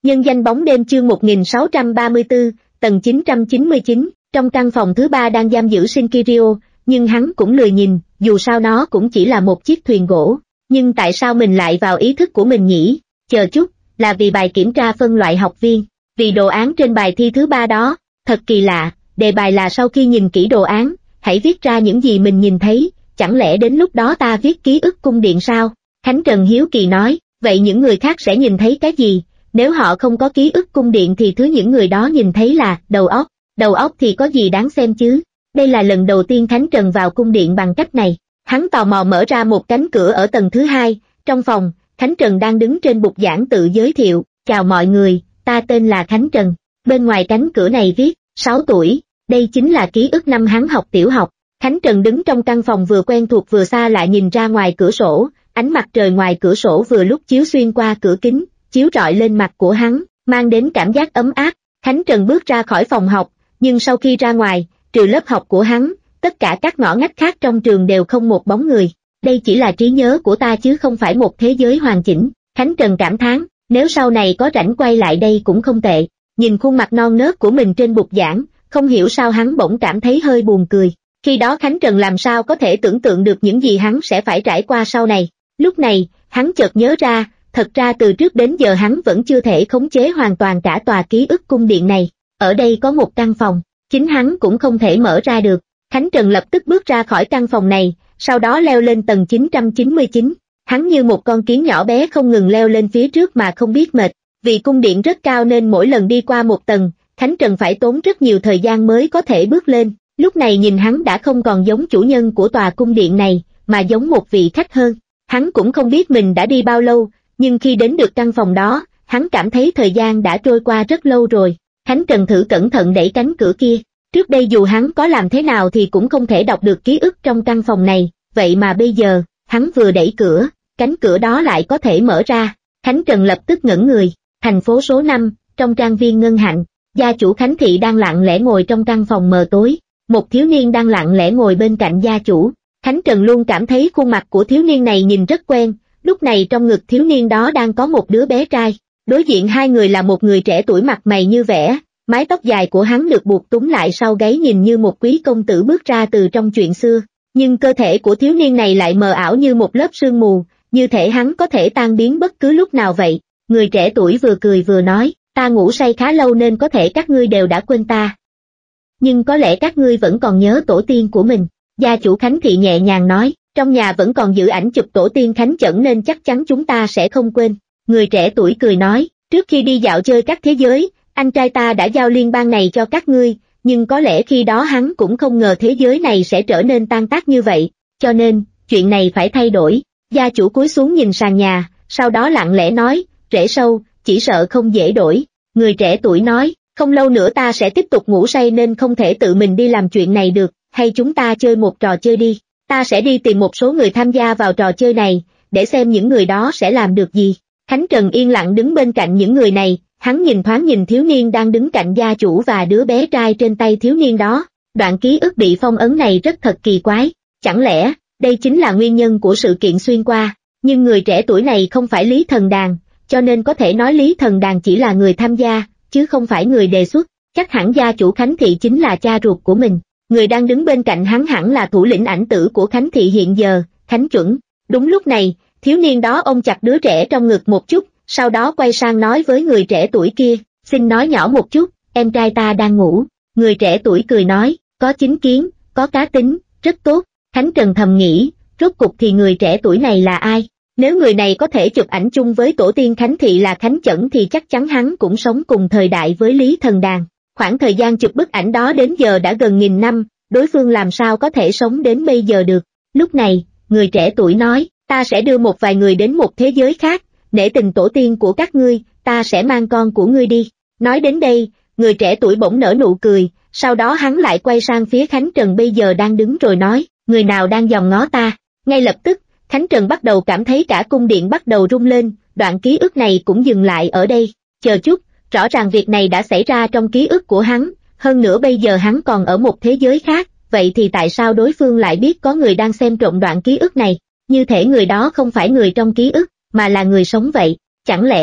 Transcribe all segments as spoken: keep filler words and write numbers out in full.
Nhân danh bóng đêm chương một nghìn sáu trăm ba mươi tư, tầng chín trăm chín mươi chín, trong căn phòng thứ ba đang giam giữ Shinkirio, nhưng hắn cũng lười nhìn, dù sao nó cũng chỉ là một chiếc thuyền gỗ. Nhưng tại sao mình lại vào ý thức của mình nhỉ? Chờ chút, là vì bài kiểm tra phân loại học viên, vì đồ án trên bài thi thứ ba đó, thật kỳ lạ, đề bài là sau khi nhìn kỹ đồ án, hãy viết ra những gì mình nhìn thấy, chẳng lẽ đến lúc đó ta viết ký ức cung điện sao? Khánh Trần hiếu kỳ nói, vậy những người khác sẽ nhìn thấy cái gì? Nếu họ không có ký ức cung điện thì thứ những người đó nhìn thấy là đầu óc, đầu óc thì có gì đáng xem chứ? Đây là lần đầu tiên Khánh Trần vào cung điện bằng cách này. Hắn tò mò mở ra một cánh cửa ở tầng thứ hai, trong phòng, Khánh Trần đang đứng trên bục giảng tự giới thiệu, chào mọi người, ta tên là Khánh Trần. Bên ngoài cánh cửa này viết, sáu tuổi, đây chính là ký ức năm hắn học tiểu học. Khánh Trần đứng trong căn phòng vừa quen thuộc vừa xa lạ nhìn ra ngoài cửa sổ, ánh mặt trời ngoài cửa sổ vừa lúc chiếu xuyên qua cửa kính, chiếu rọi lên mặt của hắn, mang đến cảm giác ấm áp. Khánh Trần bước ra khỏi phòng học, nhưng sau khi ra ngoài, trừ lớp học của hắn, tất cả các ngõ ngách khác trong trường đều không một bóng người. Đây chỉ là trí nhớ của ta chứ không phải một thế giới hoàn chỉnh. Khánh Trần cảm thán, nếu sau này có rảnh quay lại đây cũng không tệ. Nhìn khuôn mặt non nớt của mình trên bục giảng, không hiểu sao hắn bỗng cảm thấy hơi buồn cười. Khi đó Khánh Trần làm sao có thể tưởng tượng được những gì hắn sẽ phải trải qua sau này. Lúc này, hắn chợt nhớ ra, thật ra từ trước đến giờ hắn vẫn chưa thể khống chế hoàn toàn cả tòa ký ức cung điện này. Ở đây có một căn phòng, chính hắn cũng không thể mở ra được. Khánh Trần lập tức bước ra khỏi căn phòng này, sau đó leo lên tầng chín trăm chín mươi chín. Hắn như một con kiến nhỏ bé không ngừng leo lên phía trước mà không biết mệt. Vì cung điện rất cao nên mỗi lần đi qua một tầng, Khánh Trần phải tốn rất nhiều thời gian mới có thể bước lên. Lúc này nhìn hắn đã không còn giống chủ nhân của tòa cung điện này, mà giống một vị khách hơn. Hắn cũng không biết mình đã đi bao lâu, nhưng khi đến được căn phòng đó, hắn cảm thấy thời gian đã trôi qua rất lâu rồi. Khánh Trần thử cẩn thận đẩy cánh cửa kia. Trước đây dù hắn có làm thế nào thì cũng không thể đọc được ký ức trong căn phòng này, vậy mà bây giờ, hắn vừa đẩy cửa, cánh cửa đó lại có thể mở ra. Khánh Trần lập tức ngẩn người. Thành phố số năm, trong trang viên Ngân Hạnh, gia chủ Khánh Thị đang lặng lẽ ngồi trong căn phòng mờ tối. Một thiếu niên đang lặng lẽ ngồi bên cạnh gia chủ. Khánh Trần luôn cảm thấy khuôn mặt của thiếu niên này nhìn rất quen, lúc này trong ngực thiếu niên đó đang có một đứa bé trai. Đối diện hai người là một người trẻ tuổi mặt mày như vẽ, mái tóc dài của hắn được buộc túm lại sau gáy nhìn như một quý công tử bước ra từ trong chuyện xưa. Nhưng cơ thể của thiếu niên này lại mờ ảo như một lớp sương mù, như thể hắn có thể tan biến bất cứ lúc nào vậy. Người trẻ tuổi vừa cười vừa nói, ta ngủ say khá lâu nên có thể các ngươi đều đã quên ta. Nhưng có lẽ các ngươi vẫn còn nhớ tổ tiên của mình. Gia chủ Khánh Thị nhẹ nhàng nói, trong nhà vẫn còn giữ ảnh chụp tổ tiên Khánh Chẩn nên chắc chắn chúng ta sẽ không quên. Người trẻ tuổi cười nói, trước khi đi dạo chơi các thế giới, anh trai ta đã giao liên bang này cho các ngươi, nhưng có lẽ khi đó hắn cũng không ngờ thế giới này sẽ trở nên tan tác như vậy, cho nên, chuyện này phải thay đổi. Gia chủ cúi xuống nhìn sàn nhà, sau đó lặng lẽ nói, rễ sâu, chỉ sợ không dễ đổi. Người trẻ tuổi nói, không lâu nữa ta sẽ tiếp tục ngủ say nên không thể tự mình đi làm chuyện này được, hay chúng ta chơi một trò chơi đi. Ta sẽ đi tìm một số người tham gia vào trò chơi này, để xem những người đó sẽ làm được gì. Khánh Trần yên lặng đứng bên cạnh những người này, hắn nhìn thoáng nhìn thiếu niên đang đứng cạnh gia chủ và đứa bé trai trên tay thiếu niên đó. Đoạn ký ức bị phong ấn này rất thật kỳ quái, chẳng lẽ, đây chính là nguyên nhân của sự kiện xuyên qua, nhưng người trẻ tuổi này không phải Lý Thần Đàn, cho nên có thể nói Lý Thần Đàn chỉ là người tham gia, chứ không phải người đề xuất, chắc hẳn gia chủ Khánh Thị chính là cha ruột của mình. Người đang đứng bên cạnh hắn hẳn là thủ lĩnh ảnh tử của Khánh Thị hiện giờ, Khánh Chuẩn. Đúng lúc này, thiếu niên đó ôm chặt đứa trẻ trong ngực một chút, sau đó quay sang nói với người trẻ tuổi kia, xin nói nhỏ một chút, em trai ta đang ngủ. Người trẻ tuổi cười nói, có chính kiến, có cá tính, rất tốt. Khánh Trần thầm nghĩ, rốt cục thì người trẻ tuổi này là ai? Nếu người này có thể chụp ảnh chung với tổ tiên Khánh Thị là Khánh Chẩn thì chắc chắn hắn cũng sống cùng thời đại với Lý Thần Đàn. Khoảng thời gian chụp bức ảnh đó đến giờ đã gần nghìn năm, đối phương làm sao có thể sống đến bây giờ được. Lúc này, người trẻ tuổi nói, ta sẽ đưa một vài người đến một thế giới khác, nể tình tổ tiên của các ngươi, ta sẽ mang con của ngươi đi. Nói đến đây, người trẻ tuổi bỗng nở nụ cười, sau đó hắn lại quay sang phía Khánh Trần bây giờ đang đứng rồi nói, người nào đang dòm ngó ta. Ngay lập tức, Khánh Trần bắt đầu cảm thấy cả cung điện bắt đầu rung lên, đoạn ký ức này cũng dừng lại ở đây. Chờ chút, rõ ràng việc này đã xảy ra trong ký ức của hắn, hơn nữa bây giờ hắn còn ở một thế giới khác, vậy thì tại sao đối phương lại biết có người đang xem trộm đoạn ký ức này? Như thể người đó không phải người trong ký ức, mà là người sống vậy. Chẳng lẽ,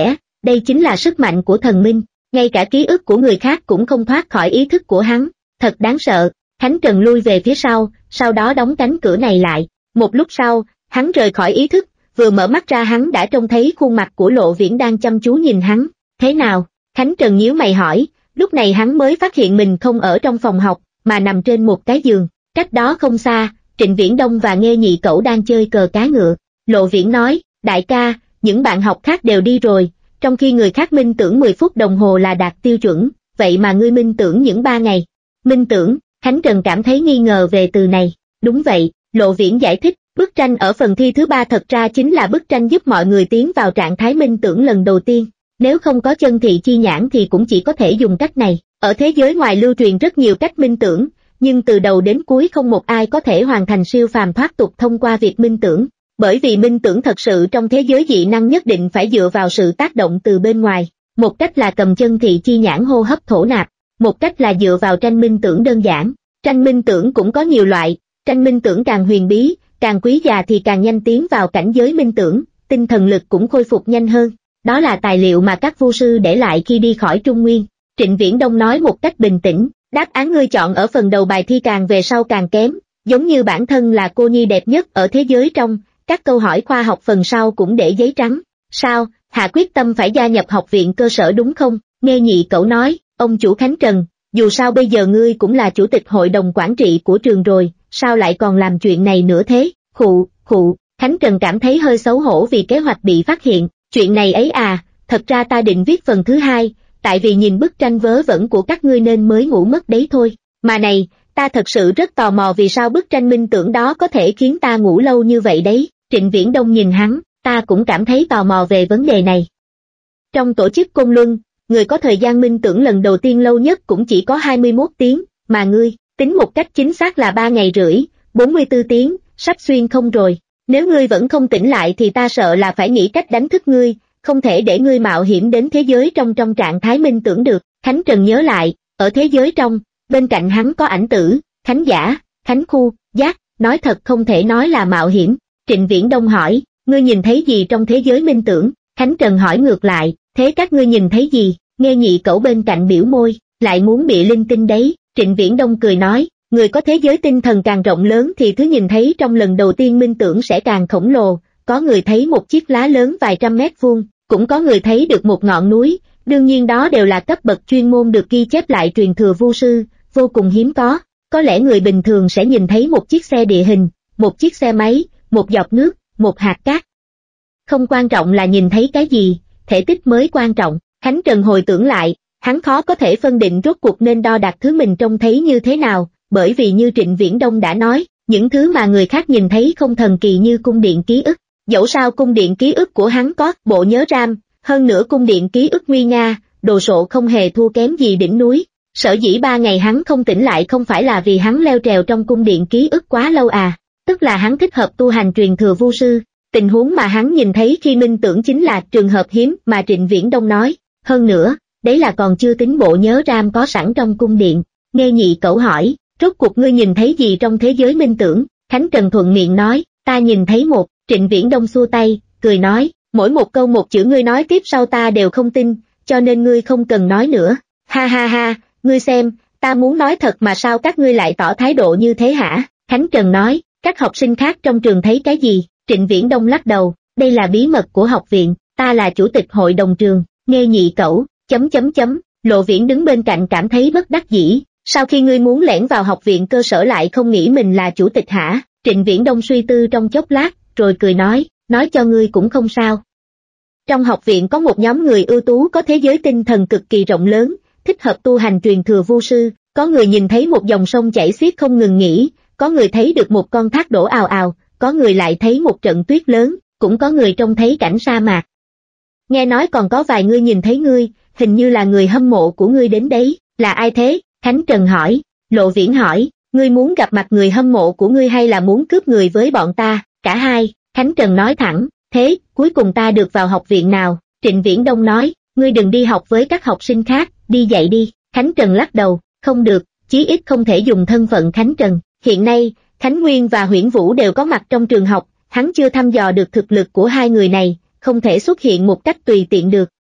đây chính là sức mạnh của thần minh, ngay cả ký ức của người khác cũng không thoát khỏi ý thức của hắn, thật đáng sợ. Khánh Trần lui về phía sau, sau đó đóng cánh cửa này lại. Một lúc sau, hắn rời khỏi ý thức, vừa mở mắt ra hắn đã trông thấy khuôn mặt của Lộ Viễn đang chăm chú nhìn hắn. Thế nào? Khánh Trần nhíu mày hỏi, lúc này hắn mới phát hiện mình không ở trong phòng học, mà nằm trên một cái giường. Cách đó không xa, Trịnh Viễn Đông và Nghê Nhị Cẩu đang chơi cờ cá ngựa. Lộ Viễn nói, đại ca, những bạn học khác đều đi rồi, trong khi người khác minh tưởng mười phút đồng hồ là đạt tiêu chuẩn, vậy mà ngươi minh tưởng những ba ngày. Minh tưởng, Khánh Trần cảm thấy nghi ngờ về từ này. Đúng vậy, Lộ Viễn giải thích, bức tranh ở phần thi thứ ba thật ra chính là bức tranh giúp mọi người tiến vào trạng thái minh tưởng lần đầu tiên. Nếu không có chân thị chi nhãn thì cũng chỉ có thể dùng cách này. Ở thế giới ngoài lưu truyền rất nhiều cách minh tưởng, nhưng từ đầu đến cuối không một ai có thể hoàn thành siêu phàm thoát tục thông qua việc minh tưởng. Bởi vì minh tưởng thật sự trong thế giới dị năng nhất định phải dựa vào sự tác động từ bên ngoài. Một cách là cầm chân thị chi nhãn hô hấp thổ nạp, một cách là dựa vào tranh minh tưởng đơn giản. Tranh minh tưởng cũng có nhiều loại, tranh minh tưởng càng huyền bí, càng quý già thì càng nhanh tiến vào cảnh giới minh tưởng, tinh thần lực cũng khôi phục nhanh hơn. Đó là tài liệu mà các vu sư để lại khi đi khỏi Trung Nguyên. Trịnh Viễn Đông nói một cách bình tĩnh, đáp án ngươi chọn ở phần đầu bài thi càng về sau càng kém, giống như bản thân là cô nhi đẹp nhất ở thế giới trong, các câu hỏi khoa học phần sau cũng để giấy trắng. Sao, hạ quyết tâm phải gia nhập học viện cơ sở đúng không? Nghê Nhị Cẩu nói, ông chủ Khánh Trần, dù sao bây giờ ngươi cũng là chủ tịch hội đồng quản trị của trường rồi, sao lại còn làm chuyện này nữa thế? Khụ, khụ, Khánh Trần cảm thấy hơi xấu hổ vì kế hoạch bị phát hiện. Chuyện này ấy à, thật ra ta định viết phần thứ hai, tại vì nhìn bức tranh vớ vẩn của các ngươi nên mới ngủ mất đấy thôi. Mà này, ta thật sự rất tò mò vì sao bức tranh minh tưởng đó có thể khiến ta ngủ lâu như vậy đấy. Trịnh Viễn Đông nhìn hắn, ta cũng cảm thấy tò mò về vấn đề này. Trong tổ chức Côn Luân, người có thời gian minh tưởng lần đầu tiên lâu nhất cũng chỉ có hai mươi mốt tiếng, mà ngươi, tính một cách chính xác là ba ngày rưỡi, bốn mươi tư tiếng, sắp xuyên không rồi. Nếu ngươi vẫn không tỉnh lại thì ta sợ là phải nghĩ cách đánh thức ngươi, không thể để ngươi mạo hiểm đến thế giới trong trong trạng thái minh tưởng được. Khánh Trần nhớ lại, ở thế giới trong, bên cạnh hắn có ảnh tử, Khánh Giả, Khánh Khu, Giác, nói thật không thể nói là mạo hiểm. Trịnh Viễn Đông hỏi, ngươi nhìn thấy gì trong thế giới minh tưởng? Khánh Trần hỏi ngược lại, thế các ngươi nhìn thấy gì? Nghê Nhị Cẩu bên cạnh biểu môi, lại muốn bị linh tinh đấy. Trịnh Viễn Đông cười nói, người có thế giới tinh thần càng rộng lớn thì thứ nhìn thấy trong lần đầu tiên minh tưởng sẽ càng khổng lồ, có người thấy một chiếc lá lớn vài trăm mét vuông, cũng có người thấy được một ngọn núi, đương nhiên đó đều là cấp bậc chuyên môn được ghi chép lại truyền thừa vu sư, vô cùng hiếm có. Có lẽ người bình thường sẽ nhìn thấy một chiếc xe địa hình, một chiếc xe máy, một giọt nước, một hạt cát. Không quan trọng là nhìn thấy cái gì, thể tích mới quan trọng. Khánh Trần hồi tưởng lại, hắn khó có thể phân định rốt cuộc nên đo đạc thứ mình trông thấy như thế nào, bởi vì như Trịnh Viễn Đông đã nói, những thứ mà người khác nhìn thấy không thần kỳ như cung điện ký ức. Dẫu sao cung điện ký ức của hắn có bộ nhớ RAM, hơn nữa cung điện ký ức nguy nga, đồ sộ không hề thua kém gì đỉnh núi. Sở dĩ ba ngày hắn không tỉnh lại không phải là vì hắn leo trèo trong cung điện ký ức quá lâu à, tức là hắn thích hợp tu hành truyền thừa vu sư. Tình huống mà hắn nhìn thấy khi minh tưởng chính là trường hợp hiếm mà Trịnh Viễn Đông nói. Hơn nữa, đấy là còn chưa tính bộ nhớ RAM có sẵn trong cung điện. Nghê Nhị Cẩu hỏi, rốt cuộc ngươi nhìn thấy gì trong thế giới minh tưởng? Khánh Trần thuận miệng nói, ta nhìn thấy một. Trịnh Viễn Đông xua tay, cười nói, mỗi một câu một chữ ngươi nói tiếp sau ta đều không tin, cho nên ngươi không cần nói nữa. Ha ha ha, ngươi xem, ta muốn nói thật mà sao các ngươi lại tỏ thái độ như thế hả? Khánh Trần nói, các học sinh khác trong trường thấy cái gì? Trịnh Viễn Đông lắc đầu, đây là bí mật của học viện, ta là chủ tịch hội đồng trường. Nghê Nhị Cẩu, chấm chấm chấm, Lộ Viễn đứng bên cạnh cảm thấy bất đắc dĩ, sau khi ngươi muốn lẻn vào học viện cơ sở lại không nghĩ mình là chủ tịch hả? Trịnh Viễn Đông suy tư trong chốc lát, rồi cười nói, nói cho ngươi cũng không sao. Trong học viện có một nhóm người ưu tú có thế giới tinh thần cực kỳ rộng lớn, thích hợp tu hành truyền thừa vu sư, có người nhìn thấy một dòng sông chảy xiết không ngừng nghỉ, có người thấy được một con thác đổ ào ào, có người lại thấy một trận tuyết lớn, cũng có người trông thấy cảnh sa mạc. Nghe nói còn có vài người nhìn thấy ngươi, hình như là người hâm mộ của ngươi đến đấy, là ai thế? Khánh Trần hỏi. Lộ Viễn hỏi, ngươi muốn gặp mặt người hâm mộ của ngươi hay là muốn cướp người với bọn ta? Cả hai. Khánh Trần nói thẳng, thế, cuối cùng ta được vào học viện nào? Trịnh Viễn Đông nói, ngươi đừng đi học với các học sinh khác, đi dạy đi. Khánh Trần lắc đầu, không được, chí ít không thể dùng thân phận Khánh Trần. Hiện nay, Khánh Nguyên và Huyễn Vũ đều có mặt trong trường học, hắn chưa thăm dò được thực lực của hai người này, không thể xuất hiện một cách tùy tiện được.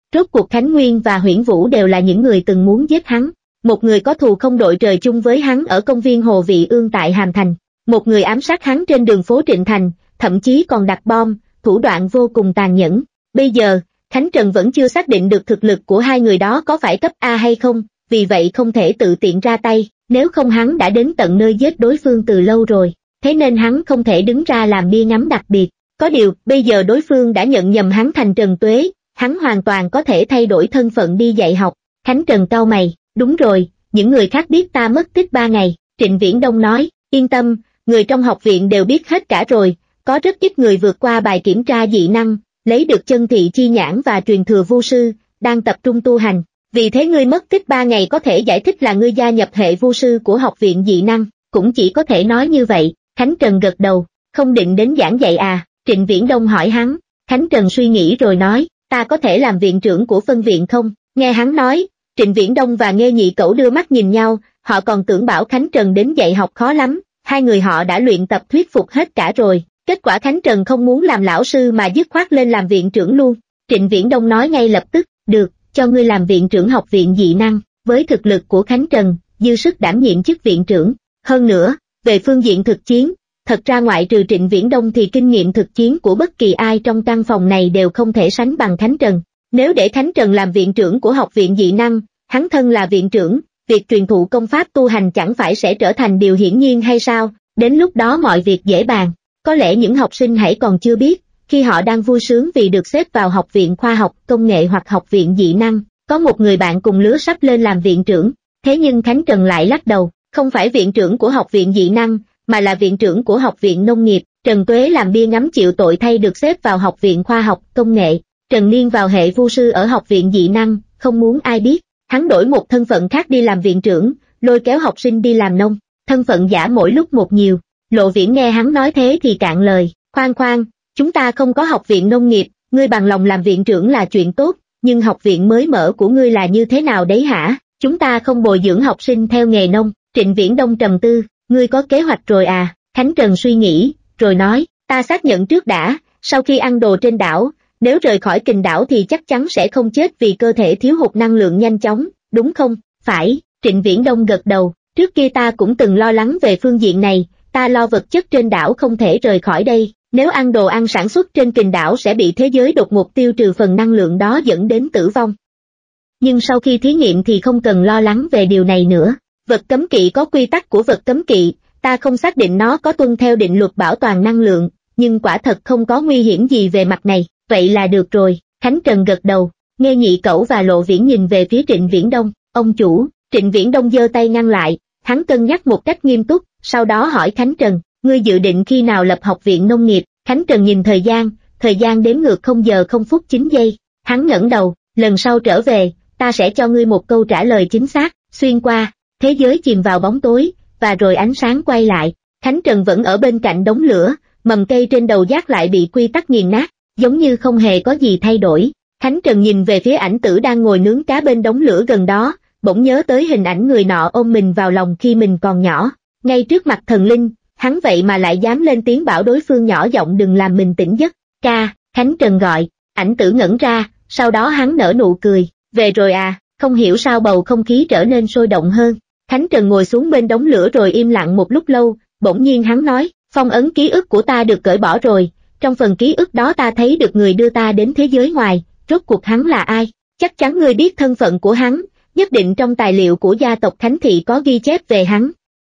Rốt cuộc Khánh Nguyên và Huyễn Vũ đều là những người từng muốn giết hắn. Một người có thù không đội trời chung với hắn ở công viên Hồ Vị Ương tại Hàm Thành. Một người ám sát hắn trên đường phố Trịnh Thành, thậm chí còn đặt bom, thủ đoạn vô cùng tàn nhẫn. Bây giờ, Khánh Trần vẫn chưa xác định được thực lực của hai người đó có phải cấp A hay không, vì vậy không thể tự tiện ra tay, nếu không hắn đã đến tận nơi giết đối phương từ lâu rồi. Thế nên hắn không thể đứng ra làm bia ngắm đặc biệt. Có điều, bây giờ đối phương đã nhận nhầm hắn thành Trần Tuế, hắn hoàn toàn có thể thay đổi thân phận đi dạy học. Khánh Trần cau mày, đúng rồi, những người khác biết ta mất tích ba ngày. Trịnh Viễn Đông nói, yên tâm, người trong học viện đều biết hết cả rồi, có rất ít người vượt qua bài kiểm tra dị năng, lấy được chân thị chi nhãn và truyền thừa vu sư, đang tập trung tu hành. Vì thế ngươi mất tích ba ngày có thể giải thích là ngươi gia nhập hệ vu sư của học viện dị năng, cũng chỉ có thể nói như vậy. Khánh Trần gật đầu, không định đến giảng dạy à? Trịnh Viễn Đông hỏi hắn. Khánh Trần suy nghĩ rồi nói, ta có thể làm viện trưởng của phân viện không? Nghe hắn nói, Trịnh Viễn Đông và Nghê Nhị Cẩu đưa mắt nhìn nhau, họ còn tưởng bảo Khánh Trần đến dạy học khó lắm, hai người họ đã luyện tập thuyết phục hết cả rồi, kết quả Khánh Trần không muốn làm lão sư mà dứt khoát lên làm viện trưởng luôn. Trịnh Viễn Đông nói ngay lập tức, được, cho ngươi làm viện trưởng học viện dị năng, với thực lực của Khánh Trần, dư sức đảm nhiệm chức viện trưởng. Hơn nữa, về phương diện thực chiến, thật ra ngoại trừ Trịnh Viễn Đông thì kinh nghiệm thực chiến của bất kỳ ai trong căn phòng này đều không thể sánh bằng Khánh Trần. Nếu để Khánh Trần làm viện trưởng của học viện dị năng, hắn thân là viện trưởng, việc truyền thụ công pháp tu hành chẳng phải sẽ trở thành điều hiển nhiên hay sao? Đến lúc đó mọi việc dễ bàn. Có lẽ những học sinh hãy còn chưa biết, khi họ đang vui sướng vì được xếp vào học viện khoa học, công nghệ hoặc học viện dị năng, có một người bạn cùng lứa sắp lên làm viện trưởng. Thế nhưng Khánh Trần lại lắc đầu, không phải viện trưởng của học viện dị năng, mà là viện trưởng của học viện nông nghiệp. Trần Tuế làm bia ngắm chịu tội thay được xếp vào học viện khoa học, công nghệ. Trần Niên vào hệ vu sư ở học viện dị năng, không muốn ai biết. Hắn đổi một thân phận khác đi làm viện trưởng, lôi kéo học sinh đi làm nông, thân phận giả mỗi lúc một nhiều. Lộ Viễn nghe hắn nói thế thì cạn lời, khoan khoan, chúng ta không có học viện nông nghiệp, ngươi bằng lòng làm viện trưởng là chuyện tốt, nhưng học viện mới mở của ngươi là như thế nào đấy hả? Chúng ta không bồi dưỡng học sinh theo nghề nông. Trịnh Viễn Đông trầm tư, ngươi có kế hoạch rồi à? Khánh Trần suy nghĩ, rồi nói, ta xác nhận trước đã, sau khi ăn đồ trên đảo, nếu rời khỏi Kình đảo thì chắc chắn sẽ không chết vì cơ thể thiếu hụt năng lượng nhanh chóng, đúng không? Phải. Trịnh Viễn Đông gật đầu, trước kia ta cũng từng lo lắng về phương diện này, ta lo vật chất trên đảo không thể rời khỏi đây, nếu ăn đồ ăn sản xuất trên Kình đảo sẽ bị thế giới đột ngột tiêu trừ phần năng lượng đó dẫn đến tử vong. Nhưng sau khi thí nghiệm thì không cần lo lắng về điều này nữa. Vật cấm kỵ có quy tắc của vật cấm kỵ, ta không xác định nó có tuân theo định luật bảo toàn năng lượng, nhưng quả thật không có nguy hiểm gì về mặt này, vậy là được rồi. Khánh Trần gật đầu, Nghê Nhị Cẩu và Lộ Viễn nhìn về phía Trịnh Viễn Đông, ông chủ. Trịnh Viễn Đông giơ tay ngăn lại, hắn cân nhắc một cách nghiêm túc, sau đó hỏi Khánh Trần, ngươi dự định khi nào lập học viện nông nghiệp? Khánh Trần nhìn thời gian, thời gian đếm ngược không giờ không phút chín giây, hắn ngẩng đầu, lần sau trở về, ta sẽ cho ngươi một câu trả lời chính xác. Xuyên qua, thế giới chìm vào bóng tối, và rồi ánh sáng quay lại, Khánh Trần vẫn ở bên cạnh đống lửa, mầm cây trên đầu giác lại bị quy tắc nghiền nát, giống như không hề có gì thay đổi. Khánh Trần nhìn về phía ảnh tử đang ngồi nướng cá bên đống lửa gần đó, bỗng nhớ tới hình ảnh người nọ ôm mình vào lòng khi mình còn nhỏ, ngay trước mặt thần linh, hắn vậy mà lại dám lên tiếng bảo đối phương nhỏ giọng đừng làm mình tỉnh giấc. Ca, Khánh Trần gọi, ảnh tử ngẩn ra, sau đó hắn nở nụ cười, về rồi à? Không hiểu sao bầu không khí trở nên sôi động hơn. Khánh Trần ngồi xuống bên đống lửa rồi im lặng một lúc lâu, bỗng nhiên hắn nói, phong ấn ký ức của ta được cởi bỏ rồi, trong phần ký ức đó ta thấy được người đưa ta đến thế giới ngoài, rốt cuộc hắn là ai? Chắc chắn ngươi biết thân phận của hắn, nhất định trong tài liệu của gia tộc Khánh Thị có ghi chép về hắn.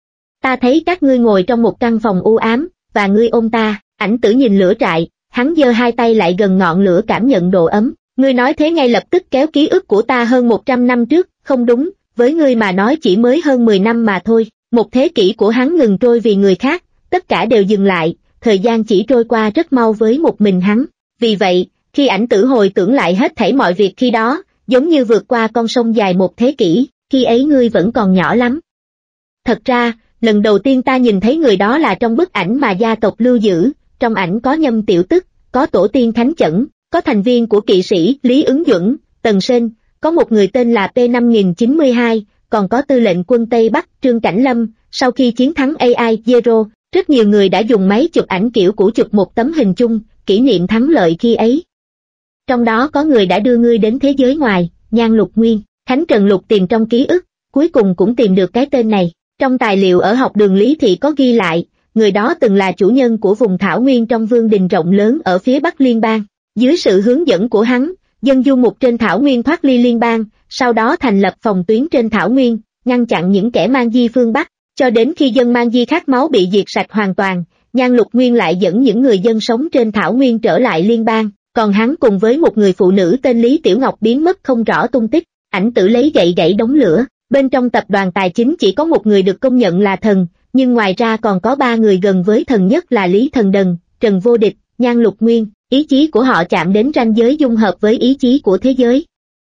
Ta thấy các ngươi ngồi trong một căn phòng u ám, và ngươi ôm ta. Ảnh tử nhìn lửa trại, hắn giơ hai tay lại gần ngọn lửa cảm nhận độ ấm. Ngươi nói thế ngay lập tức kéo ký ức của ta hơn một trăm năm trước, không đúng, với ngươi mà nói chỉ mới hơn mười năm mà thôi. Một thế kỷ của hắn ngừng trôi vì người khác, tất cả đều dừng lại, thời gian chỉ trôi qua rất mau với một mình hắn. Vì vậy, khi ảnh tử hồi tưởng lại hết thảy mọi việc khi đó, giống như vượt qua con sông dài một thế kỷ, khi ấy ngươi vẫn còn nhỏ lắm. Thật ra, lần đầu tiên ta nhìn thấy người đó là trong bức ảnh mà gia tộc lưu giữ, trong ảnh có Nhâm Tiểu Tức, có tổ tiên Khánh Chẩn, có thành viên của kỵ sĩ Lý Ứng Duẩn, Tần Sên, có một người tên là P năm nghìn chín mươi hai, còn có tư lệnh quân Tây Bắc Trương Cảnh Lâm. Sau khi chiến thắng a i Zero, rất nhiều người đã dùng máy chụp ảnh kiểu cũ chụp một tấm hình chung, kỷ niệm thắng lợi khi ấy. trong đó có người đã đưa ngươi đến thế giới ngoài, Nhan Lục Nguyên. Khánh Trần lục tìm trong ký ức, cuối cùng cũng tìm được cái tên này. Trong tài liệu ở học đường Lý Thị có ghi lại, người đó từng là chủ nhân của vùng thảo nguyên trong vương đình rộng lớn ở phía Bắc Liên bang. Dưới sự hướng dẫn của hắn, dân du mục trên thảo nguyên thoát ly liên bang, sau đó thành lập phòng tuyến trên thảo nguyên, ngăn chặn những kẻ mang di phương Bắc, cho đến khi dân mang di khát máu bị diệt sạch hoàn toàn, Nhan Lục Nguyên lại dẫn những người dân sống trên thảo nguyên trở lại liên bang, còn hắn cùng với một người phụ nữ tên Lý Tiểu Ngọc biến mất không rõ tung tích. Ảnh Tử lấy gậy gãy đống lửa, bên trong tập đoàn tài chính chỉ có một người được công nhận là thần, nhưng ngoài ra còn có ba người gần với thần nhất là Lý Thần Đần, Trần Vô Địch, Nhan Lục Nguyên. Ý chí của họ chạm đến ranh giới dung hợp với ý chí của thế giới.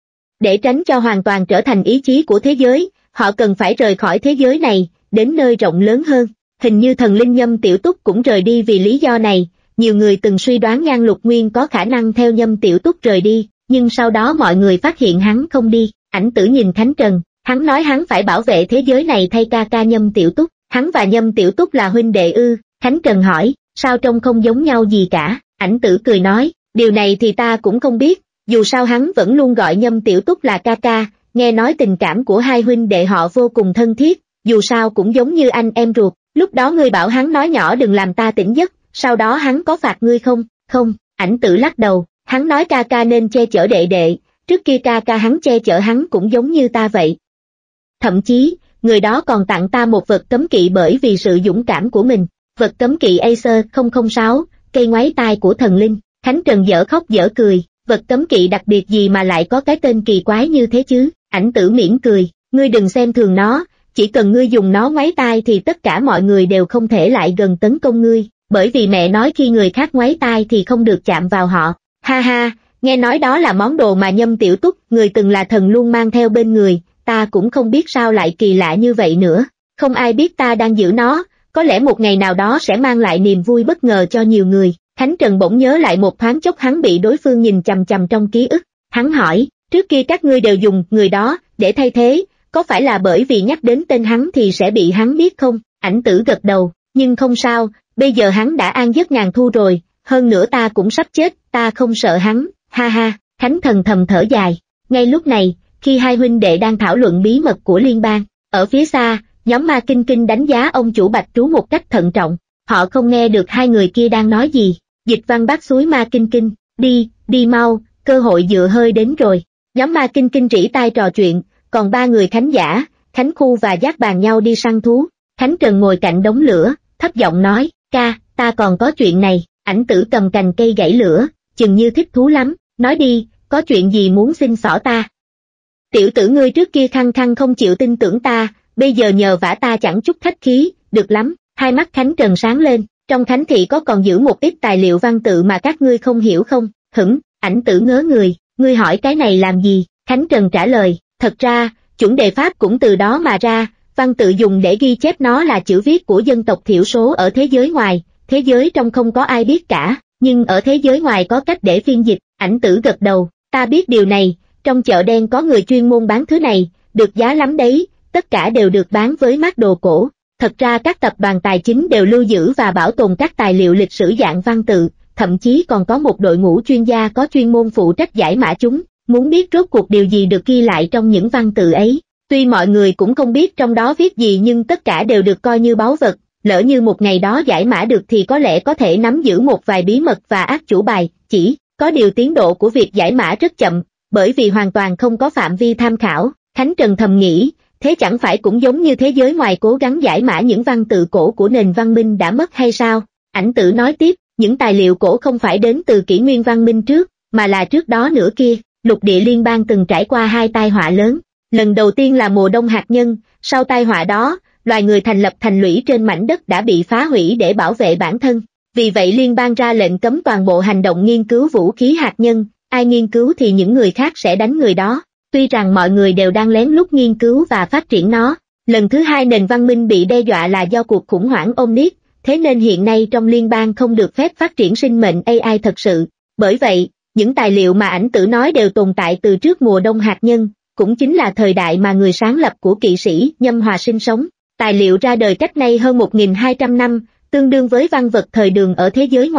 Để tránh cho hoàn toàn trở thành ý chí của thế giới, họ cần phải rời khỏi thế giới này, đến nơi rộng lớn hơn. Hình như thần linh Nhâm Tiểu Túc cũng rời đi vì lý do này, nhiều người từng suy đoán Nhan Lục Nguyên có khả năng theo Nhâm Tiểu Túc rời đi, nhưng sau đó mọi người phát hiện hắn không đi. Ảnh Tử nhìn Khánh Trần, hắn nói hắn phải bảo vệ thế giới này thay ca ca Nhâm Tiểu Túc, hắn và Nhâm Tiểu Túc là huynh đệ ư? Khánh Trần hỏi, sao trông không giống nhau gì cả? Ảnh Tử cười nói, điều này thì ta cũng không biết, dù sao hắn vẫn luôn gọi Nhâm Tiểu Túc là ca ca, nghe nói tình cảm của hai huynh đệ họ vô cùng thân thiết, dù sao cũng giống như anh em ruột. Lúc đó ngươi bảo hắn nói nhỏ đừng làm ta tỉnh giấc, sau đó hắn có phạt ngươi không? Không, Ảnh Tử lắc đầu, hắn nói ca ca nên che chở đệ đệ, trước kia ca ca hắn che chở hắn cũng giống như ta vậy. Thậm chí, người đó còn tặng ta một vật cấm kỵ bởi vì sự dũng cảm của mình, vật cấm kỵ Acer không không sáu, cây ngoáy tai của thần linh. Khánh Trần dở khóc dở cười, vật cấm kỵ đặc biệt gì mà lại có cái tên kỳ quái như thế chứ? Ảnh Tử mỉm cười, ngươi đừng xem thường nó, chỉ cần ngươi dùng nó ngoáy tai thì tất cả mọi người đều không thể lại gần tấn công ngươi, bởi vì mẹ nói khi người khác ngoáy tai thì không được chạm vào họ. Ha ha, nghe nói đó là món đồ mà Nhâm Tiểu Túc, người từng là thần luôn mang theo bên người, ta cũng không biết sao lại kỳ lạ như vậy nữa, không ai biết ta đang giữ nó, có lẽ một ngày nào đó sẽ mang lại niềm vui bất ngờ cho nhiều người. Khánh Trần bỗng nhớ lại một thoáng chốc hắn bị đối phương nhìn chằm chằm trong ký ức, hắn hỏi, trước kia các ngươi đều dùng người đó để thay thế, có phải là bởi vì nhắc đến tên hắn thì sẽ bị hắn biết không? Ảnh Tử gật đầu, nhưng không sao, bây giờ hắn đã an giấc ngàn thu rồi, hơn nữa ta cũng sắp chết, ta không sợ hắn, ha ha. Khánh Thần thầm thở dài. Ngay lúc này, khi hai huynh đệ đang thảo luận bí mật của liên bang, ở phía xa, nhóm Ma Kinh Kinh đánh giá ông chủ Bạch Trú một cách thận trọng, họ không nghe được hai người kia đang nói gì. Dịch Văn bắt suối Ma Kinh Kinh, đi, đi mau, cơ hội dựa hơi đến rồi. Nhóm Ma Kinh Kinh rỉ tai trò chuyện, còn ba người Khánh Giả, Khánh Khu và Giác bàn nhau đi săn thú. Khánh Trần ngồi cạnh đống lửa, thấp giọng nói, ca, ta còn có chuyện này. Ảnh Tử cầm cành cây gãy lửa, chừng như thích thú lắm, nói đi, có chuyện gì muốn xin xỏ ta? Tiểu tử ngươi trước kia khăng khăng không chịu tin tưởng ta, bây giờ nhờ vả ta chẳng chút khách khí, được lắm. Hai mắt Khánh Trần sáng lên, trong Khánh thị có còn giữ một ít tài liệu văn tự mà các ngươi không hiểu không? Hửng, Ảnh Tử ngớ người, ngươi hỏi cái này làm gì? Khánh Trần trả lời, thật ra, chuẩn đề pháp cũng từ đó mà ra, văn tự dùng để ghi chép nó là chữ viết của dân tộc thiểu số ở thế giới ngoài, thế giới trong không có ai biết cả, nhưng ở thế giới ngoài có cách để phiên dịch. Ảnh Tử gật đầu, ta biết điều này, trong chợ đen có người chuyên môn bán thứ này, được giá lắm đấy, tất cả đều được bán với mác đồ cổ. Thật ra các tập đoàn tài chính đều lưu giữ và bảo tồn các tài liệu lịch sử dạng văn tự, thậm chí còn có một đội ngũ chuyên gia có chuyên môn phụ trách giải mã chúng, muốn biết rốt cuộc điều gì được ghi lại trong những văn tự ấy. Tuy mọi người cũng không biết trong đó viết gì nhưng tất cả đều được coi như báu vật, lỡ như một ngày đó giải mã được thì có lẽ có thể nắm giữ một vài bí mật và át chủ bài, chỉ có điều tiến độ của việc giải mã rất chậm, bởi vì hoàn toàn không có phạm vi tham khảo. Khánh Trần thầm nghĩ, thế chẳng phải cũng giống như thế giới ngoài cố gắng giải mã những văn tự cổ của nền văn minh đã mất hay sao? Ảnh Tử nói tiếp, những tài liệu cổ không phải đến từ kỷ nguyên văn minh trước, mà là trước đó nữa kia. Lục địa liên bang từng trải qua hai tai họa lớn. Lần đầu tiên là mùa đông hạt nhân, sau tai họa đó, loài người thành lập thành lũy trên mảnh đất đã bị phá hủy để bảo vệ bản thân. Vì vậy liên bang ra lệnh cấm toàn bộ hành động nghiên cứu vũ khí hạt nhân, ai nghiên cứu thì những người khác sẽ đánh người đó. Tuy rằng mọi người đều đang lén lút nghiên cứu và phát triển nó. Lần thứ hai nền văn minh bị đe dọa là do cuộc khủng hoảng Omnic, thế nên hiện nay trong liên bang không được phép phát triển sinh mệnh a i thật sự. Bởi vậy, những tài liệu mà Ảnh Tử nói đều tồn tại từ trước mùa đông hạt nhân, cũng chính là thời đại mà người sáng lập của kỵ sĩ Nhâm Hòa sinh sống. Tài liệu ra đời cách nay hơn một nghìn hai trăm năm, tương đương với văn vật thời Đường ở thế giới ngoài.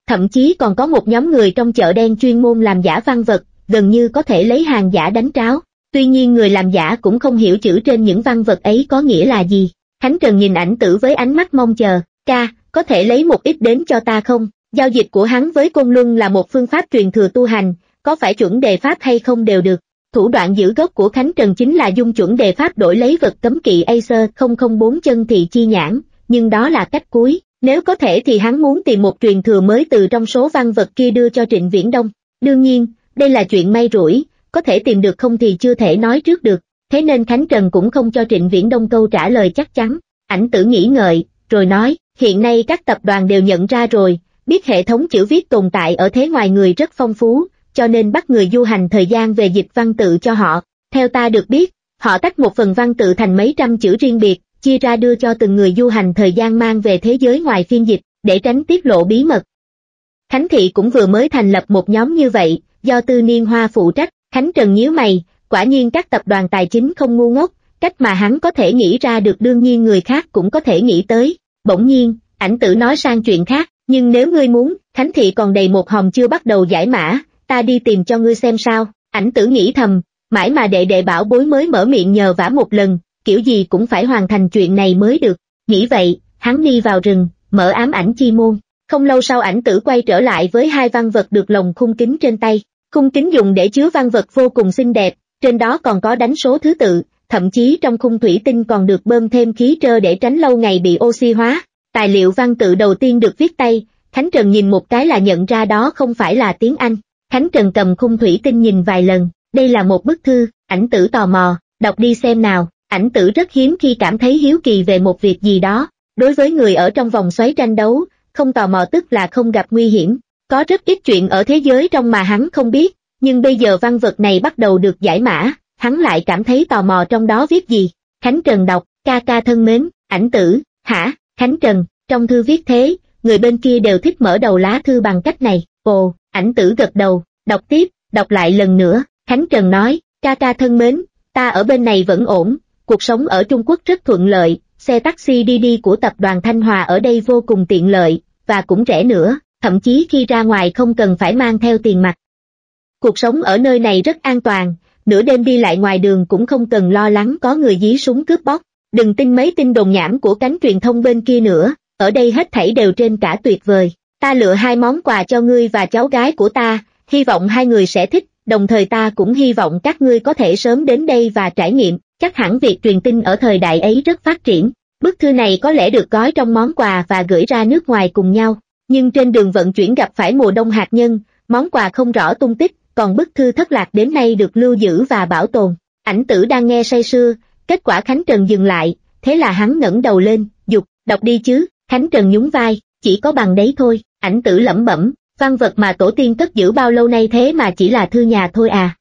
thậm chí còn có một nhóm người trong chợ đen chuyên môn làm giả văn vật, gần như có thể lấy hàng giả đánh tráo. Tuy nhiên người làm giả cũng không hiểu chữ trên những văn vật ấy có nghĩa là gì. Khánh Trần nhìn Ảnh Tử với ánh mắt mong chờ, ca, có thể lấy một ít đến cho ta không? Giao dịch của hắn với Côn Luân là một phương pháp truyền thừa tu hành, có phải chuẩn đề pháp hay không đều được. Thủ đoạn giữ gốc của Khánh Trần chính là dùng chuẩn đề pháp đổi lấy vật cấm kỵ Acer không không bốn chân thị chi nhãn, nhưng đó là cách cuối. Nếu có thể thì hắn muốn tìm một truyền thừa mới từ trong số văn vật kia đưa cho Trịnh Viễn Đông. Đương nhiên, đây là chuyện may rủi, có thể tìm được không thì chưa thể nói trước được, thế nên Khánh Trần cũng không cho Trịnh Viễn Đông câu trả lời chắc chắn. Ảnh Tử nghĩ ngợi, rồi nói, hiện nay các tập đoàn đều nhận ra rồi, biết hệ thống chữ viết tồn tại ở thế ngoài người rất phong phú, cho nên bắt người du hành thời gian về dịch văn tự cho họ. Theo ta được biết, họ tách một phần văn tự thành mấy trăm chữ riêng biệt, chia ra đưa cho từng người du hành thời gian mang về thế giới ngoài phiên dịch, để tránh tiết lộ bí mật. Khánh Thị cũng vừa mới thành lập một nhóm như vậy, do Tư Niên Hoa phụ trách. Khánh Trần nhíu mày, quả nhiên các tập đoàn tài chính không ngu ngốc, cách mà hắn có thể nghĩ ra được đương nhiên người khác cũng có thể nghĩ tới. Bỗng nhiên, Ảnh Tử nói sang chuyện khác, nhưng nếu ngươi muốn, Khánh Thị còn đầy một hòm chưa bắt đầu giải mã, ta đi tìm cho ngươi xem sao. Ảnh Tử nghĩ thầm, mãi mà đệ đệ bảo bối mới mở miệng nhờ vả một lần, kiểu gì cũng phải hoàn thành chuyện này mới được. Nghĩ vậy, hắn đi vào rừng, mở ám ảnh chi môn. Không lâu sau Ảnh Tử quay trở lại với hai văn vật được lồng khung kính trên tay. Khung kính dùng để chứa văn vật vô cùng xinh đẹp, trên đó còn có đánh số thứ tự, thậm chí trong khung thủy tinh còn được bơm thêm khí trơ để tránh lâu ngày bị oxy hóa. Tài liệu văn tự đầu tiên được viết tay, Khánh Trần nhìn một cái là nhận ra đó không phải là tiếng Anh. Khánh Trần cầm khung thủy tinh nhìn vài lần, đây là một bức thư. Ảnh Tử tò mò, đọc đi xem nào. Ảnh Tử rất hiếm khi cảm thấy hiếu kỳ về một việc gì đó. Đối với người ở trong vòng xoáy tranh đấu, không tò mò tức là không gặp nguy hiểm. Có rất ít chuyện ở thế giới trong mà hắn không biết, nhưng bây giờ văn vật này bắt đầu được giải mã, hắn lại cảm thấy tò mò trong đó viết gì. Khánh Trần đọc, ca ca thân mến, Ảnh Tử, hả, Khánh Trần, trong thư viết thế, người bên kia đều thích mở đầu lá thư bằng cách này. Ồ, Ảnh Tử gật đầu, đọc tiếp, đọc lại lần nữa. Khánh Trần nói, ca ca thân mến, ta ở bên này vẫn ổn, cuộc sống ở Trung Quốc rất thuận lợi, xe taxi đi đi của tập đoàn Thanh Hòa ở đây vô cùng tiện lợi, và cũng rẻ nữa, thậm chí khi ra ngoài không cần phải mang theo tiền mặt. Cuộc sống ở nơi này rất an toàn, nửa đêm đi lại ngoài đường cũng không cần lo lắng có người dí súng cướp bóc. Đừng tin mấy tin đồn nhảm của cánh truyền thông bên kia nữa, ở đây hết thảy đều trên cả tuyệt vời. Ta lựa hai món quà cho ngươi và cháu gái của ta, hy vọng hai người sẽ thích, đồng thời ta cũng hy vọng các ngươi có thể sớm đến đây và trải nghiệm, chắc hẳn việc truyền tin ở thời đại ấy rất phát triển. Bức thư này có lẽ được gói trong món quà và gửi ra nước ngoài cùng nhau, nhưng trên đường vận chuyển gặp phải mùa đông hạt nhân, món quà không rõ tung tích, còn bức thư thất lạc đến nay được lưu giữ và bảo tồn. Ảnh Tử đang nghe say sưa, kết quả Khánh Trần dừng lại, thế là hắn ngẩng đầu lên, dục, đọc đi chứ. Khánh Trần nhún vai, chỉ có bằng đấy thôi. Ảnh Tử lẩm bẩm, văn vật mà tổ tiên cất giữ bao lâu nay thế mà chỉ là thư nhà thôi à.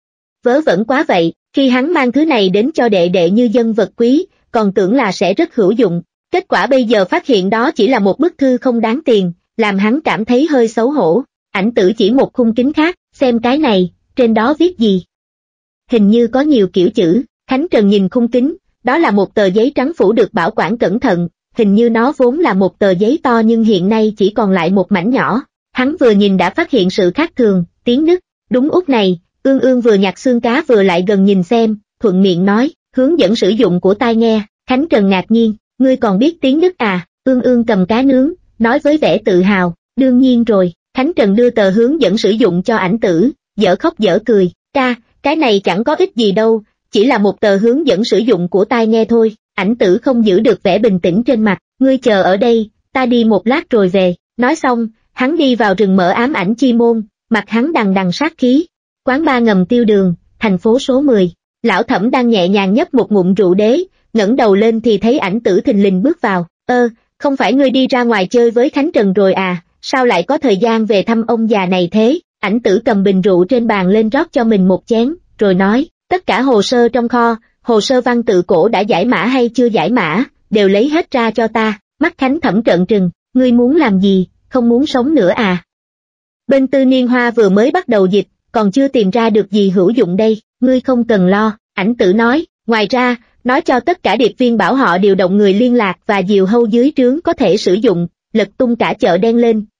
Vớ vẩn quá vậy, khi hắn mang thứ này đến cho đệ đệ như dân vật quý, còn tưởng là sẽ rất hữu dụng, kết quả bây giờ phát hiện đó chỉ là một bức thư không đáng tiền, làm hắn cảm thấy hơi xấu hổ. Ảnh Tử chỉ một khung kính khác, xem cái này, trên đó viết gì? Hình như có nhiều kiểu chữ. Khánh Trần nhìn khung kính, đó là một tờ giấy trắng phủ được bảo quản cẩn thận, hình như nó vốn là một tờ giấy to nhưng hiện nay chỉ còn lại một mảnh nhỏ. Hắn vừa nhìn đã phát hiện sự khác thường, tiếng nứt, đúng út này. Ương Ương vừa nhặt xương cá vừa lại gần nhìn xem, thuận miệng nói, hướng dẫn sử dụng của tai nghe. Khánh Trần ngạc nhiên, ngươi còn biết tiếng nứt à? Ương Ương cầm cá nướng, nói với vẻ tự hào, đương nhiên rồi. Khánh Trần đưa tờ hướng dẫn sử dụng cho Ảnh Tử, dở khóc dở cười, ca, cái này chẳng có ích gì đâu, chỉ là một tờ hướng dẫn sử dụng của tai nghe thôi. Ảnh Tử không giữ được vẻ bình tĩnh trên mặt, ngươi chờ ở đây, ta đi một lát rồi về. Nói xong, hắn đi vào rừng mở ám ảnh chi môn, mặt hắn đằng đằng sát khí. Quán ba ngầm Tiêu Đường, thành phố số mười. Lão Thẩm đang nhẹ nhàng nhấp một ngụm rượu đế, ngẩng đầu lên thì thấy Ảnh Tử thình lình bước vào. Ơ, không phải ngươi đi ra ngoài chơi với Khánh Trần rồi à, sao lại có thời gian về thăm ông già này thế? Ảnh Tử cầm bình rượu trên bàn lên rót cho mình một chén, rồi nói, tất cả hồ sơ trong kho, hồ sơ văn tự cổ đã giải mã hay chưa giải mã, đều lấy hết ra cho ta. Mắt Khánh Thẩm trợn trừng, ngươi muốn làm gì, không muốn sống nữa à? Bên Tư Niên Hoa vừa mới bắt đầu dịch, còn chưa tìm ra được gì hữu dụng đây, ngươi không cần lo. Ảnh Tử nói, ngoài ra, nói cho tất cả điệp viên bảo họ điều động người liên lạc và diều hâu dưới trướng có thể sử dụng, lật tung cả chợ đen lên,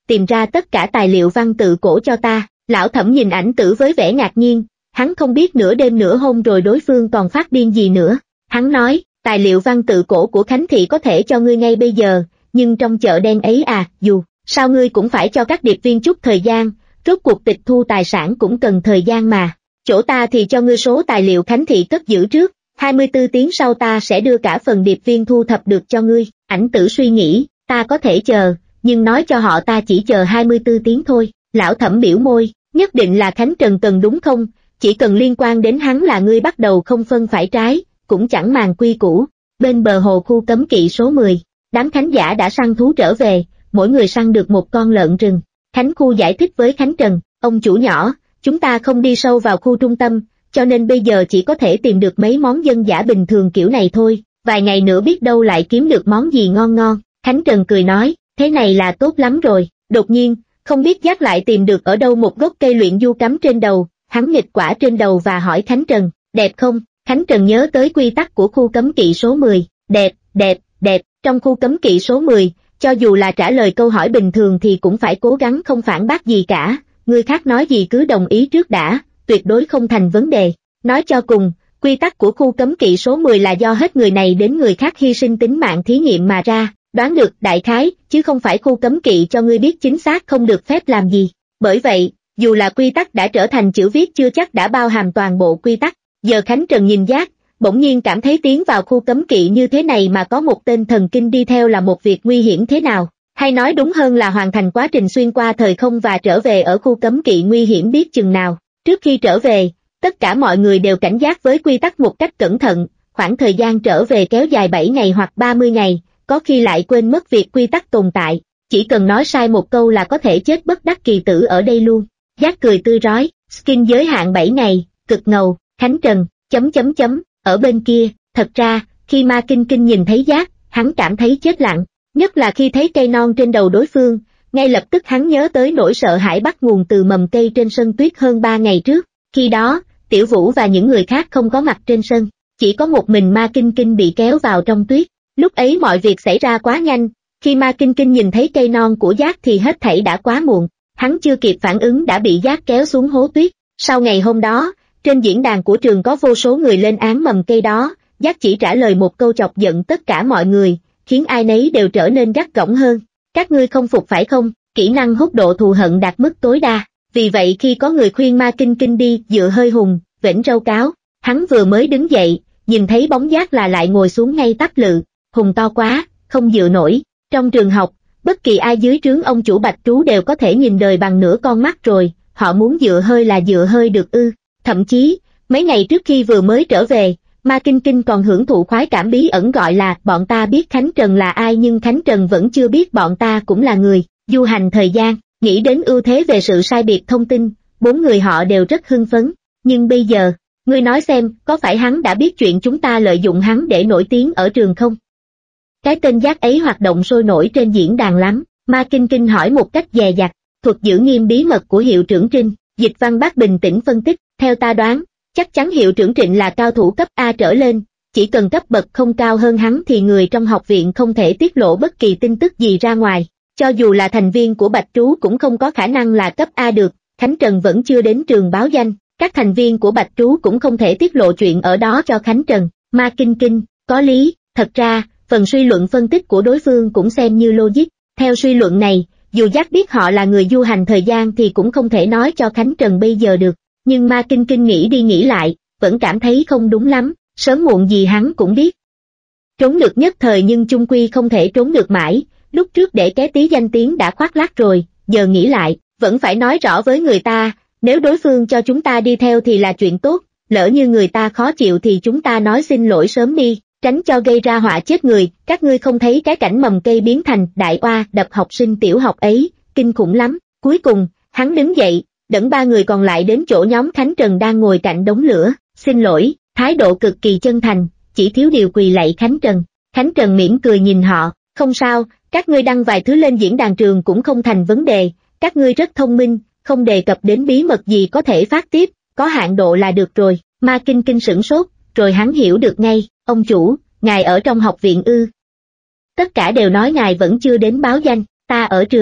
tìm ra tất cả tài liệu văn tự cổ cho ta. Lão Thẩm nhìn ảnh tử với vẻ ngạc nhiên, hắn không biết nửa đêm nửa hôm rồi đối phương còn phát điên gì nữa. Hắn nói, tài liệu văn tự cổ của Khánh Thị có thể cho ngươi ngay bây giờ, nhưng trong chợ đen ấy à, dù sao ngươi cũng phải cho các điệp viên chút thời gian, rốt cuộc tịch thu tài sản cũng cần thời gian mà. Chỗ ta thì cho ngươi số tài liệu Khánh Thị cất giữ trước, hai mươi tư tiếng sau ta sẽ đưa cả phần điệp viên thu thập được cho ngươi. Ảnh tử suy nghĩ, ta có thể chờ, nhưng nói cho họ ta chỉ chờ hai mươi tư tiếng thôi. Lão Thẩm biểu môi, nhất định là Khánh Trần cần đúng không? Chỉ cần liên quan đến hắn là ngươi bắt đầu không phân phải trái, cũng chẳng màng quy củ. Bên bờ hồ khu cấm kỵ số mười, đám khánh giả đã săn thú trở về, mỗi người săn được một con lợn rừng. Khánh Khu giải thích với Khánh Trần, ông chủ nhỏ, chúng ta không đi sâu vào khu trung tâm, cho nên bây giờ chỉ có thể tìm được mấy món dân dã bình thường kiểu này thôi, vài ngày nữa biết đâu lại kiếm được món gì ngon ngon. Khánh Trần cười nói, thế này là tốt lắm rồi. Đột nhiên, không biết Giác lại tìm được ở đâu một gốc cây luyện du cắm trên đầu, hắn nghịch quả trên đầu và hỏi Khánh Trần, đẹp không? Khánh Trần nhớ tới quy tắc của khu cấm kỵ số mười, đẹp, đẹp, đẹp. Trong khu cấm kỵ số mười, cho dù là trả lời câu hỏi bình thường thì cũng phải cố gắng không phản bác gì cả, người khác nói gì cứ đồng ý trước đã, tuyệt đối không thành vấn đề. Nói cho cùng, quy tắc của khu cấm kỵ số mười là do hết người này đến người khác hy sinh tính mạng thí nghiệm mà ra, đoán được đại khái, chứ không phải khu cấm kỵ cho ngươi biết chính xác không được phép làm gì. Bởi vậy, dù là quy tắc đã trở thành chữ viết chưa chắc đã bao hàm toàn bộ quy tắc. Giờ Khánh Trần nhìn Giác, bỗng nhiên cảm thấy tiến vào khu cấm kỵ như thế này mà có một tên thần kinh đi theo là một việc nguy hiểm thế nào, hay nói đúng hơn là hoàn thành quá trình xuyên qua thời không và trở về ở khu cấm kỵ nguy hiểm biết chừng nào. Trước khi trở về, tất cả mọi người đều cảnh giác với quy tắc một cách cẩn thận, khoảng thời gian trở về kéo dài bảy ngày hoặc ba mươi ngày, có khi lại quên mất việc quy tắc tồn tại, chỉ cần nói sai một câu là có thể chết bất đắc kỳ tử ở đây luôn. Giác cười tươi rói, skin giới hạn bảy ngày, cực ngầu. Khánh Trần, chấm chấm chấm, ở bên kia, thật ra, khi Ma Kinh Kinh nhìn thấy Giác, hắn cảm thấy chết lặng, nhất là khi thấy cây non trên đầu đối phương, ngay lập tức hắn nhớ tới nỗi sợ hãi bắt nguồn từ mầm cây trên sân tuyết hơn ba ngày trước, khi đó, Tiểu Vũ và những người khác không có mặt trên sân, chỉ có một mình Ma Kinh Kinh bị kéo vào trong tuyết, lúc ấy mọi việc xảy ra quá nhanh, khi Ma Kinh Kinh nhìn thấy cây non của Giác thì hết thảy đã quá muộn, hắn chưa kịp phản ứng đã bị Giác kéo xuống hố tuyết. Sau ngày hôm đó, trên diễn đàn của trường có vô số người lên án mầm cây đó, Giác chỉ trả lời một câu chọc giận tất cả mọi người, khiến ai nấy đều trở nên gắt gỏng hơn. Các ngươi không phục phải không? Kỹ năng hút độ thù hận đạt mức tối đa. Vì vậy khi có người khuyên Ma Kinh Kinh đi dựa hơi hùng, vểnh râu cáo, hắn vừa mới đứng dậy, nhìn thấy bóng Giác là lại ngồi xuống ngay tắp lự, hùng to quá, không dựa nổi. Trong trường học, bất kỳ ai dưới trướng ông chủ Bạch Trú đều có thể nhìn đời bằng nửa con mắt rồi, họ muốn dựa hơi là dựa hơi được ư. Thậm chí, mấy ngày trước khi vừa mới trở về, Ma Kinh Kinh còn hưởng thụ khoái cảm bí ẩn gọi là bọn ta biết Khánh Trần là ai nhưng Khánh Trần vẫn chưa biết bọn ta cũng là người, du hành thời gian, nghĩ đến ưu thế về sự sai biệt thông tin, bốn người họ đều rất hưng phấn, nhưng bây giờ, ngươi nói xem, có phải hắn đã biết chuyện chúng ta lợi dụng hắn để nổi tiếng ở trường không? Cái tên Giác ấy hoạt động sôi nổi trên diễn đàn lắm, Ma Kinh Kinh hỏi một cách dè dặt, thuật giữ nghiêm bí mật của hiệu trưởng Trinh. Dịch Văn Bác bình tĩnh phân tích, theo ta đoán, chắc chắn hiệu trưởng Trịnh là cao thủ cấp A trở lên, chỉ cần cấp bậc không cao hơn hắn thì người trong học viện không thể tiết lộ bất kỳ tin tức gì ra ngoài, cho dù là thành viên của Bạch Trú cũng không có khả năng là cấp A được, Khánh Trần vẫn chưa đến trường báo danh, các thành viên của Bạch Trú cũng không thể tiết lộ chuyện ở đó cho Khánh Trần. Ma Kinh Kinh, có lý, thật ra, phần suy luận phân tích của đối phương cũng xem như logic, theo suy luận này, dù Giác biết họ là người du hành thời gian thì cũng không thể nói cho Khánh Trần bây giờ được, nhưng Ma Kinh Kinh nghĩ đi nghĩ lại, vẫn cảm thấy không đúng lắm, sớm muộn gì hắn cũng biết. Trốn được nhất thời nhưng chung quy không thể trốn được mãi, lúc trước để ké tí danh tiếng đã khoác lác rồi, giờ nghĩ lại, vẫn phải nói rõ với người ta, nếu đối phương cho chúng ta đi theo thì là chuyện tốt, lỡ như người ta khó chịu thì chúng ta nói xin lỗi sớm đi, tránh cho gây ra họa chết người. Các ngươi không thấy cái cảnh mầm cây biến thành đại oa đập học sinh tiểu học ấy, kinh khủng lắm. Cuối cùng, hắn đứng dậy, dẫn ba người còn lại đến chỗ nhóm Khánh Trần đang ngồi cạnh đống lửa, xin lỗi, thái độ cực kỳ chân thành, chỉ thiếu điều quỳ lạy Khánh Trần. Khánh Trần mỉm cười nhìn họ, không sao, các ngươi đăng vài thứ lên diễn đàn trường cũng không thành vấn đề, các ngươi rất thông minh, không đề cập đến bí mật gì có thể phát tiếp, có hạn độ là được rồi. Ma Kinh Kinh sửng sốt, rồi hắn hiểu được ngay, ông chủ, ngài ở trong học viện ư? Tất cả đều nói ngài vẫn chưa đến báo danh, ta ở trường.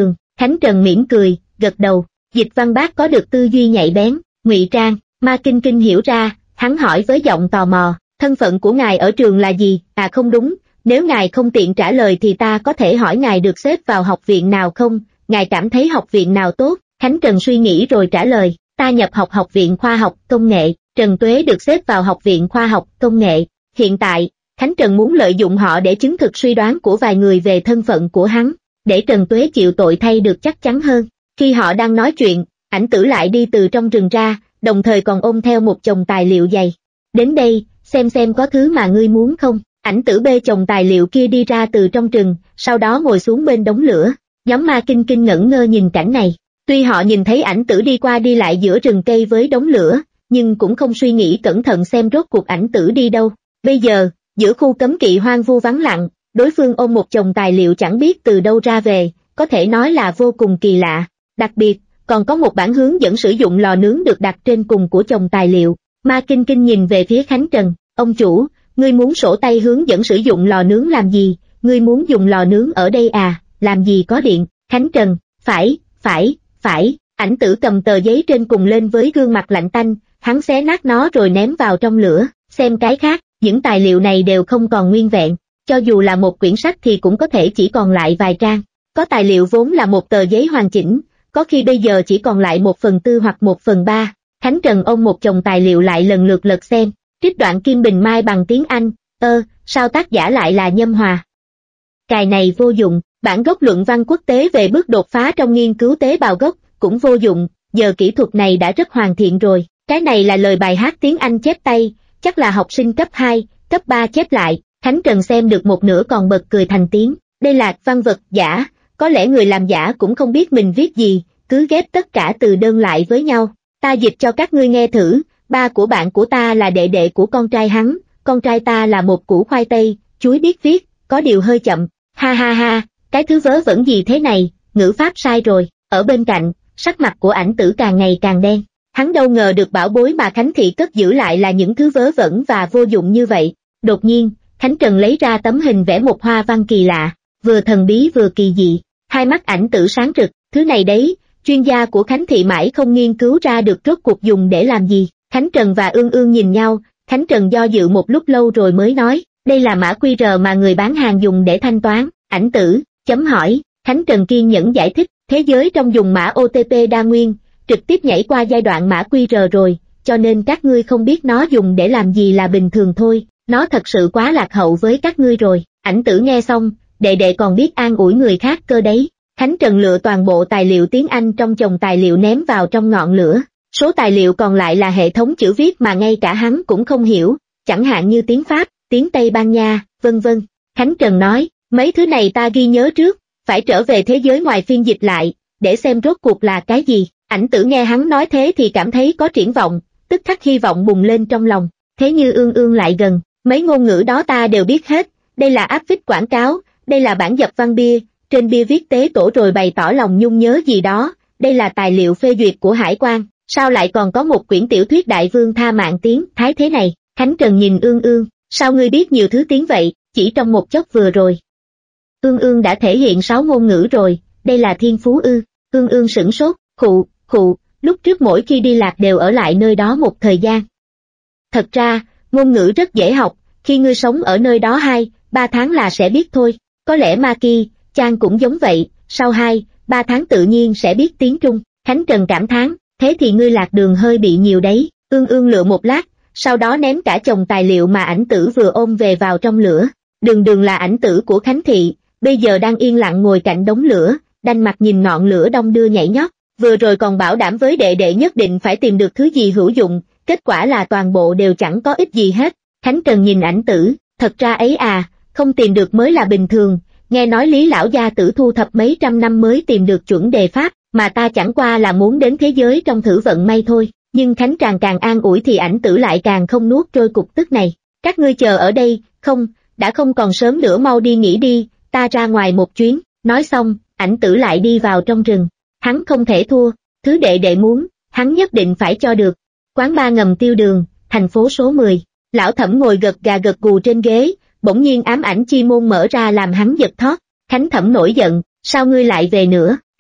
Khánh Trần mỉm cười, gật đầu. Dịch Văn Bác có được tư duy nhạy bén, ngụy trang. Ma Kinh Kinh hiểu ra, hắn hỏi với giọng tò mò, thân phận của ngài ở trường là gì? À không đúng, nếu ngài không tiện trả lời thì ta có thể hỏi ngài được xếp vào học viện nào không? Ngài cảm thấy học viện nào tốt? Khánh Trần suy nghĩ rồi trả lời, ta nhập học Học viện Khoa học Công nghệ. Trần Tuế được xếp vào Học viện Khoa học Công nghệ. Hiện tại, Khánh Trần muốn lợi dụng họ để chứng thực suy đoán của vài người về thân phận của hắn, để Trần Tuế chịu tội thay được chắc chắn hơn. Khi họ đang nói chuyện, Ảnh Tử lại đi từ trong rừng ra, đồng thời còn ôm theo một chồng tài liệu dày. Đến đây, xem xem có thứ mà ngươi muốn không. Ảnh Tử bê chồng tài liệu kia đi ra từ trong rừng, sau đó ngồi xuống bên đống lửa. Nhóm Ma Kinh Kinh ngẩn ngơ nhìn cảnh này. Tuy họ nhìn thấy Ảnh Tử đi qua đi lại giữa rừng cây với đống lửa, nhưng cũng không suy nghĩ cẩn thận xem rốt cuộc Ảnh Tử đi đâu. Bây giờ, giữa khu cấm kỵ hoang vu vắng lặng, đối phương ôm một chồng tài liệu chẳng biết từ đâu ra về, có thể nói là vô cùng kỳ lạ. Đặc biệt, còn có một bản hướng dẫn sử dụng lò nướng được đặt trên cùng của chồng tài liệu. Ma Kinh Kinh nhìn về phía Khánh Trần, ông chủ, ngươi muốn sổ tay hướng dẫn sử dụng lò nướng làm gì? Ngươi muốn dùng lò nướng ở đây à? Làm gì có điện? Khánh Trần, phải, phải, phải. Ảnh Tử cầm tờ giấy trên cùng lên với gương mặt lạnh tanh, hắn xé nát nó rồi ném vào trong lửa. Xem cái khác, những tài liệu này đều không còn nguyên vẹn, cho dù là một quyển sách thì cũng có thể chỉ còn lại vài trang. Có tài liệu vốn là một tờ giấy hoàn chỉnh, có khi bây giờ chỉ còn lại một phần tư hoặc một phần ba. Khánh Trần ôm một chồng tài liệu lại lần lượt lật xem, trích đoạn Kim Bình Mai bằng tiếng Anh. Ơ, sao tác giả lại là Nhâm Hòa? Cài này vô dụng. Bản gốc luận văn quốc tế về bước đột phá trong nghiên cứu tế bào gốc cũng vô dụng, giờ kỹ thuật này đã rất hoàn thiện rồi. Cái này là lời bài hát tiếng Anh chép tay, chắc là học sinh cấp hai, cấp ba chép lại. Khánh Trần xem được một nửa còn bật cười thành tiếng. Đây là văn vật giả, có lẽ người làm giả cũng không biết mình viết gì, cứ ghép tất cả từ đơn lại với nhau. Ta dịch cho các ngươi nghe thử. Ba của bạn của ta là đệ đệ của con trai hắn, con trai ta là một củ khoai tây, chuối biết viết, có điều hơi chậm. Ha ha ha, cái thứ vớ vẩn gì thế này, ngữ pháp sai rồi. Ở bên cạnh, sắc mặt của Ảnh Tử càng ngày càng đen. Hắn đâu ngờ được bảo bối mà Khánh Thị cất giữ lại là những thứ vớ vẩn và vô dụng như vậy. Đột nhiên, Khánh Trần lấy ra tấm hình vẽ một hoa văn kỳ lạ, vừa thần bí vừa kỳ dị. Hai mắt Ảnh Tử sáng rực, thứ này đấy, chuyên gia của Khánh Thị mãi không nghiên cứu ra được rốt cuộc dùng để làm gì. Khánh Trần và Ương Ương nhìn nhau, Khánh Trần do dự một lúc lâu rồi mới nói, đây là mã quy rờ mà người bán hàng dùng để thanh toán. Ảnh Tử, chấm hỏi, Khánh Trần kiên nhẫn giải thích, thế giới trong dùng mã ô tê pê đa nguyên, trực tiếp nhảy qua giai đoạn mã quy rờ rồi, cho nên các ngươi không biết nó dùng để làm gì là bình thường thôi, nó thật sự quá lạc hậu với các ngươi rồi. Ảnh Tử nghe xong, đệ đệ còn biết an ủi người khác cơ đấy. Khánh Trần lựa toàn bộ tài liệu tiếng Anh trong chồng tài liệu ném vào trong ngọn lửa. Số tài liệu còn lại là hệ thống chữ viết mà ngay cả hắn cũng không hiểu, chẳng hạn như tiếng Pháp, tiếng Tây Ban Nha, vân vân. Khánh Trần nói, mấy thứ này ta ghi nhớ trước, phải trở về thế giới ngoài phiên dịch lại, để xem rốt cuộc là cái gì. Ảnh Tử nghe hắn nói thế thì cảm thấy có triển vọng, tức khắc hy vọng bùng lên trong lòng. Thế như Ương Ương lại gần, mấy ngôn ngữ đó ta đều biết hết, đây là áp phích quảng cáo, đây là bản dập văn bia, trên bia viết tế tổ rồi bày tỏ lòng nhung nhớ gì đó, đây là tài liệu phê duyệt của hải quan, sao lại còn có một quyển tiểu thuyết đại vương tha mạng tiếng Thái thế này. Khánh Trần nhìn Ương Ương, sao ngươi biết nhiều thứ tiếng vậy, chỉ trong một chốc vừa rồi. Ương Ương đã thể hiện sáu ngôn ngữ rồi, đây là thiên phú ư? Ương Ương sửng sốt, khụ, khụ, lúc trước mỗi khi đi lạc đều ở lại nơi đó một thời gian. Thật ra, ngôn ngữ rất dễ học, khi ngươi sống ở nơi đó hai, ba tháng là sẽ biết thôi. Có lẽ Maki, Chan cũng giống vậy, sau hai, ba tháng tự nhiên sẽ biết tiếng Trung. Khánh Trần cảm thán, thế thì ngươi lạc đường hơi bị nhiều đấy. Ương Ương lựa một lát, sau đó ném cả chồng tài liệu mà Ảnh Tử vừa ôm về vào trong lửa. Đường Đường là ảnh tử của Khánh Thị, bây giờ đang yên lặng ngồi cạnh đống lửa, đanh mặt nhìn ngọn lửa đong đưa nhảy nhót. Vừa rồi còn bảo đảm với đệ đệ nhất định phải tìm được thứ gì hữu dụng, kết quả là toàn bộ đều chẳng có ích gì hết. Khánh Trần nhìn Ảnh Tử, thật ra ấy à, không tìm được mới là bình thường, nghe nói Lý lão gia tử thu thập mấy trăm năm mới tìm được chuẩn đề pháp, mà ta chẳng qua là muốn đến thế giới trong thử vận may thôi. Nhưng Khánh Tràng càng an ủi thì Ảnh Tử lại càng không nuốt trôi cục tức này. Các ngươi chờ ở đây, không, đã không còn sớm nữa, mau đi nghỉ đi, ta ra ngoài một chuyến. Nói xong, Ảnh Tử lại đi vào trong rừng. Hắn không thể thua, thứ đệ đệ muốn, hắn nhất định phải cho được. Quán ba ngầm Tiêu Đường, thành phố số mười. Lão Thẩm ngồi gật gà gật gù trên ghế, bỗng nhiên ám ảnh chi môn mở ra làm hắn giật thót. Khánh Thẩm nổi giận, sao ngươi lại về nữa?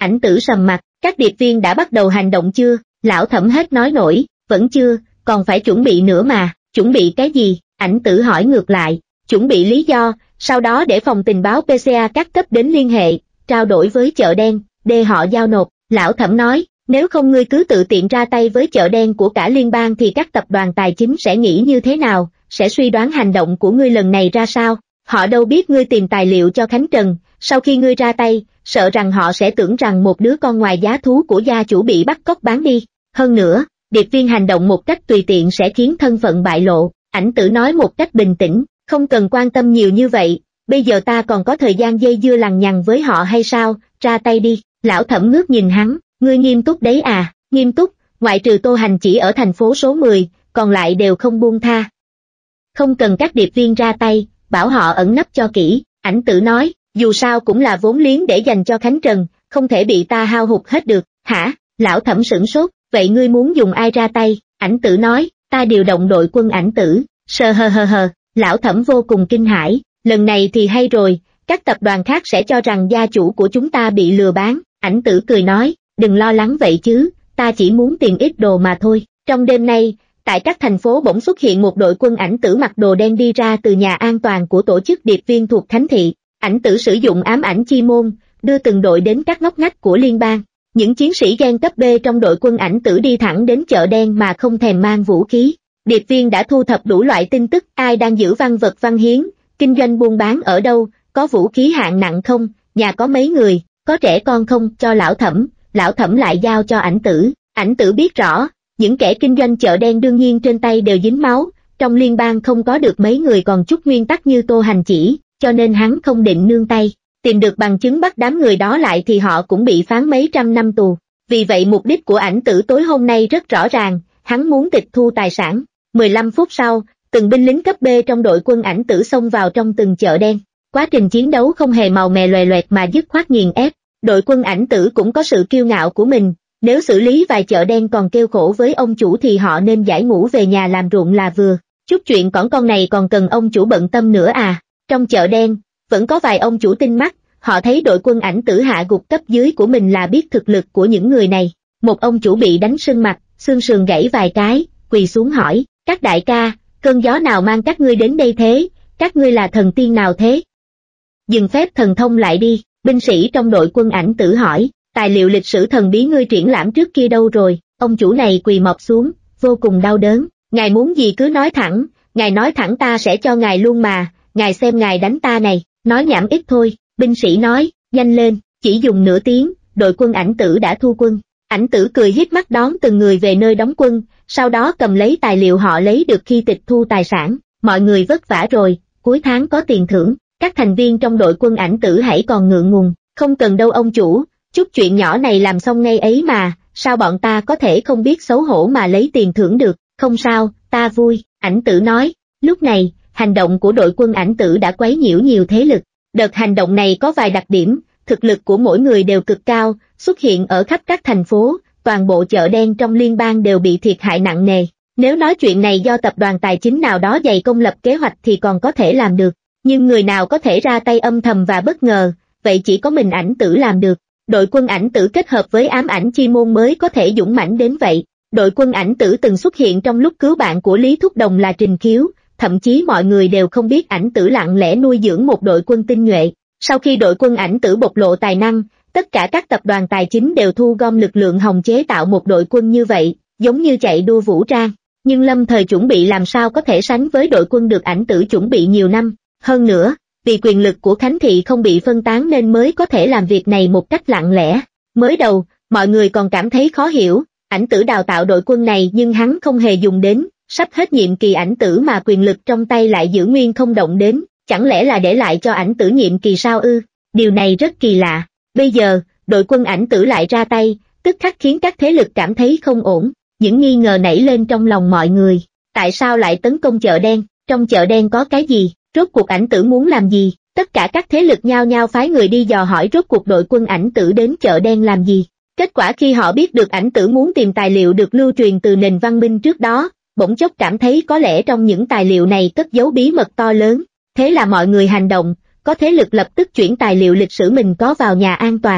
Ảnh Tử sầm mặt, các điệp viên đã bắt đầu hành động chưa? Lão Thẩm hết nói nổi, vẫn chưa, còn phải chuẩn bị nữa mà, chuẩn bị cái gì? Ảnh Tử hỏi ngược lại, chuẩn bị lý do, sau đó để phòng tình báo pê xê a các cấp đến liên hệ, trao đổi với chợ đen, để họ giao nộp. Lão Thẩm nói, nếu không ngươi cứ tự tiện ra tay với chợ đen của cả liên bang thì các tập đoàn tài chính sẽ nghĩ như thế nào, sẽ suy đoán hành động của ngươi lần này ra sao. Họ đâu biết ngươi tìm tài liệu cho Khánh Trần, sau khi ngươi ra tay, sợ rằng họ sẽ tưởng rằng một đứa con ngoài giá thú của gia chủ bị bắt cóc bán đi. Hơn nữa, điệp viên hành động một cách tùy tiện sẽ khiến thân phận bại lộ. Ảnh Tử nói một cách bình tĩnh, không cần quan tâm nhiều như vậy, bây giờ ta còn có thời gian dây dưa lằng nhằng với họ hay sao, ra tay đi. Lão Thẩm ngước nhìn hắn, ngươi nghiêm túc đấy à? Nghiêm túc, ngoại trừ Tô Hành chỉ ở thành phố số mười, còn lại đều không buông tha. Không cần các điệp viên ra tay, bảo họ ẩn nấp cho kỹ. Ảnh Tử nói, dù sao cũng là vốn liếng để dành cho Khánh Trần, không thể bị ta hao hụt hết được. Hả? Lão Thẩm sửng sốt, vậy ngươi muốn dùng ai ra tay? Ảnh Tử nói, ta điều động đội quân Ảnh Tử. Sờ hờ hờ hờ, Lão Thẩm vô cùng kinh hãi, lần này thì hay rồi, các tập đoàn khác sẽ cho rằng gia chủ của chúng ta bị lừa bán. Ảnh Tử cười nói, đừng lo lắng vậy chứ, ta chỉ muốn tìm ít đồ mà thôi. Trong đêm nay, tại các thành phố bỗng xuất hiện một đội quân Ảnh Tử mặc đồ đen đi ra từ nhà an toàn của tổ chức điệp viên thuộc Khánh Thị. Ảnh Tử sử dụng ám ảnh chi môn, đưa từng đội đến các ngóc ngách của liên bang. Những chiến sĩ gen cấp B trong đội quân Ảnh Tử đi thẳng đến chợ đen mà không thèm mang vũ khí. Điệp viên đã thu thập đủ loại tin tức, ai đang giữ văn vật văn hiến, kinh doanh buôn bán ở đâu, có vũ khí hạng nặng không, nhà có mấy người, có trẻ con không, cho Lão Thẩm. Lão Thẩm lại giao cho Ảnh Tử. Ảnh Tử biết rõ, những kẻ kinh doanh chợ đen đương nhiên trên tay đều dính máu, trong liên bang không có được mấy người còn chút nguyên tắc như Tô Hành chỉ, cho nên hắn không định nương tay. Tìm được bằng chứng bắt đám người đó lại thì họ cũng bị phán mấy trăm năm tù. Vì vậy mục đích của Ảnh Tử tối hôm nay rất rõ ràng, hắn muốn tịch thu tài sản. mười lăm phút sau, từng binh lính cấp B trong đội quân Ảnh Tử xông vào trong từng chợ đen. Quá trình chiến đấu không hề màu mè loè loẹt mà dứt khoát nghiền ép. Đội quân Ảnh Tử cũng có sự kiêu ngạo của mình, nếu xử lý vài chợ đen còn kêu khổ với ông chủ thì họ nên giải ngũ về nhà làm ruộng là vừa. Chút chuyện cỏn con này còn cần ông chủ bận tâm nữa à? Trong chợ đen, vẫn có vài ông chủ tinh mắt, họ thấy đội quân Ảnh Tử hạ gục cấp dưới của mình là biết thực lực của những người này. Một ông chủ bị đánh sưng mặt, xương sườn gãy vài cái, quỳ xuống hỏi, các đại ca, cơn gió nào mang các ngươi đến đây thế, các ngươi là thần tiên nào thế? Dừng phép thần thông lại đi. Binh sĩ trong đội quân Ảnh Tử hỏi, tài liệu lịch sử thần bí ngươi triển lãm trước kia đâu rồi? Ông chủ này quỳ mọp xuống, vô cùng đau đớn, ngài muốn gì cứ nói thẳng, ngài nói thẳng ta sẽ cho ngài luôn mà, ngài xem ngài đánh ta này, nói nhảm ít thôi. Binh sĩ nói, nhanh lên, chỉ dùng nửa tiếng, đội quân Ảnh Tử đã thu quân. Ảnh Tử cười híp mắt đón từng người về nơi đóng quân, sau đó cầm lấy tài liệu họ lấy được khi tịch thu tài sản. Mọi người vất vả rồi, cuối tháng có tiền thưởng. Các thành viên trong đội quân Ảnh Tử hãy còn ngượng ngùng, không cần đâu ông chủ, chút chuyện nhỏ này làm xong ngay ấy mà, sao bọn ta có thể không biết xấu hổ mà lấy tiền thưởng được? Không sao, ta vui. Ảnh Tử nói. Lúc này, hành động của đội quân Ảnh Tử đã quấy nhiễu nhiều thế lực. Đợt hành động này có vài đặc điểm, thực lực của mỗi người đều cực cao, xuất hiện ở khắp các thành phố, toàn bộ chợ đen trong liên bang đều bị thiệt hại nặng nề. Nếu nói chuyện này do tập đoàn tài chính nào đó dày công lập kế hoạch thì còn có thể làm được. Nhưng người nào có thể ra tay âm thầm và bất ngờ, vậy chỉ có mình Ảnh Tử làm được. Đội quân Ảnh Tử kết hợp với ám ảnh chi môn mới có thể dũng mãnh đến vậy. Đội quân Ảnh Tử từng xuất hiện trong lúc cứu bạn của Lý Thúc Đồng là Trình Khiếu, thậm chí mọi người đều không biết Ảnh Tử lặng lẽ nuôi dưỡng một đội quân tinh nhuệ. Sau khi đội quân Ảnh Tử bộc lộ tài năng, tất cả các tập đoàn tài chính đều thu gom lực lượng hồng chế tạo một đội quân như vậy, giống như chạy đua vũ trang. Nhưng lâm thời chuẩn bị làm sao có thể sánh với đội quân được Ảnh Tử chuẩn bị nhiều năm. Hơn nữa, vì quyền lực của Khánh Thị không bị phân tán nên mới có thể làm việc này một cách lặng lẽ. Mới đầu, mọi người còn cảm thấy khó hiểu, Ảnh Tử đào tạo đội quân này nhưng hắn không hề dùng đến, sắp hết nhiệm kỳ Ảnh Tử mà quyền lực trong tay lại giữ nguyên không động đến, chẳng lẽ là để lại cho Ảnh Tử nhiệm kỳ sao ư? Điều này rất kỳ lạ. Bây giờ, đội quân Ảnh Tử lại ra tay, tức khắc khiến các thế lực cảm thấy không ổn, những nghi ngờ nảy lên trong lòng mọi người. Tại sao lại tấn công chợ đen? Trong chợ đen có cái gì? Rốt cuộc Ảnh Tử muốn làm gì? Tất cả các thế lực nhao nhao phái người đi dò hỏi rốt cuộc đội quân Ảnh Tử đến chợ đen làm gì. Kết quả khi họ biết được Ảnh Tử muốn tìm tài liệu được lưu truyền từ nền văn minh trước đó, bỗng chốc cảm thấy có lẽ trong những tài liệu này cất giấu bí mật to lớn. Thế là mọi người hành động, có thế lực lập tức chuyển tài liệu lịch sử mình có vào nhà an toàn,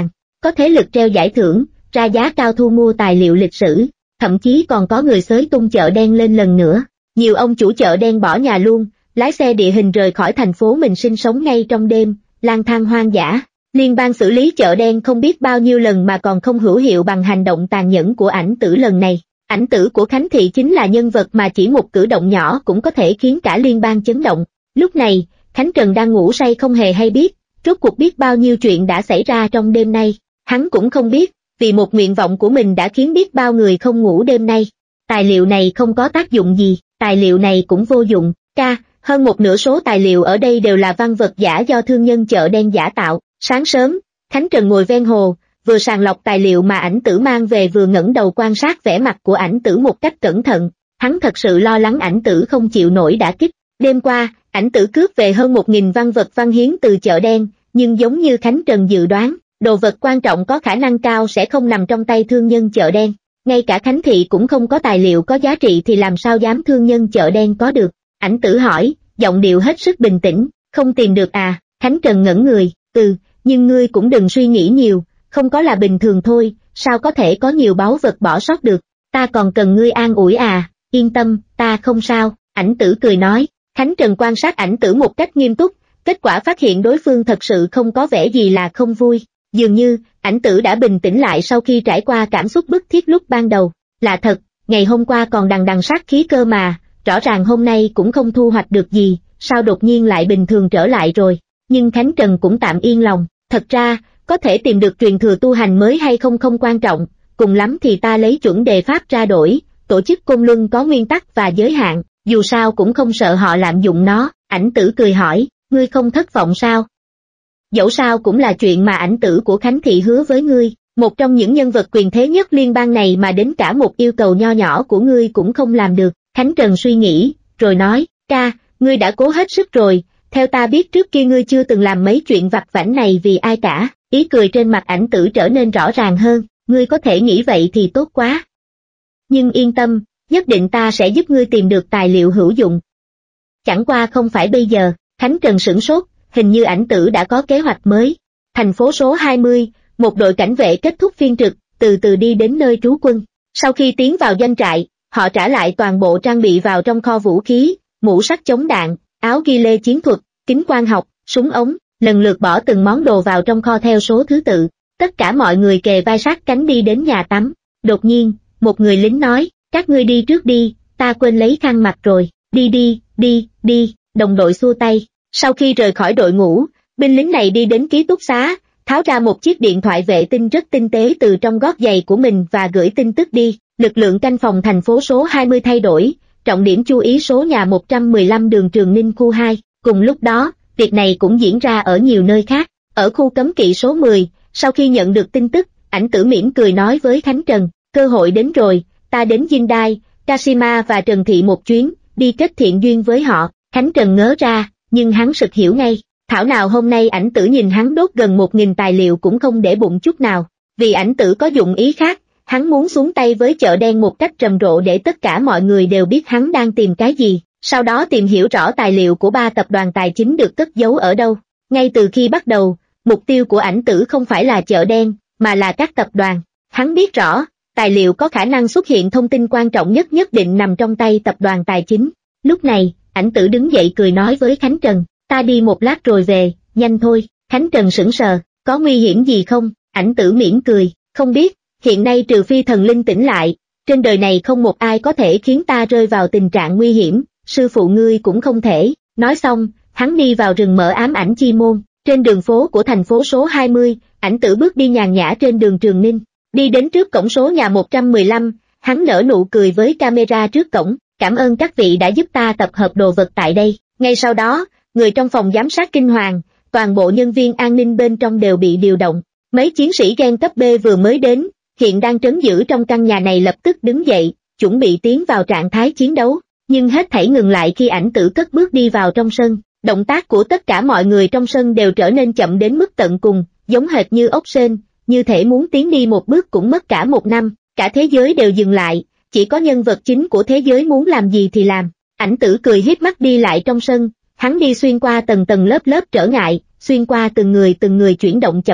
có thế lực treo giải thưởng, ra giá cao thu mua tài liệu lịch sử, thậm chí còn có người xới tung chợ đen lên lần nữa. Nhiều ông chủ chợ đen bỏ nhà luôn, lái xe địa hình rời khỏi thành phố mình sinh sống ngay trong đêm, lang thang hoang dã. Liên bang xử lý chợ đen không biết bao nhiêu lần mà còn không hữu hiệu bằng hành động tàn nhẫn của ảnh tử lần này. Ảnh tử của Khánh Thị chính là nhân vật mà chỉ một cử động nhỏ cũng có thể khiến cả liên bang chấn động. Lúc này, Khánh Trần đang ngủ say không hề hay biết, rốt cuộc biết bao nhiêu chuyện đã xảy ra trong đêm nay. Hắn cũng không biết, vì một nguyện vọng của mình đã khiến biết bao người không ngủ đêm nay. Tài liệu này không có tác dụng gì, tài liệu này cũng vô dụng. Ca, hơn một nửa số tài liệu ở đây đều là văn vật giả do thương nhân chợ đen giả tạo. Sáng sớm, Khánh Trần ngồi ven hồ, vừa sàng lọc tài liệu mà ảnh tử mang về vừa ngẩng đầu quan sát vẻ mặt của ảnh tử một cách cẩn thận. Hắn thật sự lo lắng ảnh tử không chịu nổi đả kích. Đêm qua, ảnh tử cướp về hơn một nghìn văn vật văn hiến từ chợ đen, nhưng giống như Khánh Trần dự đoán, đồ vật quan trọng có khả năng cao sẽ không nằm trong tay thương nhân chợ đen. Ngay cả Khánh Thị cũng không có tài liệu có giá trị thì làm sao dám thương nhân chợ đen có được. Ảnh tử hỏi, giọng điệu hết sức bình tĩnh, không tìm được à? Khánh Trần ngẩn người, ừ, nhưng ngươi cũng đừng suy nghĩ nhiều, không có là bình thường thôi, sao có thể có nhiều báu vật bỏ sót được, ta còn cần ngươi an ủi à, yên tâm, ta không sao, ảnh tử cười nói. Khánh Trần quan sát ảnh tử một cách nghiêm túc, kết quả phát hiện đối phương thật sự không có vẻ gì là không vui, dường như, ảnh tử đã bình tĩnh lại sau khi trải qua cảm xúc bức thiết lúc ban đầu, là thật, ngày hôm qua còn đằng đằng sát khí cơ mà, rõ ràng hôm nay cũng không thu hoạch được gì, sao đột nhiên lại bình thường trở lại rồi, nhưng Khánh Trần cũng tạm yên lòng, thật ra, có thể tìm được truyền thừa tu hành mới hay không không quan trọng, cùng lắm thì ta lấy chuẩn đề pháp ra đổi, tổ chức Côn Luân có nguyên tắc và giới hạn, dù sao cũng không sợ họ lạm dụng nó. Ảnh tử cười hỏi, ngươi không thất vọng sao? Dẫu sao cũng là chuyện mà ảnh tử của Khánh Thị hứa với ngươi, một trong những nhân vật quyền thế nhất liên bang này mà đến cả một yêu cầu nho nhỏ của ngươi cũng không làm được. Khánh Trần suy nghĩ, rồi nói, ca, ngươi đã cố hết sức rồi, theo ta biết trước kia ngươi chưa từng làm mấy chuyện vặt vãnh này vì ai cả. Ý cười trên mặt ảnh tử trở nên rõ ràng hơn, ngươi có thể nghĩ vậy thì tốt quá. Nhưng yên tâm, nhất định ta sẽ giúp ngươi tìm được tài liệu hữu dụng. Chẳng qua không phải bây giờ. Khánh Trần sửng sốt, hình như ảnh tử đã có kế hoạch mới. Thành phố số hai mươi, một đội cảnh vệ kết thúc phiên trực, từ từ đi đến nơi trú quân. Sau khi tiến vào doanh trại, họ trả lại toàn bộ trang bị vào trong kho vũ khí, mũ sắt chống đạn, áo ghi lê chiến thuật, kính quang học, súng ống, lần lượt bỏ từng món đồ vào trong kho theo số thứ tự. Tất cả mọi người kề vai sát cánh đi đến nhà tắm. Đột nhiên, một người lính nói, các ngươi đi trước đi, ta quên lấy khăn mặt rồi, đi đi, đi, đi, đồng đội xua tay. Sau khi rời khỏi đội ngũ, binh lính này đi đến ký túc xá, tháo ra một chiếc điện thoại vệ tinh rất tinh tế từ trong gót giày của mình và gửi tin tức đi. Lực lượng canh phòng thành phố số hai mươi thay đổi, trọng điểm chú ý số nhà một trăm mười lăm đường Trường Ninh khu hai. Cùng lúc đó, việc này cũng diễn ra ở nhiều nơi khác. Ở khu cấm kỵ số mười, sau khi nhận được tin tức, ảnh tử mỉm cười nói với Khánh Trần, cơ hội đến rồi, ta đến Jindai, Kashima và Trần Thị một chuyến, đi kết thiện duyên với họ. Khánh Trần ngớ ra, nhưng hắn sực hiểu ngay, thảo nào hôm nay ảnh tử nhìn hắn đốt gần một nghìn tài liệu cũng không để bụng chút nào, vì ảnh tử có dụng ý khác, hắn muốn xuống tay với chợ đen một cách rầm rộ để tất cả mọi người đều biết hắn đang tìm cái gì, sau đó tìm hiểu rõ tài liệu của ba tập đoàn tài chính được cất giấu ở đâu. Ngay từ khi bắt đầu, mục tiêu của ảnh tử không phải là chợ đen, mà là các tập đoàn. Hắn biết rõ, tài liệu có khả năng xuất hiện thông tin quan trọng nhất nhất định nằm trong tay tập đoàn tài chính. Lúc này, ảnh tử đứng dậy cười nói với Khánh Trần, ta đi một lát rồi về, nhanh thôi. Khánh Trần sững sờ, có nguy hiểm gì không? Ảnh tử mỉm cười, không biết, hiện nay trừ phi thần linh tỉnh lại, trên đời này không một ai có thể khiến ta rơi vào tình trạng nguy hiểm, sư phụ ngươi cũng không thể. Nói xong, hắn đi vào rừng mở ám ảnh chi môn. Trên đường phố của thành phố số hai mươi, ảnh tử bước đi nhàn nhã trên đường Trường Ninh, đi đến trước cổng số nhà một trăm mười lăm, hắn nở nụ cười với camera trước cổng, cảm ơn các vị đã giúp ta tập hợp đồ vật tại đây. Ngay sau đó, người trong phòng giám sát kinh hoàng, toàn bộ nhân viên an ninh bên trong đều bị điều động. Mấy chiến sĩ gen cấp B vừa mới đến, hiện đang trấn giữ trong căn nhà này lập tức đứng dậy, chuẩn bị tiến vào trạng thái chiến đấu, nhưng hết thảy ngừng lại khi ảnh tử cất bước đi vào trong sân. Động tác của tất cả mọi người trong sân đều trở nên chậm đến mức tận cùng, giống hệt như ốc sên, như thể muốn tiến đi một bước cũng mất cả một năm, cả thế giới đều dừng lại, chỉ có nhân vật chính của thế giới muốn làm gì thì làm. Ảnh tử cười híp mắt đi lại trong sân, hắn đi xuyên qua tầng tầng lớp lớp trở ngại, xuyên qua từng người từng người chuyển động chậm chạp,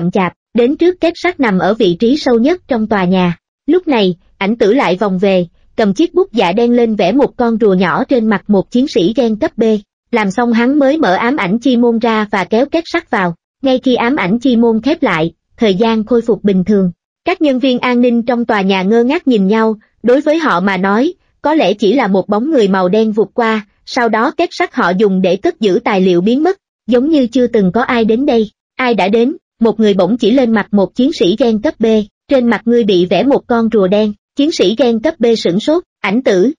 đến trước kết sắt nằm ở vị trí sâu nhất trong tòa nhà. Lúc này, Ảnh Tử lại vòng về, cầm chiếc bút dạ đen lên vẽ một con rùa nhỏ trên mặt một chiến sĩ gen cấp B. Làm xong hắn mới mở ám ảnh chi môn ra và kéo kết sắt vào. Ngay khi ám ảnh chi môn khép lại, thời gian khôi phục bình thường. Các nhân viên an ninh trong tòa nhà ngơ ngác nhìn nhau, đối với họ mà nói, có lẽ chỉ là một bóng người màu đen vụt qua, sau đó kết sắt họ dùng để cất giữ tài liệu biến mất, giống như chưa từng có ai đến đây. Ai đã đến? Một người bỗng chỉ lên mặt một chiến sĩ gen cấp B, trên mặt ngươi bị vẽ một con rùa đen. Chiến sĩ gen cấp B sửng sốt, Ảnh Tử.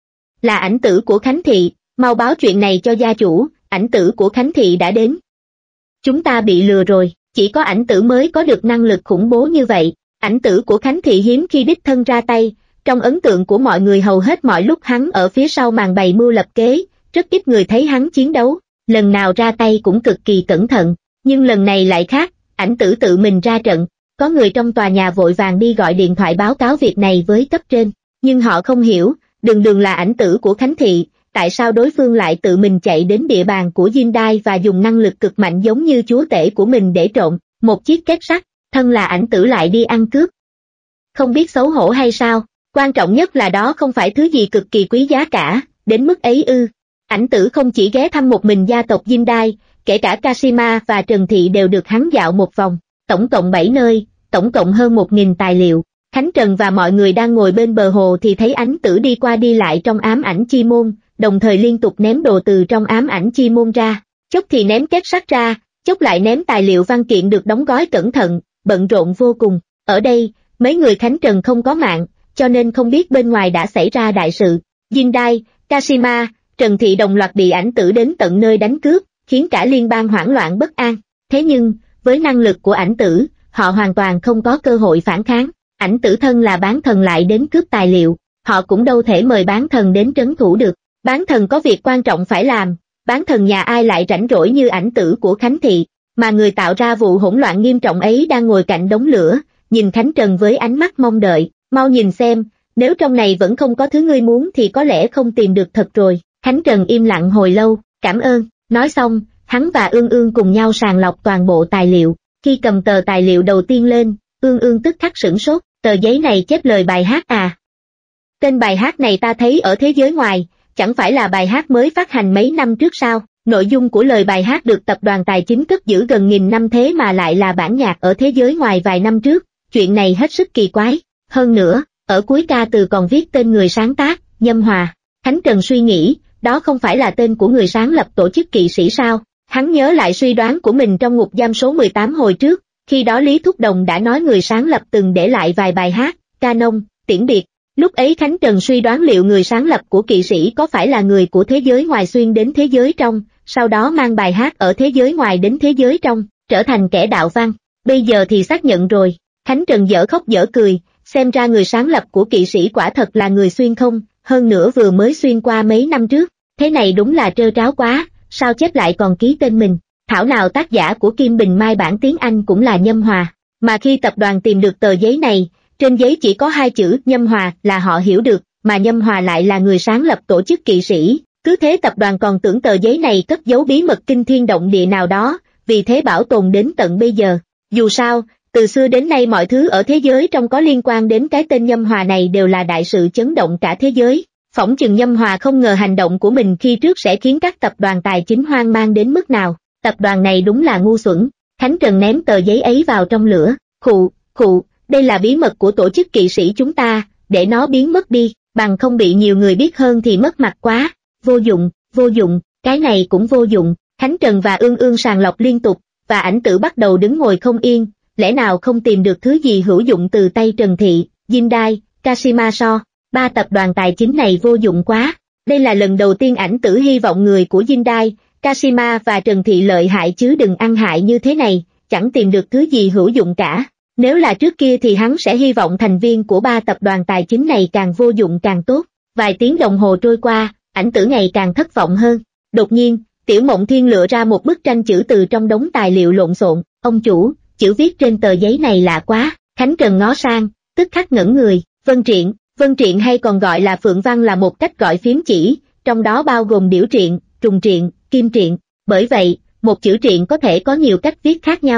Là Ảnh Tử của Khánh Thị, mau báo chuyện này cho gia chủ, Ảnh Tử của Khánh Thị đã đến. Chúng ta bị lừa rồi, chỉ có Ảnh Tử mới có được năng lực khủng bố như vậy. Ảnh Tử của Khánh Thị hiếm khi đích thân ra tay, trong ấn tượng của mọi người hầu hết mọi lúc hắn ở phía sau màn bày mưu lập kế, rất ít người thấy hắn chiến đấu, lần nào ra tay cũng cực kỳ cẩn thận, nhưng lần này lại khác, Ảnh Tử tự mình ra trận. Có người trong tòa nhà vội vàng đi gọi điện thoại báo cáo việc này với cấp trên, nhưng họ không hiểu, đường đường là Ảnh Tử của Khánh Thị, tại sao đối phương lại tự mình chạy đến địa bàn của Hyundai và dùng năng lực cực mạnh giống như chúa tể của mình để trộn một chiếc kết sắt, thân là Ảnh Tử lại đi ăn cướp. Không biết xấu hổ hay sao? Quan trọng nhất là đó không phải thứ gì cực kỳ quý giá cả, đến mức ấy ư. Ảnh Tử không chỉ ghé thăm một mình gia tộc Hyundai, kể cả Kashima và Trần Thị đều được hắn dạo một vòng, tổng cộng bảy nơi, tổng cộng hơn một nghìn tài liệu. Khánh Trần và mọi người đang ngồi bên bờ hồ thì thấy Ảnh Tử đi qua đi lại trong ám ảnh chi môn, đồng thời liên tục ném đồ từ trong ám ảnh chi môn ra, chốc thì ném kết sắt ra, chốc lại ném tài liệu văn kiện được đóng gói cẩn thận, bận rộn vô cùng. Ở đây, mấy người Khánh Trần không có mạng, cho nên không biết bên ngoài đã xảy ra đại sự. Hyundai, Kashima, Trần Thị đồng loạt bị Ảnh Tử đến tận nơi đánh cướp, khiến cả liên bang hoảng loạn bất an. Thế nhưng, với năng lực của Ảnh Tử, họ hoàn toàn không có cơ hội phản kháng. Ảnh Tử thân là bán thần lại đến cướp tài liệu, họ cũng đâu thể mời bán thần đến trấn thủ được. Bán thần có việc quan trọng phải làm, bán thần nhà ai lại rảnh rỗi như Ảnh Tử của Khánh Thị, mà người tạo ra vụ hỗn loạn nghiêm trọng ấy đang ngồi cạnh đống lửa, nhìn Khánh Trần với ánh mắt mong đợi, mau nhìn xem, nếu trong này vẫn không có thứ ngươi muốn thì có lẽ không tìm được thật rồi. Khánh Trần im lặng hồi lâu, cảm ơn, nói xong, hắn và Ương Ương cùng nhau sàng lọc toàn bộ tài liệu, khi cầm tờ tài liệu đầu tiên lên, Ương Ương tức khắc sửng sốt, tờ giấy này chép lời bài hát à. Tên bài hát này ta thấy ở thế giới ngoài, chẳng phải là bài hát mới phát hành mấy năm trước sao? Nội dung của lời bài hát được tập đoàn tài chính cất giữ gần nghìn năm thế mà lại là bản nhạc ở thế giới ngoài vài năm trước, chuyện này hết sức kỳ quái. Hơn nữa, ở cuối ca từ còn viết tên người sáng tác, Nhâm Hòa. Khánh Trần suy nghĩ, đó không phải là tên của người sáng lập tổ chức kỵ sĩ sao? Hắn nhớ lại suy đoán của mình trong ngục giam số mười tám hồi trước, khi đó Lý Thúc Đồng đã nói người sáng lập từng để lại vài bài hát, ca nông, tiễn biệt. Lúc ấy Khánh Trần suy đoán liệu người sáng lập của kỵ sĩ có phải là người của thế giới ngoài xuyên đến thế giới trong, sau đó mang bài hát ở thế giới ngoài đến thế giới trong, trở thành kẻ đạo văn. Bây giờ thì xác nhận rồi. Khánh Trần dở khóc dở cười, xem ra người sáng lập của kỵ sĩ quả thật là người xuyên không, hơn nữa vừa mới xuyên qua mấy năm trước. Thế này đúng là trơ tráo quá, sao chép lại còn ký tên mình. Thảo nào tác giả của Kim Bình Mai bản tiếng Anh cũng là Nhâm Hòa, mà khi tập đoàn tìm được tờ giấy này, trên giấy chỉ có hai chữ Nhâm Hòa là họ hiểu được, mà Nhâm Hòa lại là người sáng lập tổ chức kỵ sĩ. Cứ thế tập đoàn còn tưởng tờ giấy này cất giấu bí mật kinh thiên động địa nào đó, vì thế bảo tồn đến tận bây giờ. Dù sao, từ xưa đến nay mọi thứ ở thế giới trong có liên quan đến cái tên Nhâm Hòa này đều là đại sự chấn động cả thế giới. Phỏng chừng Nhâm Hòa không ngờ hành động của mình khi trước sẽ khiến các tập đoàn tài chính hoang mang đến mức nào. Tập đoàn này đúng là ngu xuẩn. Khánh Trần ném tờ giấy ấy vào trong lửa. Khụ, khụ, đây là bí mật của tổ chức kỵ sĩ chúng ta, để nó biến mất đi, bằng không bị nhiều người biết hơn thì mất mặt quá. Vô dụng, vô dụng, cái này cũng vô dụng. Khánh Trần và Ương Ương sàng lọc liên tục, và Ảnh Tử bắt đầu đứng ngồi không yên, lẽ nào không tìm được thứ gì hữu dụng từ tay Trần Thị, Hyundai, Kashima so. Ba tập đoàn tài chính này vô dụng quá. Đây là lần đầu tiên Ảnh Tử hy vọng người của Hyundai, Kashima và Trần Thị lợi hại chứ đừng ăn hại như thế này, chẳng tìm được thứ gì hữu dụng cả. Nếu là trước kia thì hắn sẽ hy vọng thành viên của ba tập đoàn tài chính này càng vô dụng càng tốt. Vài tiếng đồng hồ trôi qua, Ảnh Tử ngày càng thất vọng hơn. Đột nhiên, Tiểu Mộng Thiên lựa ra một bức tranh chữ từ trong đống tài liệu lộn xộn. Ông chủ, chữ viết trên tờ giấy này lạ quá. Khánh Trần ngó sang, tức khắc ngẩn người. Vân Triện, Vân Triện hay còn gọi là Phượng Văn là một cách gọi phím chỉ, trong đó bao gồm điểu triện, trùng triện, kim triện. Bởi vậy, một chữ triện có thể có nhiều cách viết khác nhau.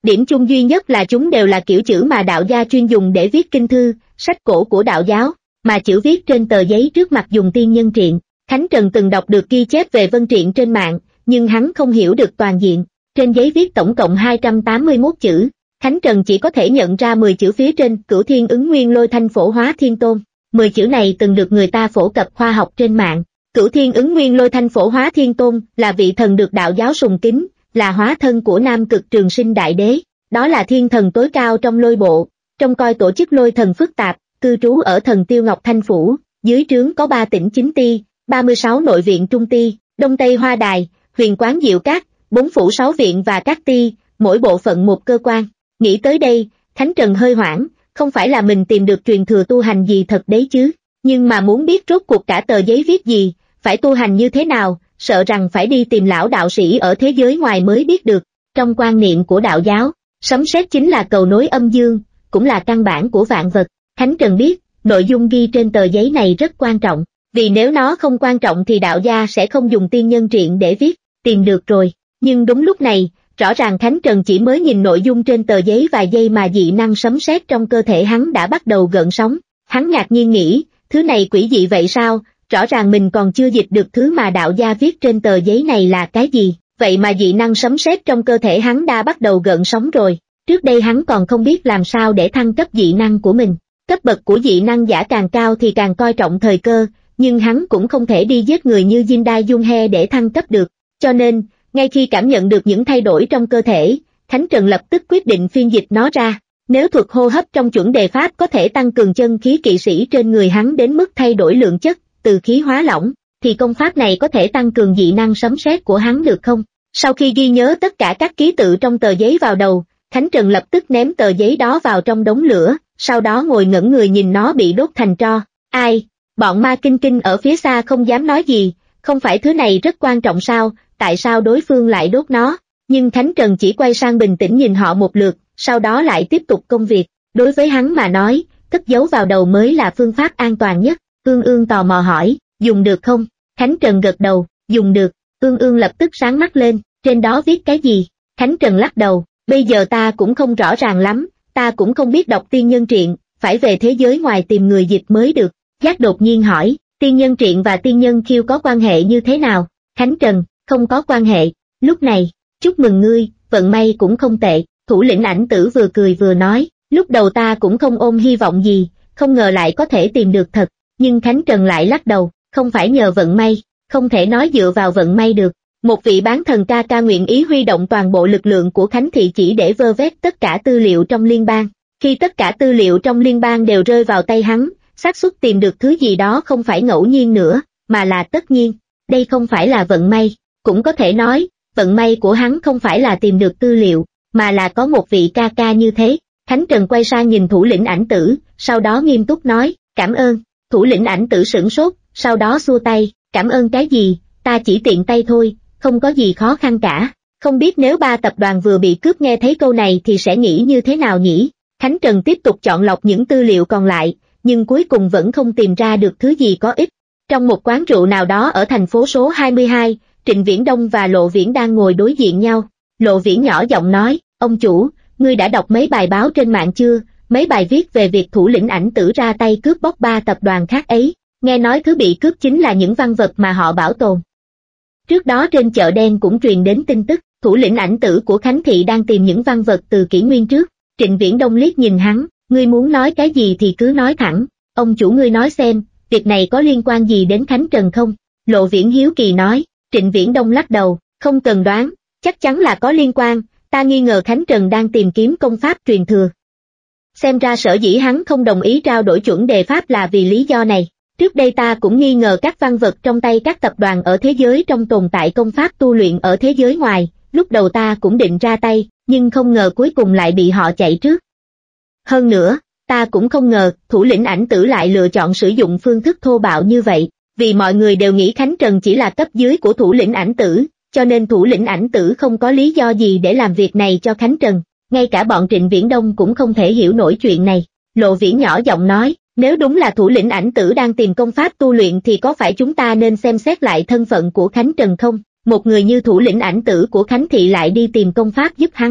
Điểm chung duy nhất là chúng đều là kiểu chữ mà đạo gia chuyên dùng để viết kinh thư, sách cổ của đạo giáo, mà chữ viết trên tờ giấy trước mặt dùng tiên nhân triện. Khánh Trần từng đọc được ghi chép về vân triện trên mạng, nhưng hắn không hiểu được toàn diện. Trên giấy viết tổng cộng hai trăm tám mươi mốt chữ, Khánh Trần chỉ có thể nhận ra mười chữ phía trên, Cửu Thiên Ứng Nguyên Lôi Thanh Phổ Hóa Thiên Tôn. mười chữ này từng được người ta phổ cập khoa học trên mạng. Cửu Thiên Ứng Nguyên Lôi Thanh Phổ Hóa Thiên Tôn là vị thần được đạo giáo sùng kính, là hóa thân của Nam Cực Trường Sinh Đại Đế. Đó là thiên thần tối cao trong lôi bộ, trông coi tổ chức lôi thần phức tạp, cư trú ở thần Tiêu Ngọc Thanh Phủ, dưới trướng có ba tỉnh chính ti, ba mươi sáu nội viện trung ti, Đông Tây Hoa Đài, Huyền Quán Diệu Cát, bốn phủ sáu viện và các ti, mỗi bộ phận một cơ quan. Nghĩ tới đây, Khánh Trần hơi hoảng, không phải là mình tìm được truyền thừa tu hành gì thật đấy chứ, nhưng mà muốn biết rốt cuộc cả tờ giấy viết gì, phải tu hành như thế nào, sợ rằng phải đi tìm lão đạo sĩ ở thế giới ngoài mới biết được. Trong quan niệm của đạo giáo, sấm sét chính là cầu nối âm dương, cũng là căn bản của vạn vật. Khánh Trần biết, nội dung ghi trên tờ giấy này rất quan trọng, vì nếu nó không quan trọng thì đạo gia sẽ không dùng tiên nhân triện để viết. Tìm được rồi, nhưng đúng lúc này, rõ ràng Khánh Trần chỉ mới nhìn nội dung trên tờ giấy vài giây mà dị năng sấm sét trong cơ thể hắn đã bắt đầu gợn sóng. Hắn ngạc nhiên nghĩ, thứ này quỷ dị vậy sao, rõ ràng mình còn chưa dịch được thứ mà đạo gia viết trên tờ giấy này là cái gì, vậy mà dị năng sấm sét trong cơ thể hắn đã bắt đầu gợn sóng rồi. Trước đây hắn còn không biết làm sao để thăng cấp dị năng của mình. Cấp bậc của dị năng giả càng cao thì càng coi trọng thời cơ, nhưng hắn cũng không thể đi giết người như Jindai Junhe để thăng cấp được. Cho nên, ngay khi cảm nhận được những thay đổi trong cơ thể, Khánh Trần lập tức quyết định phiên dịch nó ra. Nếu thuật hô hấp trong chuẩn đề pháp có thể tăng cường chân khí kỵ sĩ trên người hắn đến mức thay đổi lượng chất, từ khí hóa lỏng, thì công pháp này có thể tăng cường dị năng sấm sét của hắn được không? Sau khi ghi nhớ tất cả các ký tự trong tờ giấy vào đầu, Khánh Trần lập tức ném tờ giấy đó vào trong đống lửa, sau đó ngồi ngẩn người nhìn nó bị đốt thành tro. Ai? Bọn ma kinh kinh ở phía xa không dám nói gì, không phải thứ này rất quan trọng sao, tại sao đối phương lại đốt nó? Nhưng Khánh Trần chỉ quay sang bình tĩnh nhìn họ một lượt, sau đó lại tiếp tục công việc. Đối với hắn mà nói, cất giấu vào đầu mới là phương pháp an toàn nhất. Ương Ương tò mò hỏi, dùng được không? Khánh Trần gật đầu, dùng được. Ương Ương lập tức sáng mắt lên, trên đó viết cái gì? Khánh Trần lắc đầu, bây giờ ta cũng không rõ ràng lắm, ta cũng không biết đọc tiên nhân triện, phải về thế giới ngoài tìm người dịch mới được. Giác đột nhiên hỏi, tiên nhân triện và tiên nhân khiêu có quan hệ như thế nào? Khánh Trần, không có quan hệ. Lúc này, chúc mừng ngươi, vận may cũng không tệ. Thủ lĩnh Ảnh Tử vừa cười vừa nói, lúc đầu ta cũng không ôm hy vọng gì, không ngờ lại có thể tìm được thật. Nhưng Khánh Trần lại lắc đầu, không phải nhờ vận may, không thể nói dựa vào vận may được. Một vị bán thần ca ca nguyện ý huy động toàn bộ lực lượng của Khánh Thị chỉ để vơ vét tất cả tư liệu trong liên bang. Khi tất cả tư liệu trong liên bang đều rơi vào tay hắn, xác suất tìm được thứ gì đó không phải ngẫu nhiên nữa, mà là tất nhiên. Đây không phải là vận may, cũng có thể nói, vận may của hắn không phải là tìm được tư liệu, mà là có một vị ca ca như thế. Khánh Trần quay sang nhìn thủ lĩnh Ảnh Tử, sau đó nghiêm túc nói, cảm ơn. Thủ lĩnh Ảnh Tử sửng sốt, sau đó xua tay, cảm ơn cái gì, ta chỉ tiện tay thôi, không có gì khó khăn cả. Không biết nếu ba tập đoàn vừa bị cướp nghe thấy câu này thì sẽ nghĩ như thế nào nhỉ? Khánh Trần tiếp tục chọn lọc những tư liệu còn lại, nhưng cuối cùng vẫn không tìm ra được thứ gì có ích. Trong một quán rượu nào đó ở thành phố số hai mươi hai, Trịnh Viễn Đông và Lộ Viễn đang ngồi đối diện nhau. Lộ Viễn nhỏ giọng nói, ông chủ, ngươi đã đọc mấy bài báo trên mạng chưa? Mấy bài viết về việc thủ lĩnh Ảnh Tử ra tay cướp bóc ba tập đoàn khác ấy, nghe nói thứ bị cướp chính là những văn vật mà họ bảo tồn. Trước đó trên chợ đen cũng truyền đến tin tức, thủ lĩnh Ảnh Tử của Khánh Thị đang tìm những văn vật từ kỷ nguyên trước. Trịnh Viễn Đông liếc nhìn hắn, ngươi muốn nói cái gì thì cứ nói thẳng, ông chủ ngươi nói xem, việc này có liên quan gì đến Khánh Trần không? Lộ Viễn hiếu kỳ nói. Trịnh Viễn Đông lắc đầu, không cần đoán, chắc chắn là có liên quan, ta nghi ngờ Khánh Trần đang tìm kiếm công pháp truyền thừa. Xem ra sở dĩ hắn không đồng ý trao đổi chuẩn đề pháp là vì lý do này. Trước đây ta cũng nghi ngờ các văn vật trong tay các tập đoàn ở thế giới trong tồn tại công pháp tu luyện ở thế giới ngoài, lúc đầu ta cũng định ra tay, nhưng không ngờ cuối cùng lại bị họ chạy trước. Hơn nữa, ta cũng không ngờ thủ lĩnh Ảnh Tử lại lựa chọn sử dụng phương thức thô bạo như vậy, vì mọi người đều nghĩ Khánh Trần chỉ là cấp dưới của thủ lĩnh Ảnh Tử, cho nên thủ lĩnh Ảnh Tử không có lý do gì để làm việc này cho Khánh Trần. Ngay cả bọn Trịnh Viễn Đông cũng không thể hiểu nổi chuyện này. Lộ Viễn nhỏ giọng nói, nếu đúng là thủ lĩnh Ảnh Tử đang tìm công pháp tu luyện thì có phải chúng ta nên xem xét lại thân phận của Khánh Trần không? Một người như thủ lĩnh Ảnh Tử của Khánh Thị lại đi tìm công pháp giúp hắn.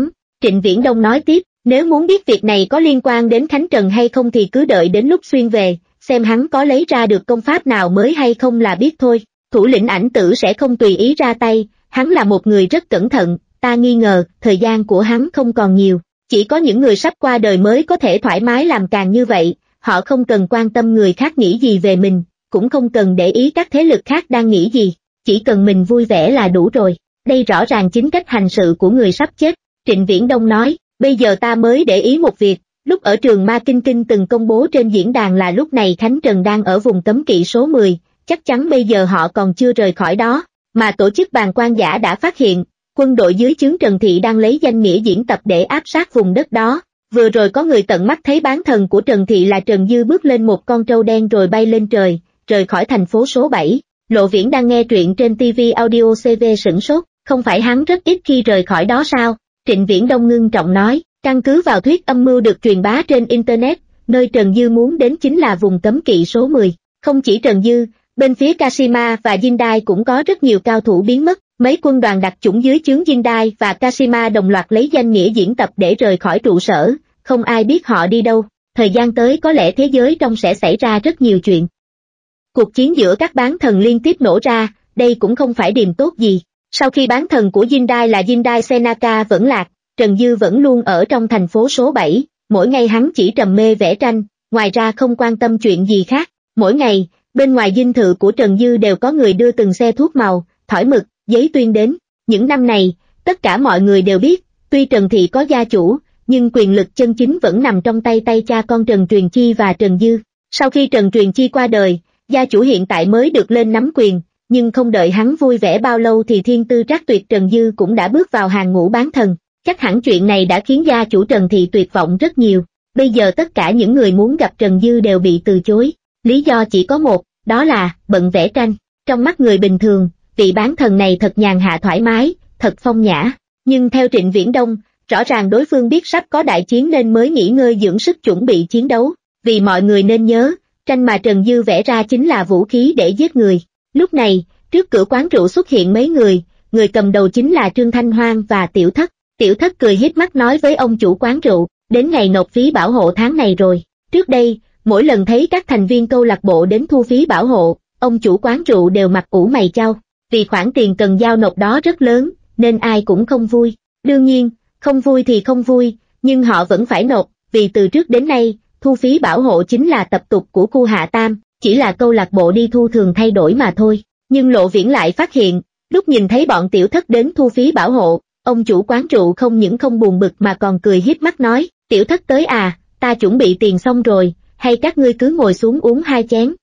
Trịnh Viễn Đông nói tiếp, nếu muốn biết việc này có liên quan đến Khánh Trần hay không thì cứ đợi đến lúc xuyên về, xem hắn có lấy ra được công pháp nào mới hay không là biết thôi. Thủ lĩnh Ảnh Tử sẽ không tùy ý ra tay, hắn là một người rất cẩn thận, ta nghi ngờ, thời gian của hắn không còn nhiều, chỉ có những người sắp qua đời mới có thể thoải mái làm càng như vậy, họ không cần quan tâm người khác nghĩ gì về mình, cũng không cần để ý các thế lực khác đang nghĩ gì, chỉ cần mình vui vẻ là đủ rồi. Đây rõ ràng chính cách hành sự của người sắp chết. Trịnh Viễn Đông nói, bây giờ ta mới để ý một việc, lúc ở trường Ma Kinh Kinh từng công bố trên diễn đàn là lúc này Khánh Trần đang ở vùng cấm kỵ số mười, chắc chắn bây giờ họ còn chưa rời khỏi đó, mà tổ chức Bàn Quan Giả đã phát hiện, quân đội dưới trướng Trần Thị đang lấy danh nghĩa diễn tập để áp sát vùng đất đó. Vừa rồi có người tận mắt thấy bán thần của Trần Thị là Trần Dư bước lên một con trâu đen rồi bay lên trời, rời khỏi thành phố số bảy. Lộ Viễn đang nghe truyện trên ti vi Audio xê vê sửng sốt, không phải hắn rất ít khi rời khỏi đó sao? Trịnh Viễn Đông ngưng trọng nói, căn cứ vào thuyết âm mưu được truyền bá trên Internet, nơi Trần Dư muốn đến chính là vùng cấm kỵ số mười. Không chỉ Trần Dư, bên phía Kashima và Jindai cũng có rất nhiều cao thủ biến mất, mấy quân đoàn đặc chủng dưới trướng Jindai và Kashima đồng loạt lấy danh nghĩa diễn tập để rời khỏi trụ sở, không ai biết họ đi đâu, thời gian tới có lẽ thế giới trong sẽ xảy ra rất nhiều chuyện. Cuộc chiến giữa các bán thần liên tiếp nổ ra, đây cũng không phải điềm tốt gì. Sau khi bán thần của Jindai là Jindai Senaka vẫn lạc, Trần Dư vẫn luôn ở trong thành phố số bảy, mỗi ngày hắn chỉ trầm mê vẽ tranh, ngoài ra không quan tâm chuyện gì khác. Mỗi ngày, bên ngoài dinh thự của Trần Dư đều có người đưa từng xe thuốc màu, thỏi mực, giấy tuyên đến. Những năm này, tất cả mọi người đều biết, tuy Trần Thị có gia chủ, nhưng quyền lực chân chính vẫn nằm trong tay tay cha con Trần Truyền Chi và Trần Dư. Sau khi Trần Truyền Chi qua đời, gia chủ hiện tại mới được lên nắm quyền, nhưng không đợi hắn vui vẻ bao lâu thì thiên tư trác tuyệt Trần Dư cũng đã bước vào hàng ngũ bán thần. Chắc hẳn chuyện này đã khiến gia chủ Trần Thị tuyệt vọng rất nhiều. Bây giờ tất cả những người muốn gặp Trần Dư đều bị từ chối. Lý do chỉ có một, đó là bận vẽ tranh. Trong mắt người bình thường, vị bán thần này thật nhàn hạ thoải mái, thật phong nhã. Nhưng theo Trịnh Viễn Đông, rõ ràng đối phương biết sắp có đại chiến nên mới nghỉ ngơi dưỡng sức chuẩn bị chiến đấu. Vì mọi người nên nhớ, tranh mà Trần Dư vẽ ra chính là vũ khí để giết người. Lúc này, trước cửa quán rượu xuất hiện mấy người, người cầm đầu chính là Trương Thanh Hoang và Tiểu Thất. Tiểu Thất cười híp mắt nói với ông chủ quán rượu, đến ngày nộp phí bảo hộ tháng này rồi. Trước đây, mỗi lần thấy các thành viên câu lạc bộ đến thu phí bảo hộ, ông chủ quán rượu đều mặt ủ mày chau, vì khoản tiền cần giao nộp đó rất lớn, nên ai cũng không vui. Đương nhiên, không vui thì không vui, nhưng họ vẫn phải nộp, vì từ trước đến nay, thu phí bảo hộ chính là tập tục của khu Hạ Tam, chỉ là câu lạc bộ đi thu thường thay đổi mà thôi. Nhưng Lộ Viễn lại phát hiện, lúc nhìn thấy bọn Tiểu Thất đến thu phí bảo hộ, ông chủ quán rượu không những không buồn bực mà còn cười híp mắt nói, Tiểu Thất tới à, ta chuẩn bị tiền xong rồi, hay các ngươi cứ ngồi xuống uống hai chén.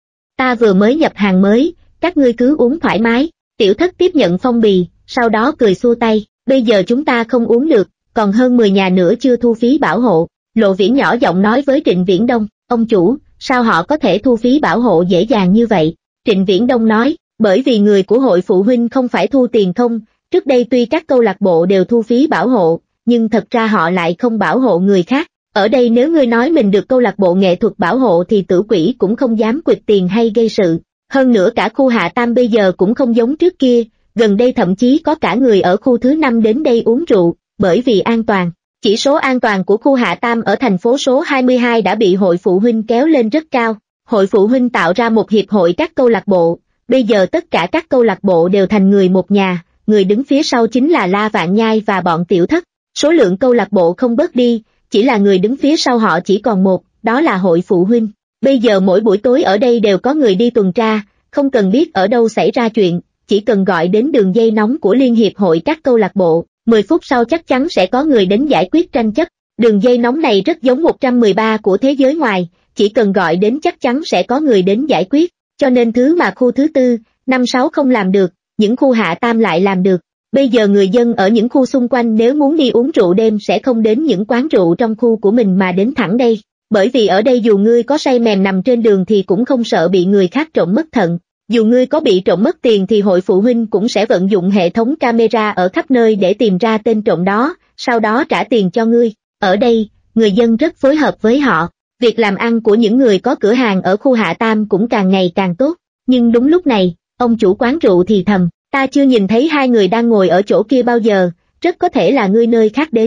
Ta vừa mới nhập hàng mới, các ngươi cứ uống thoải mái. Tiểu Thất tiếp nhận phong bì, sau đó cười xua tay, bây giờ chúng ta không uống được, còn hơn mười nhà nữa chưa thu phí bảo hộ. Lộ Viễn nhỏ giọng nói với Trịnh Viễn Đông, ông chủ, sao họ có thể thu phí bảo hộ dễ dàng như vậy? Trịnh Viễn Đông nói, bởi vì người của hội phụ huynh không phải thu tiền không, trước đây tuy các câu lạc bộ đều thu phí bảo hộ, nhưng thật ra họ lại không bảo hộ người khác. Ở đây nếu ngươi nói mình được câu lạc bộ nghệ thuật bảo hộ thì tử quỷ cũng không dám quỵt tiền hay gây sự. Hơn nữa cả khu Hạ Tam bây giờ cũng không giống trước kia, gần đây thậm chí có cả người ở khu thứ năm đến đây uống rượu, bởi vì an toàn. Chỉ số an toàn của khu Hạ Tam ở thành phố số hai mươi hai đã bị hội phụ huynh kéo lên rất cao. Hội phụ huynh tạo ra một hiệp hội các câu lạc bộ, bây giờ tất cả các câu lạc bộ đều thành người một nhà, người đứng phía sau chính là La Vạn Nhai và bọn Tiểu Thất. Số lượng câu lạc bộ không bớt đi, chỉ là người đứng phía sau họ chỉ còn một, đó là hội phụ huynh. Bây giờ mỗi buổi tối ở đây đều có người đi tuần tra, không cần biết ở đâu xảy ra chuyện, chỉ cần gọi đến đường dây nóng của Liên hiệp hội các câu lạc bộ, mười phút sau chắc chắn sẽ có người đến giải quyết tranh chấp. Đường dây nóng này rất giống một trăm mười ba của thế giới ngoài, chỉ cần gọi đến chắc chắn sẽ có người đến giải quyết, cho nên thứ mà khu thứ tư, năm sáu không làm được, những khu Hạ Tam lại làm được. Bây giờ người dân ở những khu xung quanh nếu muốn đi uống rượu đêm sẽ không đến những quán rượu trong khu của mình mà đến thẳng đây, bởi vì ở đây dù ngươi có say mềm nằm trên đường thì cũng không sợ bị người khác trộm mất thận. Dù ngươi có bị trộm mất tiền thì hội phụ huynh cũng sẽ vận dụng hệ thống camera ở khắp nơi để tìm ra tên trộm đó, sau đó trả tiền cho ngươi. Ở đây, người dân rất phối hợp với họ. Việc làm ăn của những người có cửa hàng ở khu Hạ Tam cũng càng ngày càng tốt. Nhưng đúng lúc này, ông chủ quán rượu thì thầm, ta chưa nhìn thấy hai người đang ngồi ở chỗ kia bao giờ, rất có thể là ngươi nơi khác đến.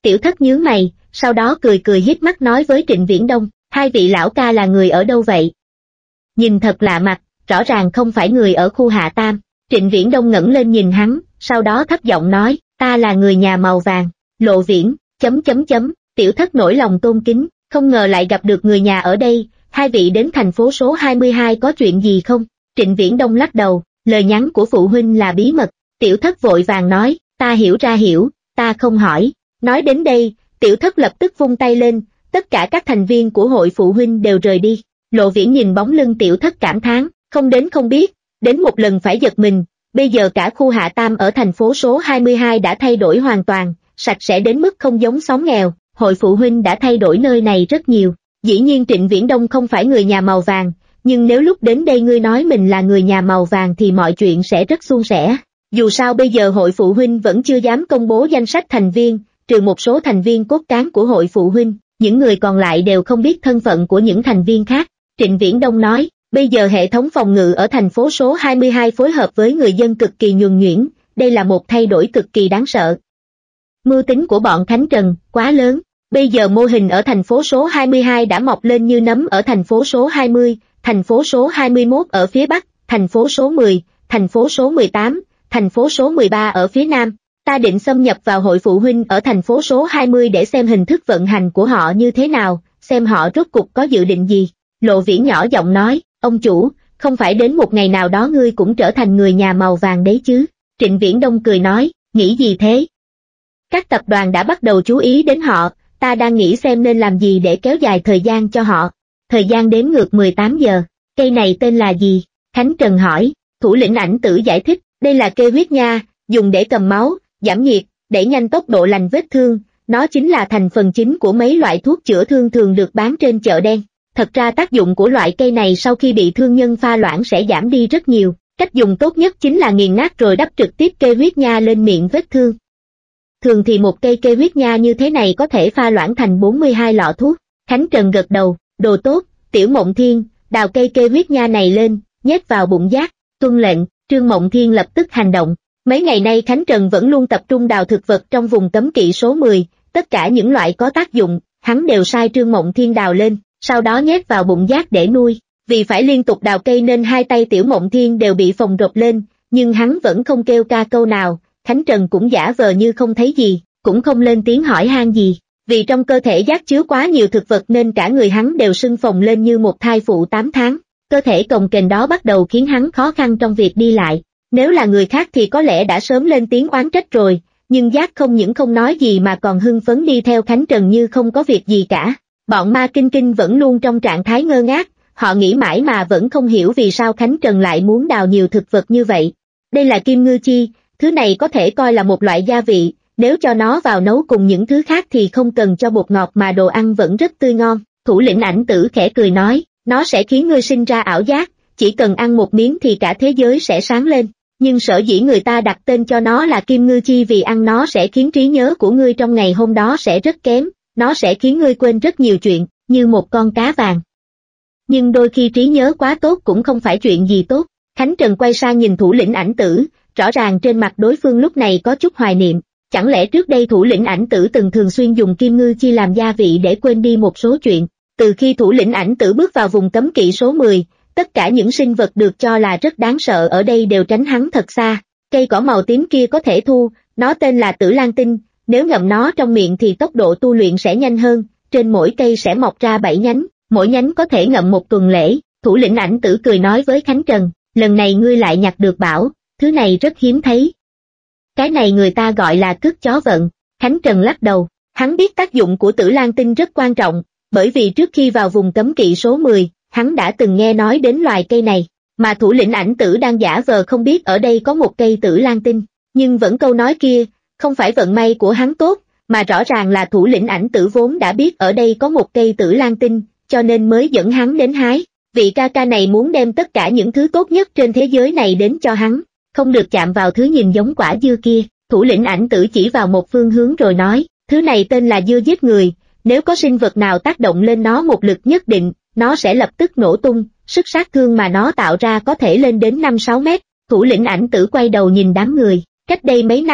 Tiểu Thất nhướng mày, sau đó cười cười híp mắt nói với Trịnh Viễn Đông, hai vị lão ca là người ở đâu vậy? Nhìn thật lạ mặt, rõ ràng không phải người ở khu Hạ Tam. Trịnh Viễn Đông ngẩng lên nhìn hắn, sau đó thấp giọng nói, ta là người nhà màu vàng, Lộ Viễn, chấm chấm chấm, Tiểu Thất nổi lòng tôn kính, không ngờ lại gặp được người nhà ở đây, hai vị đến thành phố số hai mươi hai có chuyện gì không? Trịnh Viễn Đông lắc đầu, lời nhắn của phụ huynh là bí mật. Tiểu Thất vội vàng nói, ta hiểu ra hiểu, ta không hỏi. Nói đến đây, Tiểu Thất lập tức vung tay lên, tất cả các thành viên của hội phụ huynh đều rời đi. Lộ Viễn nhìn bóng lưng Tiểu Thất cảm thán, không đến không biết, đến một lần phải giật mình, bây giờ cả khu Hạ Tam ở thành phố số hai mươi hai đã thay đổi hoàn toàn, sạch sẽ đến mức không giống xóm nghèo, hội phụ huynh đã thay đổi nơi này rất nhiều. Dĩ nhiên Trịnh Viễn Đông không phải người nhà màu vàng, nhưng nếu lúc đến đây ngươi nói mình là người nhà màu vàng thì mọi chuyện sẽ rất suôn sẻ. Dù sao bây giờ hội phụ huynh vẫn chưa dám công bố danh sách thành viên, trừ một số thành viên cốt cán của hội phụ huynh, những người còn lại đều không biết thân phận của những thành viên khác. Trịnh Viễn Đông nói, bây giờ hệ thống phòng ngự ở thành phố số hai mươi hai phối hợp với người dân cực kỳ nhuần nhuyễn, đây là một thay đổi cực kỳ đáng sợ. Mưu tính của bọn Khánh Trần, quá lớn, bây giờ mô hình ở thành phố số hai mươi hai đã mọc lên như nấm ở thành phố số hai mươi, thành phố số hai mươi mốt ở phía Bắc, thành phố số mười, thành phố số mười tám, thành phố số mười ba ở phía Nam. Ta định xâm nhập vào hội phụ huynh ở thành phố số hai mươi để xem hình thức vận hành của họ như thế nào, xem họ rốt cục có dự định gì. Lộ Viễn nhỏ giọng nói, ông chủ, không phải đến một ngày nào đó ngươi cũng trở thành người nhà màu vàng đấy chứ? Trịnh Viễn Đông cười nói, nghĩ gì thế? Các tập đoàn đã bắt đầu chú ý đến họ, ta đang nghĩ xem nên làm gì để kéo dài thời gian cho họ. Thời gian đếm ngược mười tám giờ, cây này tên là gì? Khánh Trần hỏi, thủ lĩnh Ảnh Tử giải thích, đây là kê huyết nha, dùng để cầm máu, giảm nhiệt, đẩy nhanh tốc độ lành vết thương, nó chính là thành phần chính của mấy loại thuốc chữa thương thường được bán trên chợ đen. Thật ra tác dụng của loại cây này sau khi bị thương nhân pha loãng sẽ giảm đi rất nhiều, cách dùng tốt nhất chính là nghiền nát rồi đắp trực tiếp kê huyết nha lên miệng vết thương. Thường thì một cây kê huyết nha như thế này có thể pha loãng thành bốn mươi hai lọ thuốc. Khánh Trần gật đầu, đồ tốt, Tiểu Mộng Thiên, đào cây kê huyết nha này lên, nhét vào bụng giác, tuân lệnh, Trương Mộng Thiên lập tức hành động. Mấy ngày nay Khánh Trần vẫn luôn tập trung đào thực vật trong vùng cấm kỵ số mười, tất cả những loại có tác dụng, hắn đều sai Trương Mộng Thiên đào lên, sau đó nhét vào bụng giác để nuôi. Vì phải liên tục đào cây nên hai tay Tiểu Mộng Thiên đều bị phồng rộp lên, nhưng hắn vẫn không kêu ca câu nào, Khánh Trần cũng giả vờ như không thấy gì, cũng không lên tiếng hỏi han gì. Vì trong cơ thể giác chứa quá nhiều thực vật nên cả người hắn đều sưng phồng lên như một thai phụ tám tháng, cơ thể cồng kềnh đó bắt đầu khiến hắn khó khăn trong việc đi lại. Nếu là người khác thì có lẽ đã sớm lên tiếng oán trách rồi, nhưng giác không những không nói gì mà còn hưng phấn đi theo Khánh Trần như không có việc gì cả. Bọn Ma Kinh Kinh vẫn luôn trong trạng thái ngơ ngác, họ nghĩ mãi mà vẫn không hiểu vì sao Khánh Trần lại muốn đào nhiều thực vật như vậy. Đây là kim ngư chi, thứ này có thể coi là một loại gia vị, nếu cho nó vào nấu cùng những thứ khác thì không cần cho bột ngọt mà đồ ăn vẫn rất tươi ngon. Thủ lĩnh Ảnh Tử khẽ cười nói, nó sẽ khiến ngươi sinh ra ảo giác, chỉ cần ăn một miếng thì cả thế giới sẽ sáng lên. Nhưng sở dĩ người ta đặt tên cho nó là kim ngư chi vì ăn nó sẽ khiến trí nhớ của ngươi trong ngày hôm đó sẽ rất kém, nó sẽ khiến ngươi quên rất nhiều chuyện, như một con cá vàng. Nhưng đôi khi trí nhớ quá tốt cũng không phải chuyện gì tốt. Khánh Trần quay sang nhìn thủ lĩnh Ảnh Tử, rõ ràng trên mặt đối phương lúc này có chút hoài niệm. Chẳng lẽ trước đây thủ lĩnh Ảnh Tử từng thường xuyên dùng kim ngư chi làm gia vị để quên đi một số chuyện? Từ khi thủ lĩnh Ảnh Tử bước vào vùng cấm kỵ số mười, tất cả những sinh vật được cho là rất đáng sợ ở đây đều tránh hắn thật xa. Cây cỏ màu tím kia có thể thu, nó tên là Tử Lan Tinh, nếu ngậm nó trong miệng thì tốc độ tu luyện sẽ nhanh hơn, trên mỗi cây sẽ mọc ra bảy nhánh, mỗi nhánh có thể ngậm một tuần lễ. Thủ lĩnh Ảnh Tử cười nói với Khánh Trần, lần này ngươi lại nhặt được bảo, thứ này rất hiếm thấy. Cái này người ta gọi là cứt chó vận. Khánh Trần lắc đầu, hắn biết tác dụng của Tử Lan Tinh rất quan trọng, bởi vì trước khi vào vùng cấm kỵ số mười, hắn đã từng nghe nói đến loài cây này, mà thủ lĩnh Ảnh Tử đang giả vờ không biết ở đây có một cây Tử Lan Tinh, nhưng vẫn câu nói kia, không phải vận may của hắn tốt, mà rõ ràng là thủ lĩnh Ảnh Tử vốn đã biết ở đây có một cây Tử Lan Tinh, cho nên mới dẫn hắn đến hái. Vị ca ca này muốn đem tất cả những thứ tốt nhất trên thế giới này đến cho hắn, không được chạm vào thứ nhìn giống quả dưa kia. Thủ lĩnh Ảnh Tử chỉ vào một phương hướng rồi nói, thứ này tên là dưa giết người, nếu có sinh vật nào tác động lên nó một lực nhất định, nó sẽ lập tức nổ tung, sức sát thương mà nó tạo ra có thể lên đến năm sáu mét. Thủ lĩnh Ảnh Tử quay đầu nhìn đám người, cách đây mấy năm,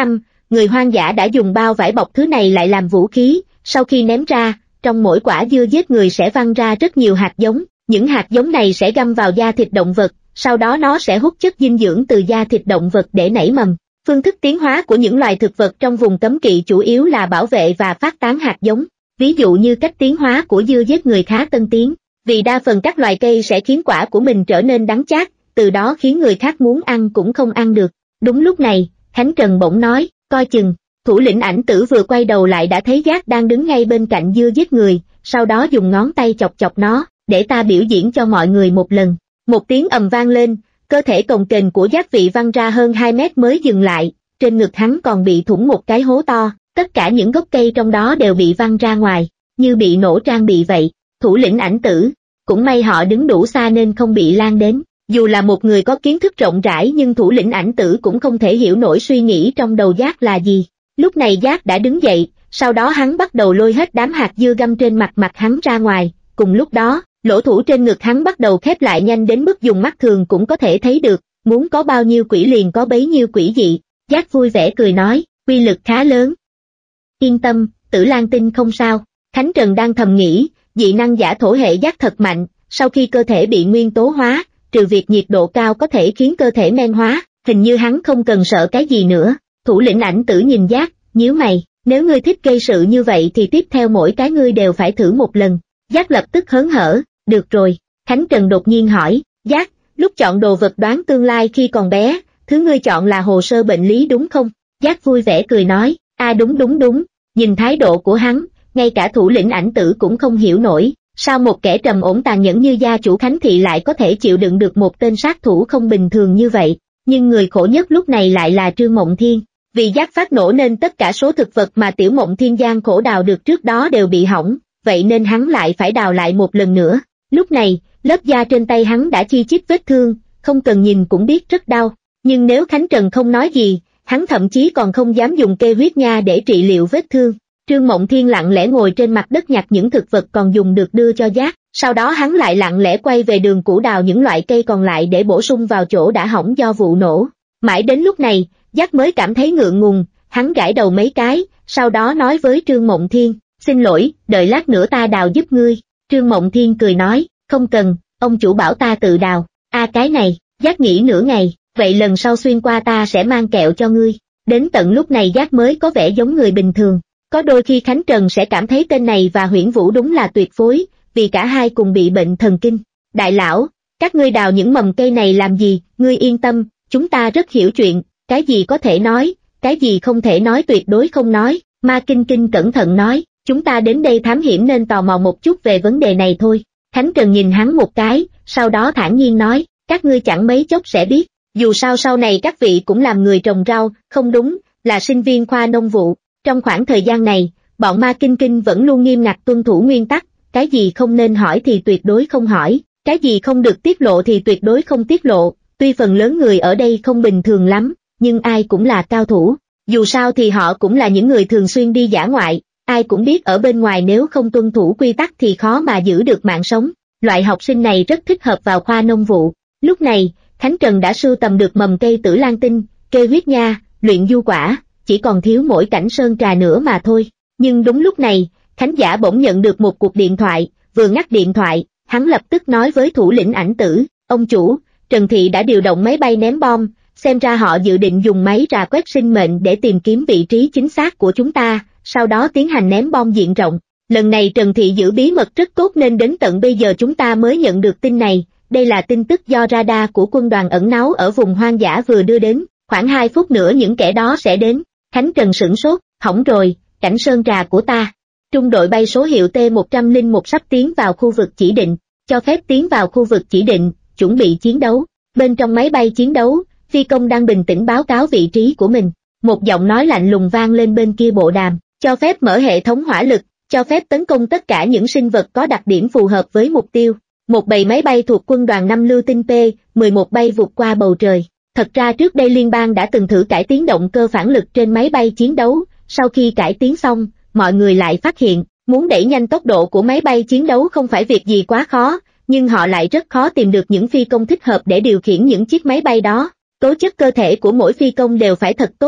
người hoang dã đã dùng bao vải bọc thứ này lại làm vũ khí, sau khi ném ra, trong mỗi quả dưa giết người sẽ văng ra rất nhiều hạt giống, những hạt giống này sẽ găm vào da thịt động vật, sau đó nó sẽ hút chất dinh dưỡng từ da thịt động vật để nảy mầm. Phương thức tiến hóa của những loài thực vật trong vùng cấm kỵ chủ yếu là bảo vệ và phát tán hạt giống, ví dụ như cách tiến hóa của dưa giết người khá tân tiến, vì đa phần các loài cây sẽ khiến quả của mình trở nên đắng chát, từ đó khiến người khác muốn ăn cũng không ăn được. Đúng lúc này, Khánh Trần bỗng nói, coi chừng. Thủ lĩnh Ảnh Tử vừa quay đầu lại đã thấy Giác đang đứng ngay bên cạnh dưa giết người, sau đó dùng ngón tay chọc chọc nó, để ta biểu diễn cho mọi người một lần. Một tiếng ầm vang lên, cơ thể cồng kềnh của Giác Vị văng ra hơn hai mét mới dừng lại, trên ngực hắn còn bị thủng một cái hố to, tất cả những gốc cây trong đó đều bị văng ra ngoài, như bị nổ trang bị vậy. Thủ lĩnh Ảnh Tử, cũng may họ đứng đủ xa nên không bị lan đến. Dù là một người có kiến thức rộng rãi nhưng thủ lĩnh Ảnh Tử cũng không thể hiểu nổi suy nghĩ trong đầu Giác là gì. Lúc này Giác đã đứng dậy, sau đó hắn bắt đầu lôi hết đám hạt dưa găm trên mặt mặt hắn ra ngoài, cùng lúc đó, lỗ thủ trên ngực hắn bắt đầu khép lại nhanh đến mức dùng mắt thường cũng có thể thấy được, muốn có bao nhiêu quỷ liền có bấy nhiêu quỷ dị. Giác vui vẻ cười nói, uy lực khá lớn. Yên tâm, Tử Lan Tinh không sao. Khánh Trần đang thầm nghĩ, dị năng giả thổ hệ Giác thật mạnh, sau khi cơ thể bị nguyên tố hóa, trừ việc nhiệt độ cao có thể khiến cơ thể men hóa, hình như hắn không cần sợ cái gì nữa. Thủ lĩnh Ảnh Tử nhìn Giác, nhíu mày, nếu ngươi thích gây sự như vậy thì tiếp theo mỗi cái ngươi đều phải thử một lần. Giác lập tức hớn hở, được rồi. Khánh Trần đột nhiên hỏi, Giác, lúc chọn đồ vật đoán tương lai khi còn bé, thứ ngươi chọn là hồ sơ bệnh lý đúng không? Giác vui vẻ cười nói, a à, đúng đúng đúng. Nhìn thái độ của hắn, ngay cả thủ lĩnh Ảnh Tử cũng không hiểu nổi, sao một kẻ trầm ổn tàn nhẫn như gia chủ Khánh Thị lại có thể chịu đựng được một tên sát thủ không bình thường như vậy. Nhưng người khổ nhất lúc này lại là Trương Mộng Thiên. Vì Giác phát nổ nên tất cả số thực vật mà Tiểu Mộng Thiên gian khổ đào được trước đó đều bị hỏng, vậy nên hắn lại phải đào lại một lần nữa. Lúc này, lớp da trên tay hắn đã chi chít vết thương, không cần nhìn cũng biết rất đau. Nhưng nếu Khánh Trần không nói gì, hắn thậm chí còn không dám dùng kê huyết nha để trị liệu vết thương. Trương Mộng Thiên lặng lẽ ngồi trên mặt đất nhặt những thực vật còn dùng được đưa cho Giác, sau đó hắn lại lặng lẽ quay về đường cũ đào những loại cây còn lại để bổ sung vào chỗ đã hỏng do vụ nổ. Mãi đến lúc này, Giác mới cảm thấy ngượng ngùng, hắn gãi đầu mấy cái, sau đó nói với Trương Mộng Thiên, xin lỗi, đợi lát nữa ta đào giúp ngươi. Trương Mộng Thiên cười nói, không cần, ông chủ bảo ta tự đào. A à, cái này, Giác nghĩ nửa ngày, vậy lần sau xuyên qua ta sẽ mang kẹo cho ngươi. Đến tận lúc này Giác mới có vẻ giống người bình thường. Có đôi khi Khánh Trần sẽ cảm thấy tên này và Huyễn Vũ đúng là tuyệt phối, vì cả hai cùng bị bệnh thần kinh. Đại lão, các ngươi đào những mầm cây này làm gì? Ngươi yên tâm, chúng ta rất hiểu chuyện, cái gì có thể nói, cái gì không thể nói tuyệt đối không nói. Ma Kinh Kinh cẩn thận nói, chúng ta đến đây thám hiểm nên tò mò một chút về vấn đề này thôi. Khánh Trần nhìn hắn một cái, sau đó thản nhiên nói, các ngươi chẳng mấy chốc sẽ biết, dù sao sau này các vị cũng làm người trồng rau, không đúng, là sinh viên khoa nông vụ. Trong khoảng thời gian này, bọn Ma Kinh Kinh vẫn luôn nghiêm ngặt tuân thủ nguyên tắc, cái gì không nên hỏi thì tuyệt đối không hỏi, cái gì không được tiết lộ thì tuyệt đối không tiết lộ. Tuy phần lớn người ở đây không bình thường lắm, nhưng ai cũng là cao thủ, dù sao thì họ cũng là những người thường xuyên đi dã ngoại, ai cũng biết ở bên ngoài nếu không tuân thủ quy tắc thì khó mà giữ được mạng sống. Loại học sinh này rất thích hợp vào khoa nông vụ. Lúc này, Khánh Trần đã sưu tầm được mầm cây Tử Lan Tinh, kê huyết nha, luyện du quả, chỉ còn thiếu mỗi cảnh sơn trà nữa mà thôi. Nhưng đúng lúc này, Khánh Giả bỗng nhận được một cuộc điện thoại, vừa ngắt điện thoại, hắn lập tức nói với thủ lĩnh Ảnh Tử, ông chủ, Trần Thị đã điều động máy bay ném bom, xem ra họ dự định dùng máy rà quét sinh mệnh để tìm kiếm vị trí chính xác của chúng ta, sau đó tiến hành ném bom diện rộng. Lần này Trần Thị giữ bí mật rất tốt nên đến tận bây giờ chúng ta mới nhận được tin này, đây là tin tức do radar của quân đoàn ẩn náu ở vùng hoang dã vừa đưa đến, khoảng hai phút nữa những kẻ đó sẽ đến. Khánh Trần sửng sốt, hỏng rồi, cảnh sơn trà của ta. Trung đội bay số hiệu T một không một sắp tiến vào khu vực chỉ định, cho phép tiến vào khu vực chỉ định, chuẩn bị chiến đấu. Bên trong máy bay chiến đấu, phi công đang bình tĩnh báo cáo vị trí của mình. Một giọng nói lạnh lùng vang lên bên kia bộ đàm, cho phép mở hệ thống hỏa lực, cho phép tấn công tất cả những sinh vật có đặc điểm phù hợp với mục tiêu. Một bầy máy bay thuộc quân đoàn năm lưu tinh P mười một bay vụt qua bầu trời. Thật ra trước đây liên bang đã từng thử cải tiến động cơ phản lực trên máy bay chiến đấu, sau khi cải tiến xong, mọi người lại phát hiện, muốn đẩy nhanh tốc độ của máy bay chiến đấu không phải việc gì quá khó, nhưng họ lại rất khó tìm được những phi công thích hợp để điều khiển những chiếc máy bay đó. Tố chất cơ thể của mỗi phi công đều phải thật tốt,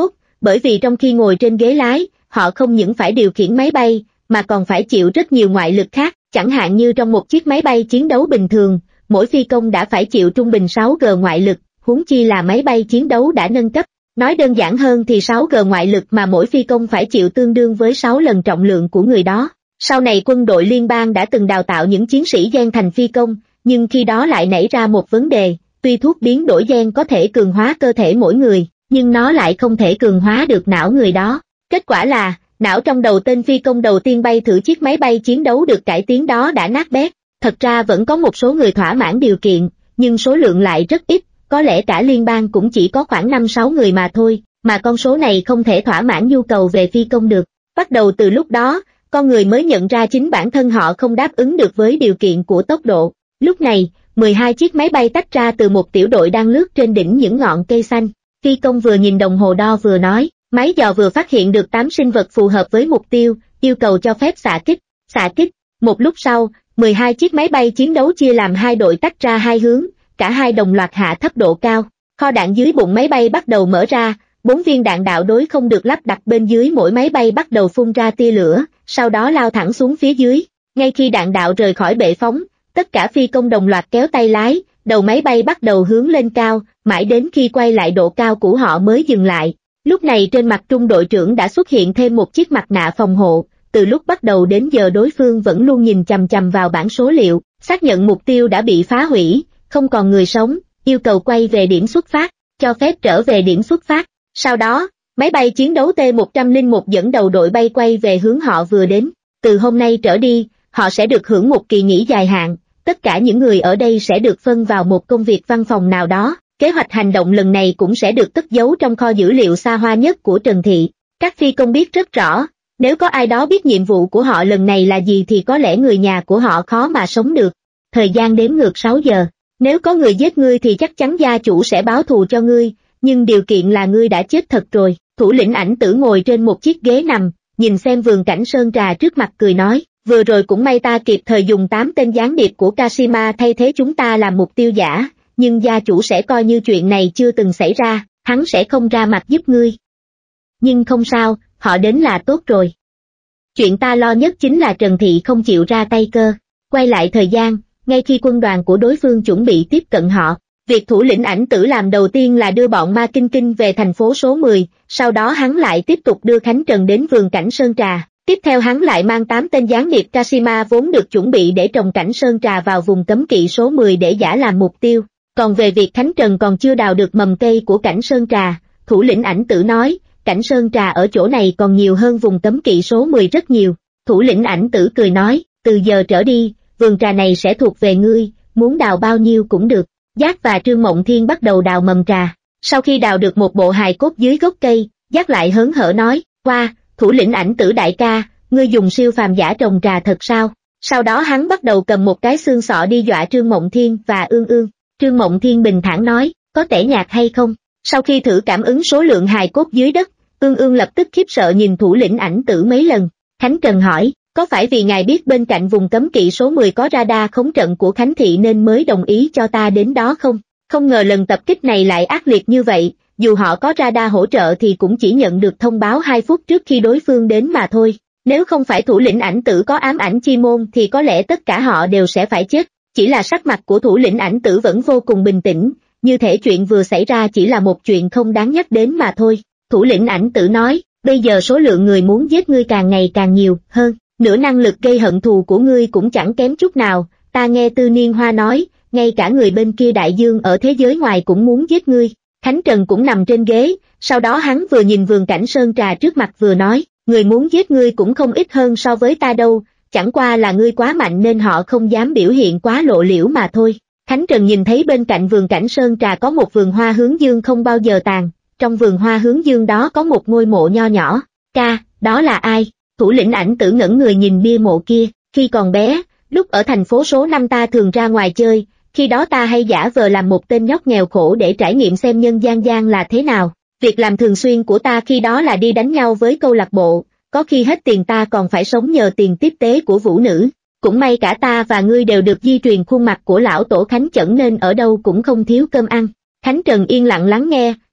bởi vì trong khi ngồi trên ghế lái, họ không những phải điều khiển máy bay, mà còn phải chịu rất nhiều ngoại lực khác, chẳng hạn như trong một chiếc máy bay chiến đấu bình thường, mỗi phi công đã phải chịu trung bình sáu gi ngoại lực, huống chi là máy bay chiến đấu đã nâng cấp. Nói đơn giản hơn thì sáu gi ngoại lực mà mỗi phi công phải chịu tương đương với sáu lần trọng lượng của người đó. Sau này quân đội liên bang đã từng đào tạo những chiến sĩ gen thành phi công, nhưng khi đó lại nảy ra một vấn đề, tuy thuốc biến đổi gen có thể cường hóa cơ thể mỗi người, nhưng nó lại không thể cường hóa được não người đó. Kết quả là, não trong đầu tên phi công đầu tiên bay thử chiếc máy bay chiến đấu được cải tiến đó đã nát bét. Thật ra vẫn có một số người thỏa mãn điều kiện, nhưng số lượng lại rất ít, có lẽ cả liên bang cũng chỉ có khoảng năm sáu người mà thôi, mà con số này không thể thỏa mãn nhu cầu về phi công được. Bắt đầu từ lúc đó, con người mới nhận ra chính bản thân họ không đáp ứng được với điều kiện của tốc độ. Lúc này, mười hai chiếc máy bay tách ra từ một tiểu đội đang lướt trên đỉnh những ngọn cây xanh. Phi công vừa nhìn đồng hồ đo vừa nói, máy dò vừa phát hiện được tám sinh vật phù hợp với mục tiêu, yêu cầu cho phép xạ kích. Xạ kích. Một lúc sau, mười hai chiếc máy bay chiến đấu chia làm hai đội tách ra hai hướng, cả hai đồng loạt hạ thấp độ cao. Kho đạn dưới bụng máy bay bắt đầu mở ra, bốn viên đạn đạo đối không được lắp đặt bên dưới mỗi máy bay bắt đầu phun ra tia lửa, sau đó lao thẳng xuống phía dưới. Ngay khi đạn đạo rời khỏi bệ phóng, tất cả phi công đồng loạt kéo tay lái, đầu máy bay bắt đầu hướng lên cao, mãi đến khi quay lại độ cao của họ mới dừng lại. Lúc này trên mặt trung đội trưởng đã xuất hiện thêm một chiếc mặt nạ phòng hộ, từ lúc bắt đầu đến giờ đối phương vẫn luôn nhìn chằm chằm vào bảng số liệu, xác nhận mục tiêu đã bị phá hủy, không còn người sống, yêu cầu quay về điểm xuất phát, cho phép trở về điểm xuất phát. Sau đó, máy bay chiến đấu T một không một dẫn đầu đội bay quay về hướng họ vừa đến. Từ hôm nay trở đi, họ sẽ được hưởng một kỳ nghỉ dài hạn, tất cả những người ở đây sẽ được phân vào một công việc văn phòng nào đó. Kế hoạch hành động lần này cũng sẽ được cất giấu trong kho dữ liệu xa hoa nhất của Trần Thị. Các phi công biết rất rõ, nếu có ai đó biết nhiệm vụ của họ lần này là gì thì có lẽ người nhà của họ khó mà sống được. Thời gian đếm ngược sáu giờ. Nếu có người giết ngươi thì chắc chắn gia chủ sẽ báo thù cho ngươi, nhưng điều kiện là ngươi đã chết thật rồi. Thủ lĩnh Ảnh Tử ngồi trên một chiếc ghế nằm, nhìn xem vườn cảnh sơn trà trước mặt cười nói, vừa rồi cũng may ta kịp thời dùng tám tên gián điệp của Kashima thay thế chúng ta làm mục tiêu giả, nhưng gia chủ sẽ coi như chuyện này chưa từng xảy ra, hắn sẽ không ra mặt giúp ngươi. Nhưng không sao, họ đến là tốt rồi. Chuyện ta lo nhất chính là Trần Thị không chịu ra tay cơ. Quay lại thời gian, ngay khi quân đoàn của đối phương chuẩn bị tiếp cận họ, việc thủ lĩnh Ảnh Tử làm đầu tiên là đưa bọn Ma Kinh Kinh về thành phố số mười, sau đó hắn lại tiếp tục đưa Khánh Trần đến vườn cảnh Sơn Trà. Tiếp theo hắn lại mang tám tên gián điệp Kashima vốn được chuẩn bị để trồng cảnh Sơn Trà vào vùng cấm kỵ số mười để giả làm mục tiêu. Còn về việc Khánh Trần còn chưa đào được mầm cây của cảnh Sơn Trà, thủ lĩnh Ảnh Tử nói, cảnh Sơn Trà ở chỗ này còn nhiều hơn vùng cấm kỵ số mười rất nhiều. Thủ lĩnh Ảnh Tử cười nói, từ giờ trở đi, vườn trà này sẽ thuộc về ngươi, muốn đào bao nhiêu cũng được. Giác và Trương Mộng Thiên bắt đầu đào mầm trà. Sau khi đào được một bộ hài cốt dưới gốc cây, Giác lại hớn hở nói, qua, wow, thủ lĩnh Ảnh Tử đại ca, ngươi dùng siêu phàm giả trồng trà thật sao? Sau đó hắn bắt đầu cầm một cái xương sọ đi dọa Trương Mộng Thiên và Ương Ương. Trương Mộng Thiên bình thản nói, có tẻ nhạt hay không? Sau khi thử cảm ứng số lượng hài cốt dưới đất, Ương Ương lập tức khiếp sợ nhìn thủ lĩnh Ảnh Tử mấy lần. Khánh Trần hỏi, có phải vì ngài biết bên cạnh vùng cấm kỵ số mười có radar khống trận của Khánh Thị nên mới đồng ý cho ta đến đó không? Không ngờ lần tập kích này lại ác liệt như vậy, dù họ có radar hỗ trợ thì cũng chỉ nhận được thông báo hai phút trước khi đối phương đến mà thôi. Nếu không phải thủ lĩnh Ảnh Tử có ám ảnh chi môn thì có lẽ tất cả họ đều sẽ phải chết. Chỉ là sắc mặt của thủ lĩnh Ảnh Tử vẫn vô cùng bình tĩnh, như thể chuyện vừa xảy ra chỉ là một chuyện không đáng nhắc đến mà thôi. Thủ lĩnh Ảnh Tử nói, bây giờ số lượng người muốn giết ngươi càng ngày càng nhiều hơn, nửa năng lực gây hận thù của ngươi cũng chẳng kém chút nào. Ta nghe Tư Niên Hoa nói, ngay cả người bên kia đại dương ở thế giới ngoài cũng muốn giết ngươi. Khánh Trần cũng nằm trên ghế, sau đó hắn vừa nhìn vườn cảnh Sơn Trà trước mặt vừa nói, người muốn giết ngươi cũng không ít hơn so với ta đâu, chẳng qua là ngươi quá mạnh nên họ không dám biểu hiện quá lộ liễu mà thôi. Khánh Trần nhìn thấy bên cạnh vườn cảnh Sơn Trà có một vườn hoa hướng dương không bao giờ tàn, trong vườn hoa hướng dương đó có một ngôi mộ nho nhỏ. Ca, đó là ai? Thủ lĩnh Ảnh Tử ngẩn người nhìn bia mộ kia. Khi còn bé, lúc ở thành phố số năm ta thường ra ngoài chơi, khi đó ta hay giả vờ làm một tên nhóc nghèo khổ để trải nghiệm xem nhân gian gian là thế nào. Việc làm thường xuyên của ta khi đó là đi đánh nhau với câu lạc bộ, có khi hết tiền ta còn phải sống nhờ tiền tiếp tế của vũ nữ. Cũng may cả ta và ngươi đều được di truyền khuôn mặt của lão tổ Khánh Chẩn nên ở đâu cũng không thiếu cơm ăn. Khánh Trần yên lặng lắng nghe,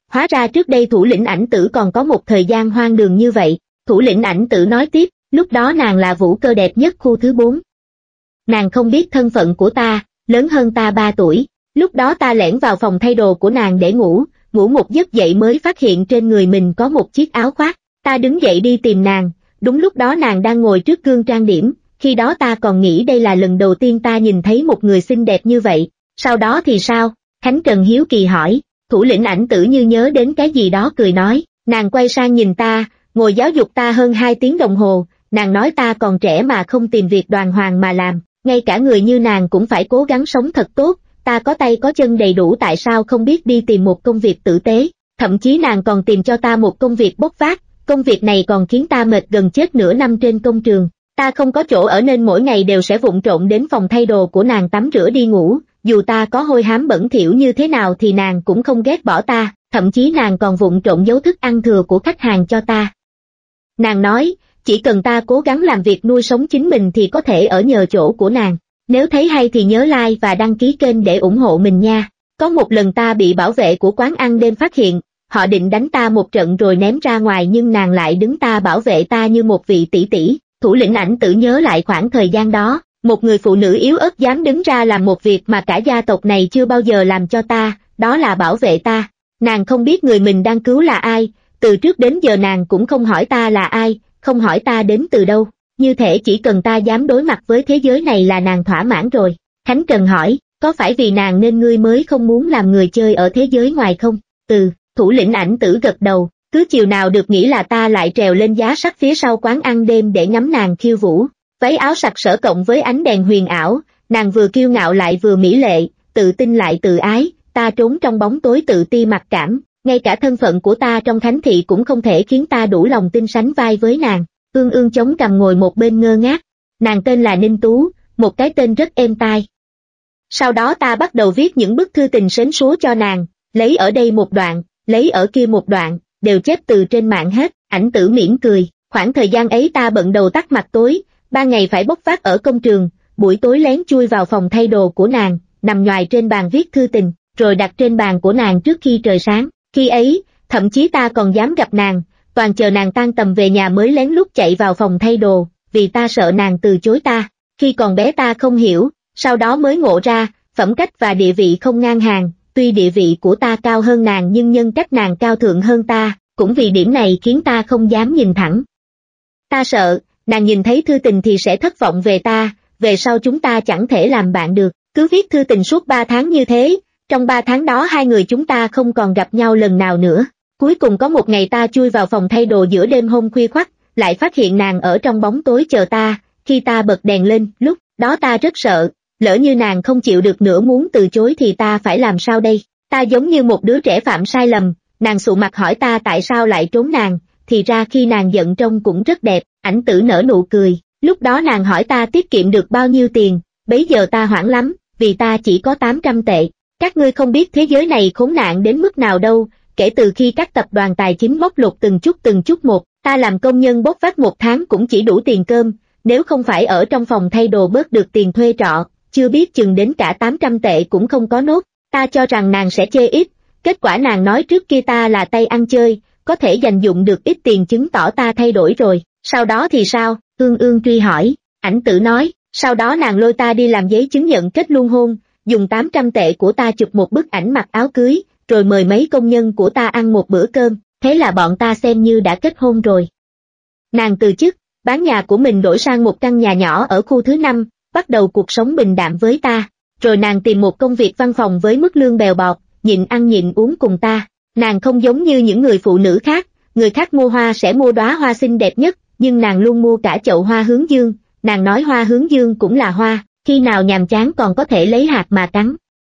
hóa ra trước đây thủ lĩnh Ảnh Tử còn có một thời gian hoang đường như vậy. Thủ lĩnh Ảnh Tử nói tiếp, lúc đó nàng là vũ cơ đẹp nhất khu thứ bốn. Nàng không biết thân phận của ta, lớn hơn ta ba tuổi. Lúc đó ta lẻn vào phòng thay đồ của nàng để ngủ, ngủ một giấc dậy mới phát hiện trên người mình có một chiếc áo khoác. Ta đứng dậy đi tìm nàng, đúng lúc đó nàng đang ngồi trước gương trang điểm, khi đó ta còn nghĩ đây là lần đầu tiên ta nhìn thấy một người xinh đẹp như vậy. Sau đó thì sao? Khánh Trần hiếu kỳ hỏi. Thủ lĩnh Ảnh Tử như nhớ đến cái gì đó cười nói, nàng quay sang nhìn ta, ngồi giáo dục ta hơn hai tiếng đồng hồ, nàng nói ta còn trẻ mà không tìm việc đoàn hoàng mà làm, ngay cả người như nàng cũng phải cố gắng sống thật tốt, ta có tay có chân đầy đủ tại sao không biết đi tìm một công việc tử tế, thậm chí nàng còn tìm cho ta một công việc bốc vác, công việc này còn khiến ta mệt gần chết nửa năm trên công trường, ta không có chỗ ở nên mỗi ngày đều sẽ vụng trộn đến phòng thay đồ của nàng tắm rửa đi ngủ, dù ta có hôi hám bẩn thỉu như thế nào thì nàng cũng không ghét bỏ ta, thậm chí nàng còn vụng trộn giấu thức ăn thừa của khách hàng cho ta. Nàng nói, chỉ cần ta cố gắng làm việc nuôi sống chính mình thì có thể ở nhờ chỗ của nàng. Nếu thấy hay thì nhớ like và đăng ký kênh để ủng hộ mình nha. Có một lần ta bị bảo vệ của quán ăn đêm phát hiện, họ định đánh ta một trận rồi ném ra ngoài nhưng nàng lại đứng ta bảo vệ ta như một vị tỷ tỷ. Thủ lĩnh Ảnh Tử nhớ lại khoảng thời gian đó, một người phụ nữ yếu ớt dám đứng ra làm một việc mà cả gia tộc này chưa bao giờ làm cho ta, đó là bảo vệ ta. Nàng không biết người mình đang cứu là ai, từ trước đến giờ nàng cũng không hỏi ta là ai, không hỏi ta đến từ đâu, như thể chỉ cần ta dám đối mặt với thế giới này là nàng thỏa mãn rồi. Khánh Trần hỏi, có phải vì nàng nên ngươi mới không muốn làm người chơi ở thế giới ngoài không? Ừ, thủ lĩnh Ảnh Tử gật đầu, cứ chiều nào được nghĩ là ta lại trèo lên giá sắt phía sau quán ăn đêm để ngắm nàng khiêu vũ. Váy áo sặc sỡ cộng với ánh đèn huyền ảo, nàng vừa kiêu ngạo lại vừa mỹ lệ, tự tin lại tự ái, ta trốn trong bóng tối tự ti mặc cảm, ngay cả thân phận của ta trong thánh thị cũng không thể khiến ta đủ lòng tin sánh vai với nàng. Ương Ương chống cằm ngồi một bên ngơ ngác, nàng tên là Ninh Tú, một cái tên rất êm tai. Sau đó ta bắt đầu viết những bức thư tình sến súa cho nàng, lấy ở đây một đoạn, lấy ở kia một đoạn, đều chép từ trên mạng hết. Ảnh Tử mỉm cười, khoảng thời gian ấy ta bận đầu tắt mặt tối, ban ngày phải bốc vác ở công trường, buổi tối lén chui vào phòng thay đồ của nàng, nằm nhoài trên bàn viết thư tình, rồi đặt trên bàn của nàng trước khi trời sáng. Khi ấy, thậm chí ta còn dám gặp nàng, toàn chờ nàng tan tầm về nhà mới lén lút chạy vào phòng thay đồ, vì ta sợ nàng từ chối ta. Khi còn bé ta không hiểu, sau đó mới ngộ ra, phẩm cách và địa vị không ngang hàng, tuy địa vị của ta cao hơn nàng nhưng nhân cách nàng cao thượng hơn ta, cũng vì điểm này khiến ta không dám nhìn thẳng. Ta sợ, nàng nhìn thấy thư tình thì sẽ thất vọng về ta, về sau chúng ta chẳng thể làm bạn được. Cứ viết thư tình suốt ba tháng như thế, trong ba tháng đó hai người chúng ta không còn gặp nhau lần nào nữa. Cuối cùng có một ngày ta chui vào phòng thay đồ giữa đêm hôm khuya khoắt, lại phát hiện nàng ở trong bóng tối chờ ta, khi ta bật đèn lên, lúc đó ta rất sợ, lỡ như nàng không chịu được nữa muốn từ chối thì ta phải làm sao đây? Ta giống như một đứa trẻ phạm sai lầm, nàng sụ mặt hỏi ta tại sao lại trốn nàng, thì ra khi nàng giận trông cũng rất đẹp. Ảnh Tử nở nụ cười, lúc đó nàng hỏi ta tiết kiệm được bao nhiêu tiền, bấy giờ ta hoảng lắm, vì ta chỉ có tám trăm tệ. Các ngươi không biết thế giới này khốn nạn đến mức nào đâu, kể từ khi các tập đoàn tài chính bóc lột từng chút từng chút một, ta làm công nhân bốc vác một tháng cũng chỉ đủ tiền cơm, nếu không phải ở trong phòng thay đồ bớt được tiền thuê trọ, chưa biết chừng đến cả tám trăm tệ cũng không có nốt. Ta cho rằng nàng sẽ chê ít, kết quả nàng nói trước kia ta là tay ăn chơi, có thể dành dụng được ít tiền chứng tỏ ta thay đổi rồi. Sau đó thì sao? Ương Ương truy hỏi. Ảnh Tử nói, sau đó nàng lôi ta đi làm giấy chứng nhận kết luôn hôn, dùng tám trăm tệ của ta chụp một bức ảnh mặc áo cưới, rồi mời mấy công nhân của ta ăn một bữa cơm, thế là bọn ta xem như đã kết hôn rồi. Nàng từ chức, bán nhà của mình đổi sang một căn nhà nhỏ ở khu thứ năm, bắt đầu cuộc sống bình đạm với ta, rồi nàng tìm một công việc văn phòng với mức lương bèo bọt, nhịn ăn nhịn uống cùng ta. Nàng không giống như những người phụ nữ khác, người khác mua hoa sẽ mua đóa hoa xinh đẹp nhất, nhưng nàng luôn mua cả chậu hoa hướng dương, nàng nói hoa hướng dương cũng là hoa, khi nào nhàm chán còn có thể lấy hạt mà cắn.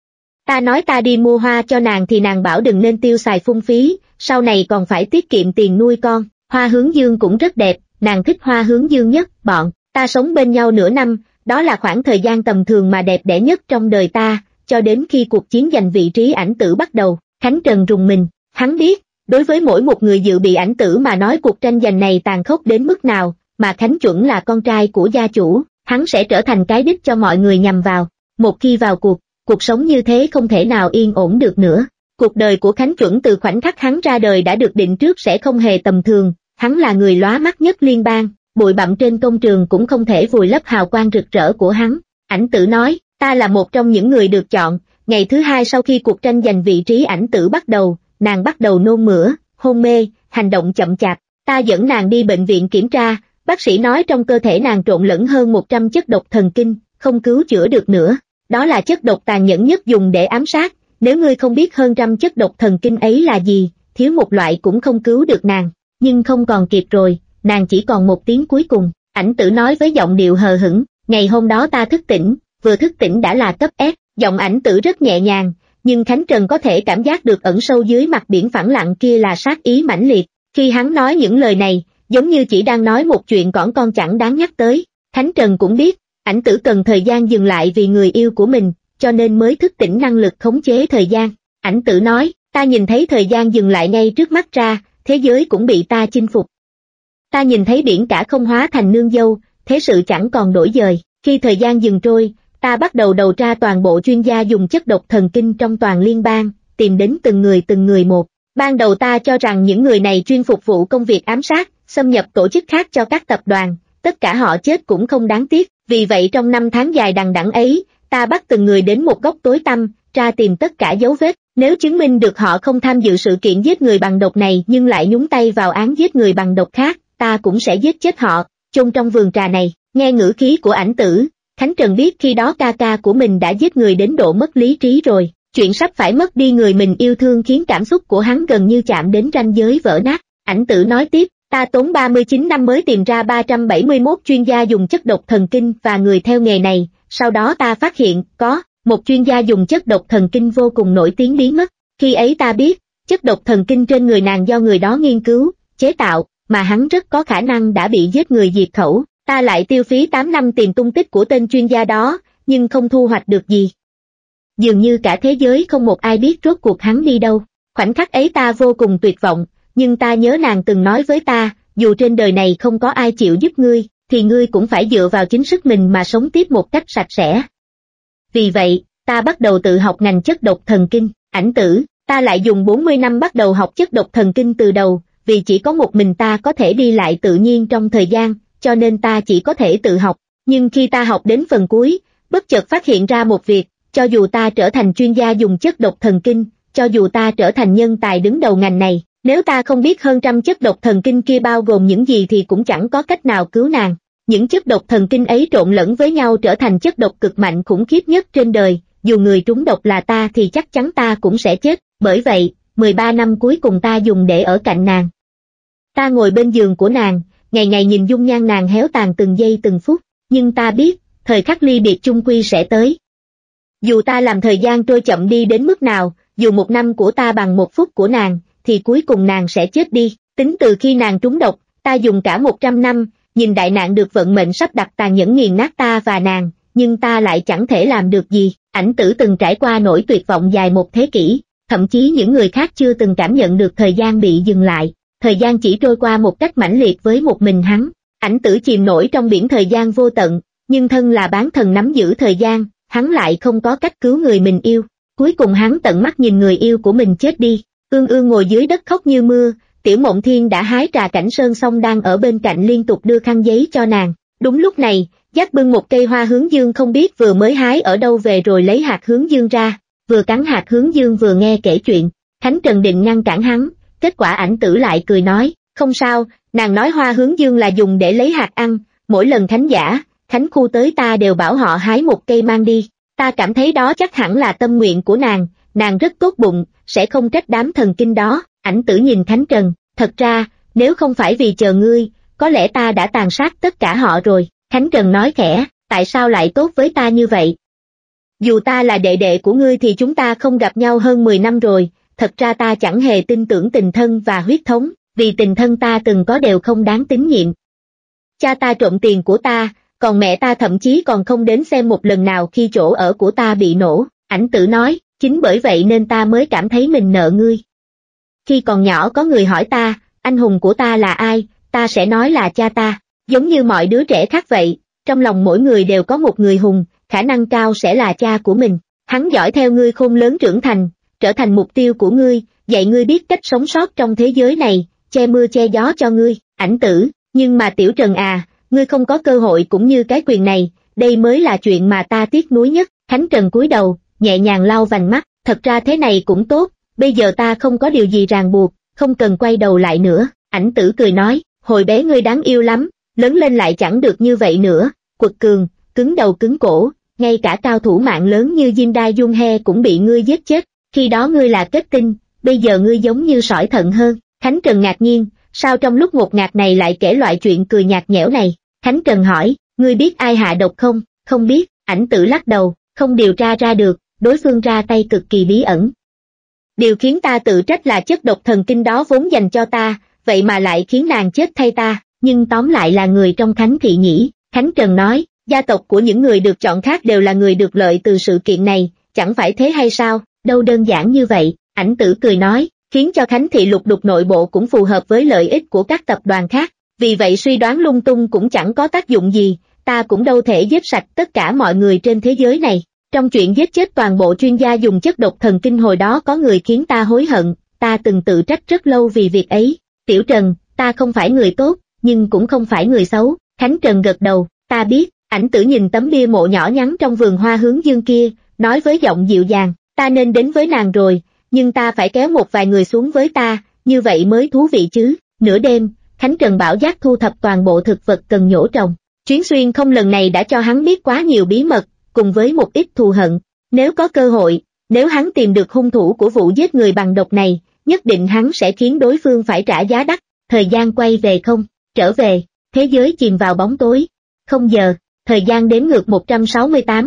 Ta nói ta đi mua hoa cho nàng thì nàng bảo đừng nên tiêu xài phung phí, sau này còn phải tiết kiệm tiền nuôi con. Hoa hướng dương cũng rất đẹp, nàng thích hoa hướng dương nhất. Bọn ta sống bên nhau nửa năm, đó là khoảng thời gian tầm thường mà đẹp đẽ nhất trong đời ta, cho đến khi cuộc chiến giành vị trí Ảnh Tử bắt đầu. Khánh Trần rùng mình, hắn biết, đối với mỗi một người dự bị Ảnh Tử mà nói cuộc tranh giành này tàn khốc đến mức nào, mà Khánh chuẩn là con trai của gia chủ, hắn sẽ trở thành cái đích cho mọi người nhằm vào. Một khi vào cuộc, cuộc sống như thế không thể nào yên ổn được nữa. Cuộc đời của Khánh Chuẩn từ khoảnh khắc hắn ra đời đã được định trước sẽ không hề tầm thường, hắn là người lóa mắt nhất liên bang, bụi bặm trên công trường cũng không thể vùi lấp hào quang rực rỡ của hắn. Ảnh Tử nói, ta là một trong những người được chọn. Ngày thứ hai sau khi cuộc tranh giành vị trí Ảnh Tử bắt đầu, nàng bắt đầu nôn mửa, hôn mê, hành động chậm chạp. Ta dẫn nàng đi bệnh viện kiểm tra, bác sĩ nói trong cơ thể nàng trộn lẫn hơn một trăm chất độc thần kinh, không cứu chữa được nữa. Đó là chất độc tàn nhẫn nhất dùng để ám sát, nếu ngươi không biết hơn trăm chất độc thần kinh ấy là gì, thiếu một loại cũng không cứu được nàng. Nhưng không còn kịp rồi, nàng chỉ còn một tiếng cuối cùng. Ảnh Tử nói với giọng điệu hờ hững, ngày hôm đó ta thức tỉnh, vừa thức tỉnh đã là cấp S. Giọng Ảnh Tử rất nhẹ nhàng, nhưng Khánh Trần có thể cảm giác được ẩn sâu dưới mặt biển phẳng lặng kia là sát ý mãnh liệt. Khi hắn nói những lời này, giống như chỉ đang nói một chuyện cỏn con chẳng đáng nhắc tới. Khánh Trần cũng biết, Ảnh Tử cần thời gian dừng lại vì người yêu của mình, cho nên mới thức tỉnh năng lực khống chế thời gian. Ảnh Tử nói, ta nhìn thấy thời gian dừng lại ngay trước mắt ra, thế giới cũng bị ta chinh phục. Ta nhìn thấy biển cả không hóa thành nương dâu, thế sự chẳng còn đổi dời. Khi thời gian dừng trôi, ta bắt đầu đầu tra toàn bộ chuyên gia dùng chất độc thần kinh trong toàn liên bang, tìm đến từng người từng người một. Ban đầu ta cho rằng những người này chuyên phục vụ công việc ám sát, xâm nhập tổ chức khác cho các tập đoàn, tất cả họ chết cũng không đáng tiếc. Vì vậy trong năm tháng dài đằng đẵng ấy, ta bắt từng người đến một góc tối tăm, tra tìm tất cả dấu vết. Nếu chứng minh được họ không tham dự sự kiện giết người bằng độc này nhưng lại nhúng tay vào án giết người bằng độc khác, ta cũng sẽ giết chết họ, chôn trong vườn trà này. Nghe ngữ khí của Ảnh Tử, Khánh Trần biết khi đó ca ca của mình đã giết người đến độ mất lý trí rồi. Chuyện sắp phải mất đi người mình yêu thương khiến cảm xúc của hắn gần như chạm đến ranh giới vỡ nát. Ảnh Tử nói tiếp, ta tốn ba mươi chín năm mới tìm ra ba trăm bảy mươi mốt chuyên gia dùng chất độc thần kinh và người theo nghề này, sau đó ta phát hiện, có một chuyên gia dùng chất độc thần kinh vô cùng nổi tiếng biến mất. Khi ấy ta biết, chất độc thần kinh trên người nàng do người đó nghiên cứu, chế tạo, mà hắn rất có khả năng đã bị giết người diệt khẩu. Ta lại tiêu phí tám năm tìm tung tích của tên chuyên gia đó, nhưng không thu hoạch được gì. Dường như cả thế giới không một ai biết rốt cuộc hắn đi đâu. Khoảnh khắc ấy ta vô cùng tuyệt vọng, nhưng ta nhớ nàng từng nói với ta, dù trên đời này không có ai chịu giúp ngươi, thì ngươi cũng phải dựa vào chính sức mình mà sống tiếp một cách sạch sẽ. Vì vậy, ta bắt đầu tự học ngành chất độc thần kinh. Ảnh Tử, ta lại dùng bốn mươi năm bắt đầu học chất độc thần kinh từ đầu, vì chỉ có một mình ta có thể đi lại tự nhiên trong thời gian, cho nên ta chỉ có thể tự học. Nhưng khi ta học đến phần cuối, bất chợt phát hiện ra một việc, cho dù ta trở thành chuyên gia dùng chất độc thần kinh, cho dù ta trở thành nhân tài đứng đầu ngành này, nếu ta không biết hơn trăm chất độc thần kinh kia bao gồm những gì thì cũng chẳng có cách nào cứu nàng. Những chất độc thần kinh ấy trộn lẫn với nhau trở thành chất độc cực mạnh khủng khiếp nhất trên đời, dù người trúng độc là ta thì chắc chắn ta cũng sẽ chết. Bởi vậy, mười ba năm cuối cùng ta dùng để ở cạnh nàng. Ta ngồi bên giường của nàng, ngày ngày nhìn dung nhan nàng héo tàn từng giây từng phút, nhưng ta biết, thời khắc ly biệt chung quy sẽ tới. Dù ta làm thời gian trôi chậm đi đến mức nào, dù một năm của ta bằng một phút của nàng, thì cuối cùng nàng sẽ chết đi. Tính từ khi nàng trúng độc, ta dùng cả một trăm năm, nhìn đại nạn được vận mệnh sắp đặt tàn nhẫn nghiền nát ta và nàng, nhưng ta lại chẳng thể làm được gì. Ảnh Tử từng trải qua nỗi tuyệt vọng dài một thế kỷ, thậm chí những người khác chưa từng cảm nhận được thời gian bị dừng lại. Thời gian chỉ trôi qua một cách mãnh liệt với một mình hắn. Ảnh Tử chìm nổi trong biển thời gian vô tận, nhưng thân là bán thần nắm giữ thời gian, hắn lại không có cách cứu người mình yêu. Cuối cùng hắn tận mắt nhìn người yêu của mình chết đi. Ương Ương ngồi dưới đất khóc như mưa. Tiểu Mộng Thiên đã hái trà cảnh sơn xong đang ở bên cạnh liên tục đưa khăn giấy cho nàng. Đúng lúc này, Giác bưng một cây hoa hướng dương không biết vừa mới hái ở đâu về rồi lấy hạt hướng dương ra, vừa cắn hạt hướng dương vừa nghe kể chuyện. Khánh Trần định ngăn cản hắn, kết quả Ảnh Tử lại cười nói, không sao, nàng nói hoa hướng dương là dùng để lấy hạt ăn, mỗi lần Khánh giả, Khánh khu tới ta đều bảo họ hái một cây mang đi. Ta cảm thấy đó chắc hẳn là tâm nguyện của nàng, nàng rất tốt bụng, sẽ không trách đám thần kinh đó. Ảnh Tử nhìn Khánh Trần, thật ra, nếu không phải vì chờ ngươi, có lẽ ta đã tàn sát tất cả họ rồi. Khánh Trần nói khẽ, tại sao lại tốt với ta như vậy? Dù ta là đệ đệ của ngươi thì chúng ta không gặp nhau hơn mười năm rồi, thật ra ta chẳng hề tin tưởng tình thân và huyết thống, vì tình thân ta từng có đều không đáng tín nhiệm. Cha ta trộm tiền của ta, còn mẹ ta thậm chí còn không đến xem một lần nào khi chỗ ở của ta bị nổ. Ảnh Tử nói, chính bởi vậy nên ta mới cảm thấy mình nợ ngươi. Khi còn nhỏ có người hỏi ta, anh hùng của ta là ai, ta sẽ nói là cha ta. Giống như mọi đứa trẻ khác vậy, trong lòng mỗi người đều có một người hùng, khả năng cao sẽ là cha của mình. Hắn dõi theo ngươi khôn lớn trưởng thành, trở thành mục tiêu của ngươi, dạy ngươi biết cách sống sót trong thế giới này, che mưa che gió cho ngươi. Ảnh Tử, nhưng mà Tiểu Trần à, ngươi không có cơ hội cũng như cái quyền này, đây mới là chuyện mà ta tiếc nuối nhất. Khánh Trần cúi đầu, nhẹ nhàng lau vành mắt, thật ra thế này cũng tốt, bây giờ ta không có điều gì ràng buộc, không cần quay đầu lại nữa. Ảnh Tử cười nói, hồi bé ngươi đáng yêu lắm, lớn lên lại chẳng được như vậy nữa, quật cường, cứng đầu cứng cổ, ngay cả cao thủ mạng lớn như Jindai Junhe cũng bị ngươi giết chết, khi đó ngươi là kết tinh, bây giờ ngươi giống như sỏi thận hơn. Khánh Trần ngạc nhiên, sao trong lúc ngột ngạt này lại kể loại chuyện cười nhạt nhẽo này? Khánh Trần hỏi, ngươi biết ai hạ độc không? Không biết. Ảnh Tử lắc đầu, không điều tra ra được, đối phương ra tay cực kỳ bí ẩn. Điều khiến ta tự trách là chất độc thần kinh đó vốn dành cho ta, vậy mà lại khiến nàng chết thay ta, nhưng tóm lại là người trong Khánh thị nhỉ. Khánh Trần nói, gia tộc của những người được chọn khác đều là người được lợi từ sự kiện này, chẳng phải thế hay sao? Đâu đơn giản như vậy. Ảnh Tử cười nói, khiến cho Khánh thị lục đục nội bộ cũng phù hợp với lợi ích của các tập đoàn khác, vì vậy suy đoán lung tung cũng chẳng có tác dụng gì, ta cũng đâu thể giết sạch tất cả mọi người trên thế giới này. Trong chuyện giết chết toàn bộ chuyên gia dùng chất độc thần kinh hồi đó có người khiến ta hối hận, ta từng tự trách rất lâu vì việc ấy. Tiểu Trần, ta không phải người tốt, nhưng cũng không phải người xấu. Khánh Trần gật đầu, ta biết. Ảnh Tử nhìn tấm bia mộ nhỏ nhắn trong vườn hoa hướng dương kia, nói với giọng dịu dàng, ta nên đến với nàng rồi, nhưng ta phải kéo một vài người xuống với ta, như vậy mới thú vị chứ. Nửa đêm, Khánh Trần bảo giác thu thập toàn bộ thực vật cần nhổ trồng. Chuyến xuyên không lần này đã cho hắn biết quá nhiều bí mật, cùng với một ít thù hận. Nếu có cơ hội, nếu hắn tìm được hung thủ của vụ giết người bằng độc này, nhất định hắn sẽ khiến đối phương phải trả giá đắt. Thời gian quay về không, trở về, thế giới chìm vào bóng tối. Không giờ, thời gian đếm ngược một trăm sáu mươi tám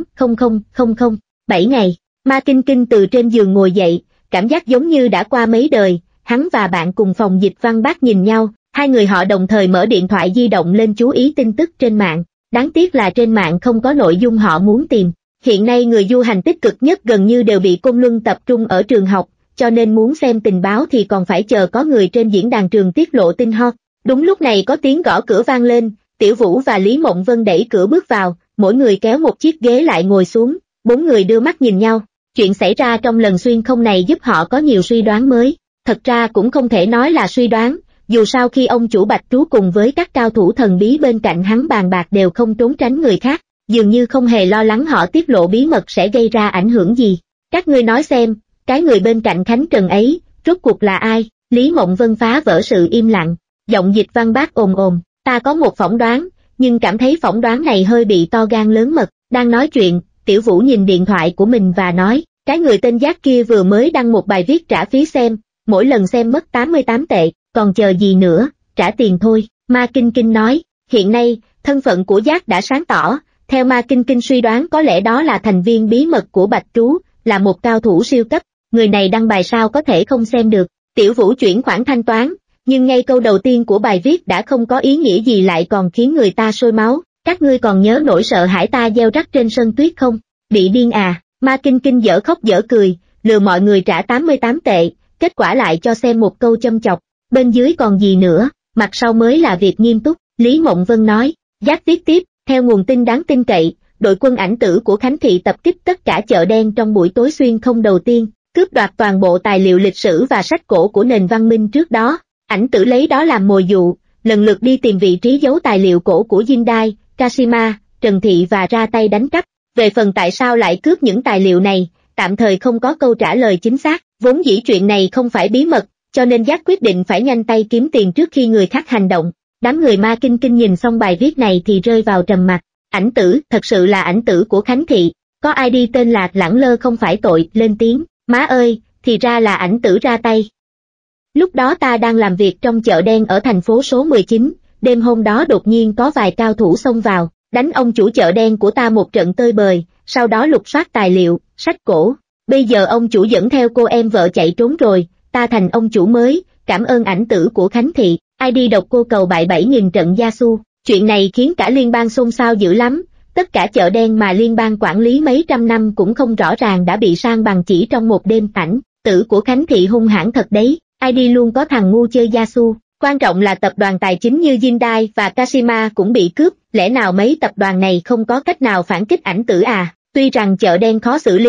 nghìn bảy ngày. Ma Kinh Kinh từ trên giường ngồi dậy, cảm giác giống như đã qua mấy đời. Hắn và bạn cùng phòng Dịch Văn Bác nhìn nhau, hai người họ đồng thời mở điện thoại di động lên chú ý tin tức trên mạng. Đáng tiếc là trên mạng không có nội dung họ muốn tìm. Hiện nay người du hành tích cực nhất gần như đều bị Côn Luân tập trung ở trường học, cho nên muốn xem tình báo thì còn phải chờ có người trên diễn đàn trường tiết lộ tin hot. Đúng lúc này có tiếng gõ cửa vang lên, Tiểu Vũ và Lý Mộng Vân đẩy cửa bước vào, mỗi người kéo một chiếc ghế lại ngồi xuống, bốn người đưa mắt nhìn nhau. Chuyện xảy ra trong lần xuyên không này giúp họ có nhiều suy đoán mới, thật ra cũng không thể nói là suy đoán, dù sao khi ông chủ Bạch Trú cùng với các cao thủ thần bí bên cạnh hắn bàn bạc đều không trốn tránh người khác, dường như không hề lo lắng họ tiết lộ bí mật sẽ gây ra ảnh hưởng gì. Các ngươi nói xem, cái người bên cạnh Khánh Trần ấy, rốt cuộc là ai? Lý Mộng Vân phá vỡ sự im lặng, giọng Dịch Văn Bác ồm ồm, ta có một phỏng đoán, nhưng cảm thấy phỏng đoán này hơi bị to gan lớn mật. Đang nói chuyện, Tiểu Vũ nhìn điện thoại của mình và nói, cái người tên Giác kia vừa mới đăng một bài viết trả phí xem, mỗi lần xem mất tám mươi tám tệ, còn chờ gì nữa, trả tiền thôi. Ma Kinh Kinh nói, hiện nay, thân phận của Giác đã sáng tỏ, theo Ma Kinh Kinh suy đoán có lẽ đó là thành viên bí mật của Bạch Trú, là một cao thủ siêu cấp, người này đăng bài sao có thể không xem được. Tiểu Vũ chuyển khoản thanh toán, nhưng ngay câu đầu tiên của bài viết đã không có ý nghĩa gì lại còn khiến người ta sôi máu. Các ngươi còn nhớ nỗi sợ hãi ta gieo rắc trên sân tuyết không? Bị điên à? Ma Kinh Kinh dở khóc dở cười, lừa mọi người trả tám mươi tám tệ, kết quả lại cho xem một câu châm chọc, bên dưới còn gì nữa, mặt sau mới là việc nghiêm túc. Lý Mộng Vân nói, Giác viết tiếp, theo nguồn tin đáng tin cậy, đội quân Ảnh Tử của Khánh thị tập kích tất cả chợ đen trong buổi tối xuyên không đầu tiên, cướp đoạt toàn bộ tài liệu lịch sử và sách cổ của nền văn minh trước đó. Ảnh Tử lấy đó làm mồi dụ, lần lượt đi tìm vị trí giấu tài liệu cổ của Jindai, Kashima, Trần Thị và ra tay đánh cắp. Về phần tại sao lại cướp những tài liệu này, tạm thời không có câu trả lời chính xác, vốn dĩ chuyện này không phải bí mật, cho nên Giác quyết định phải nhanh tay kiếm tiền trước khi người khác hành động. Đám người Ma Kinh Kinh nhìn xong bài viết này thì rơi vào trầm mặc. Ảnh Tử, thật sự là Ảnh Tử của Khánh thị, có ai đi tên là lẳng lơ không phải tội, lên tiếng, má ơi, thì ra là Ảnh Tử ra tay. Lúc đó ta đang làm việc trong chợ đen ở thành phố số mười chín, đêm hôm đó đột nhiên có vài cao thủ xông vào, đánh ông chủ chợ đen của ta một trận tơi bời, sau đó lục soát tài liệu, sách cổ. Bây giờ ông chủ dẫn theo cô em vợ chạy trốn rồi, ta thành ông chủ mới, cảm ơn Ảnh Tử của Khánh thị, ai đi độc cô cầu bại bảy nghìn trận gia su. Chuyện này khiến cả liên bang xôn xao dữ lắm, tất cả chợ đen mà liên bang quản lý mấy trăm năm cũng không rõ ràng đã bị san bằng chỉ trong một đêm. Ảnh Tử của Khánh thị hung hãn thật đấy, ai đi luôn có thằng ngu chơi gia su. Quan trọng là tập đoàn tài chính như Jindai và Kashima cũng bị cướp, lẽ nào mấy tập đoàn này không có cách nào phản kích Ảnh Tử à? Tuy rằng chợ đen khó xử lý,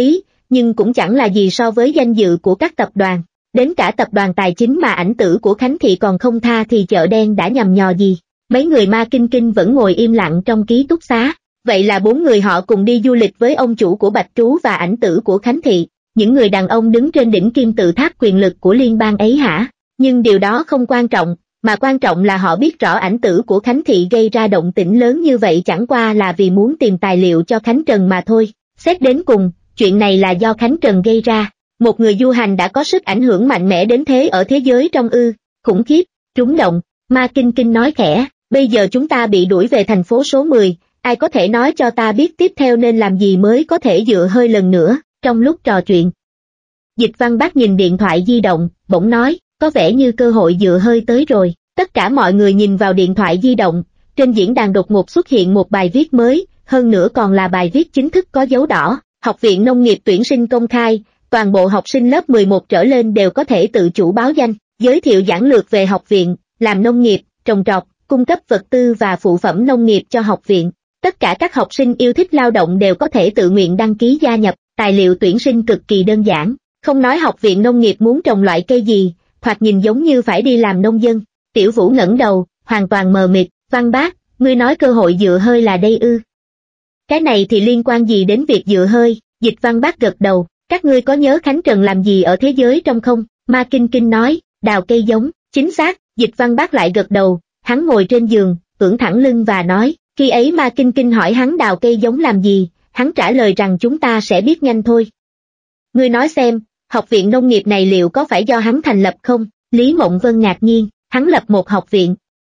nhưng cũng chẳng là gì so với danh dự của các tập đoàn. Đến cả tập đoàn tài chính mà ảnh tử của Khánh Thị còn không tha thì chợ đen đã nhằm nhò gì. Mấy người Ma Kinh Kinh vẫn ngồi im lặng trong ký túc xá. Vậy là bốn người họ cùng đi du lịch với ông chủ của Bạch Trú và ảnh tử của Khánh Thị, những người đàn ông đứng trên đỉnh kim tự tháp quyền lực của liên bang ấy hả? Nhưng điều đó không quan trọng, mà quan trọng là họ biết rõ ảnh tử của Khánh Thị gây ra động tĩnh lớn như vậy chẳng qua là vì muốn tìm tài liệu cho Khánh Trần mà thôi. Xét đến cùng, chuyện này là do Khánh Trần gây ra. Một người du hành đã có sức ảnh hưởng mạnh mẽ đến thế ở thế giới trong ư, khủng khiếp, trúng động. Ma Kinh Kinh nói khẽ, bây giờ chúng ta bị đuổi về thành phố số mười, ai có thể nói cho ta biết tiếp theo nên làm gì mới có thể dựa hơi lần nữa. Trong lúc trò chuyện, Dịch Văn Bác nhìn điện thoại di động, bỗng nói, có vẻ như cơ hội dựa hơi tới rồi. Tất cả mọi người nhìn vào điện thoại di động, trên diễn đàn đột ngột xuất hiện một bài viết mới, hơn nữa còn là bài viết chính thức có dấu đỏ. Học viện Nông nghiệp tuyển sinh công khai, toàn bộ học sinh lớp mười một trở lên đều có thể tự chủ báo danh, giới thiệu giản lược về học viện, làm nông nghiệp, trồng trọt, cung cấp vật tư và phụ phẩm nông nghiệp cho học viện. Tất cả các học sinh yêu thích lao động đều có thể tự nguyện đăng ký gia nhập, tài liệu tuyển sinh cực kỳ đơn giản. Không nói học viện nông nghiệp muốn trồng loại cây gì, thoạt nhìn giống như phải đi làm nông dân. Tiểu Vũ ngẩng đầu, hoàn toàn mờ mịt, Văn Bác, ngươi nói cơ hội dựa hơi là đây ư? Cái này thì liên quan gì đến việc dựa hơi? Dịch Văn Bác gật đầu, các ngươi có nhớ Khánh Trần làm gì ở thế giới trong không? Ma Kinh Kinh nói, đào cây giống, chính xác. Dịch Văn Bác lại gật đầu, hắn ngồi trên giường, ưỡn thẳng lưng và nói, khi ấy Ma Kinh Kinh hỏi hắn đào cây giống làm gì, hắn trả lời rằng chúng ta sẽ biết nhanh thôi. Ngươi nói xem, học viện nông nghiệp này liệu có phải do hắn thành lập không? Lý Mộng Vân ngạc nhiên, hắn lập một học viện.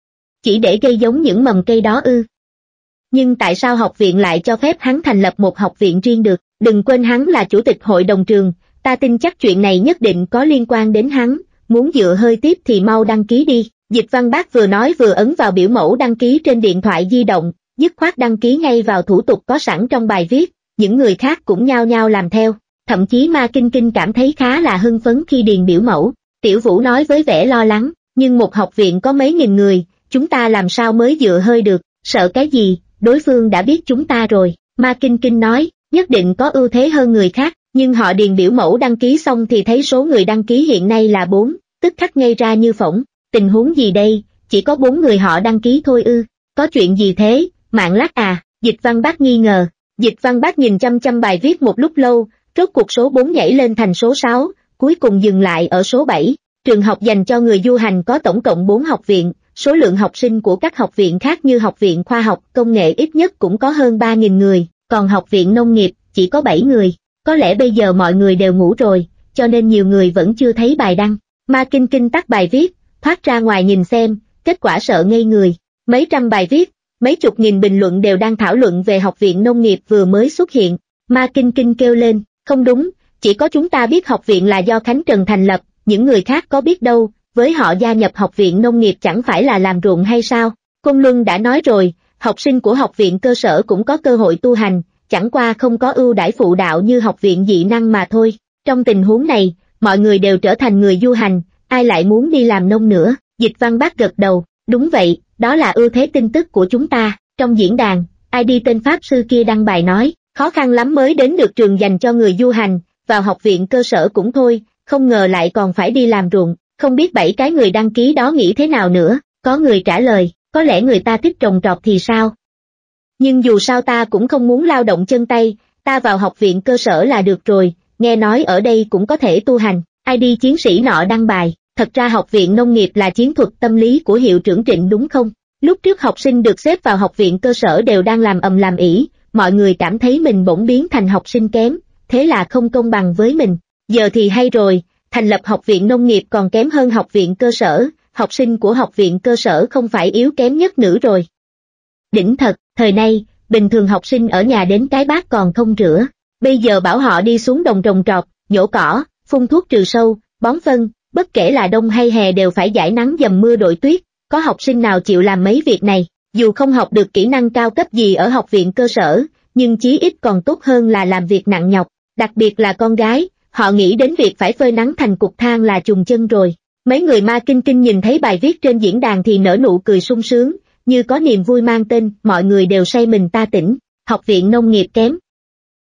Chỉ để gây giống những mầm cây đó ư? Nhưng tại sao học viện lại cho phép hắn thành lập một học viện riêng được? Đừng quên hắn là chủ tịch hội đồng trường, ta tin chắc chuyện này nhất định có liên quan đến hắn, muốn dựa hơi tiếp thì mau đăng ký đi. Dịch Văn Bác vừa nói vừa ấn vào biểu mẫu đăng ký trên điện thoại di động, dứt khoát đăng ký ngay vào thủ tục có sẵn trong bài viết, những người khác cũng nhao nhao làm theo, thậm chí Ma Kinh Kinh cảm thấy khá là hưng phấn khi điền biểu mẫu. Tiểu Vũ nói với vẻ lo lắng, nhưng một học viện có mấy nghìn người, chúng ta làm sao mới dựa hơi được, sợ cái gì, đối phương đã biết chúng ta rồi. Ma Kinh Kinh nói, nhất định có ưu thế hơn người khác, nhưng họ điền biểu mẫu đăng ký xong thì thấy số người đăng ký hiện nay là bốn, tức khắc ngây ra như phỗng. Tình huống gì đây, chỉ có bốn người họ đăng ký thôi ư, có chuyện gì thế, mạng lắc à? Dịch Văn Bác nghi ngờ. Dịch Văn Bác nhìn chăm chăm bài viết một lúc lâu, rốt cuộc số bốn nhảy lên thành số sáu, cuối cùng dừng lại ở số bảy. Trường học dành cho người du hành có tổng cộng bốn học viện, số lượng học sinh của các học viện khác như Học viện Khoa học Công nghệ ít nhất cũng có hơn ba nghìn người, còn Học viện Nông nghiệp chỉ có bảy người. Có lẽ bây giờ mọi người đều ngủ rồi, cho nên nhiều người vẫn chưa thấy bài đăng. Ma Kinh Kinh tắt bài viết, thoát ra ngoài nhìn xem, kết quả sợ ngây người. Mấy trăm bài viết, mấy chục nghìn bình luận đều đang thảo luận về Học viện Nông nghiệp vừa mới xuất hiện. Ma Kinh Kinh kêu lên, không đúng, chỉ có chúng ta biết học viện là do Khánh Trần thành lập, những người khác có biết đâu, với họ gia nhập Học viện Nông nghiệp chẳng phải là làm ruộng hay sao? Côn Luân đã nói rồi, học sinh của học viện cơ sở cũng có cơ hội tu hành, chẳng qua không có ưu đãi phụ đạo như học viện dị năng mà thôi. Trong tình huống này, mọi người đều trở thành người du hành, ai lại muốn đi làm nông nữa? Dịch Văn Bác gật đầu, đúng vậy, đó là ưu thế tin tức của chúng ta. Trong diễn đàn, ai đi tên Pháp sư kia đăng bài nói, khó khăn lắm mới đến được trường dành cho người du hành, vào học viện cơ sở cũng thôi, không ngờ lại còn phải đi làm ruộng, không biết bảy cái người đăng ký đó nghĩ thế nào nữa. Có người trả lời, có lẽ người ta thích trồng trọt thì sao? Nhưng dù sao ta cũng không muốn lao động chân tay, ta vào học viện cơ sở là được rồi, nghe nói ở đây cũng có thể tu hành. i đê chiến sĩ nọ đăng bài, thật ra học viện nông nghiệp là chiến thuật tâm lý của hiệu trưởng Trịnh đúng không? Lúc trước học sinh được xếp vào học viện cơ sở đều đang làm ầm làm ĩ, mọi người cảm thấy mình bỗng biến thành học sinh kém, thế là không công bằng với mình. Giờ thì hay rồi, thành lập học viện nông nghiệp còn kém hơn học viện cơ sở, học sinh của học viện cơ sở không phải yếu kém nhất nữa rồi. Đỉnh thật, thời nay, bình thường học sinh ở nhà đến cái bát còn không rửa, bây giờ bảo họ đi xuống đồng trồng trọt, nhổ cỏ, phun thuốc trừ sâu, bón phân, bất kể là đông hay hè đều phải dãi nắng dầm mưa đội tuyết, có học sinh nào chịu làm mấy việc này, dù không học được kỹ năng cao cấp gì ở học viện cơ sở, nhưng chí ít còn tốt hơn là làm việc nặng nhọc, đặc biệt là con gái, họ nghĩ đến việc phải phơi nắng thành cục than là trùng chân rồi. Mấy người Ma Kinh Kinh nhìn thấy bài viết trên diễn đàn thì nở nụ cười sung sướng, như có niềm vui mang tên, mọi người đều say mình ta tỉnh, học viện nông nghiệp kém.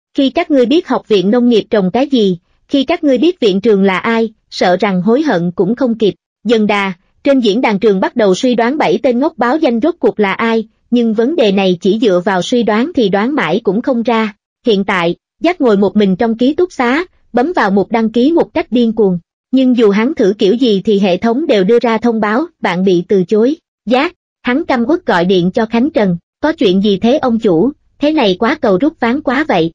Khi các ngươi biết học viện nông nghiệp trồng cái gì, khi các ngươi biết viện trường là ai, sợ rằng hối hận cũng không kịp. Dần đà, trên diễn đàn trường bắt đầu suy đoán bảy tên ngốc báo danh rốt cuộc là ai, nhưng vấn đề này chỉ dựa vào suy đoán thì đoán mãi cũng không ra. Hiện tại, Jack ngồi một mình trong ký túc xá, bấm vào mục đăng ký một cách điên cuồng. Nhưng dù hắn thử kiểu gì thì hệ thống đều đưa ra thông báo, bạn bị từ chối. Jack, hắn căm uất gọi điện cho Khánh Trần, có chuyện gì thế ông chủ, thế này quá cầu rút ván quá vậy.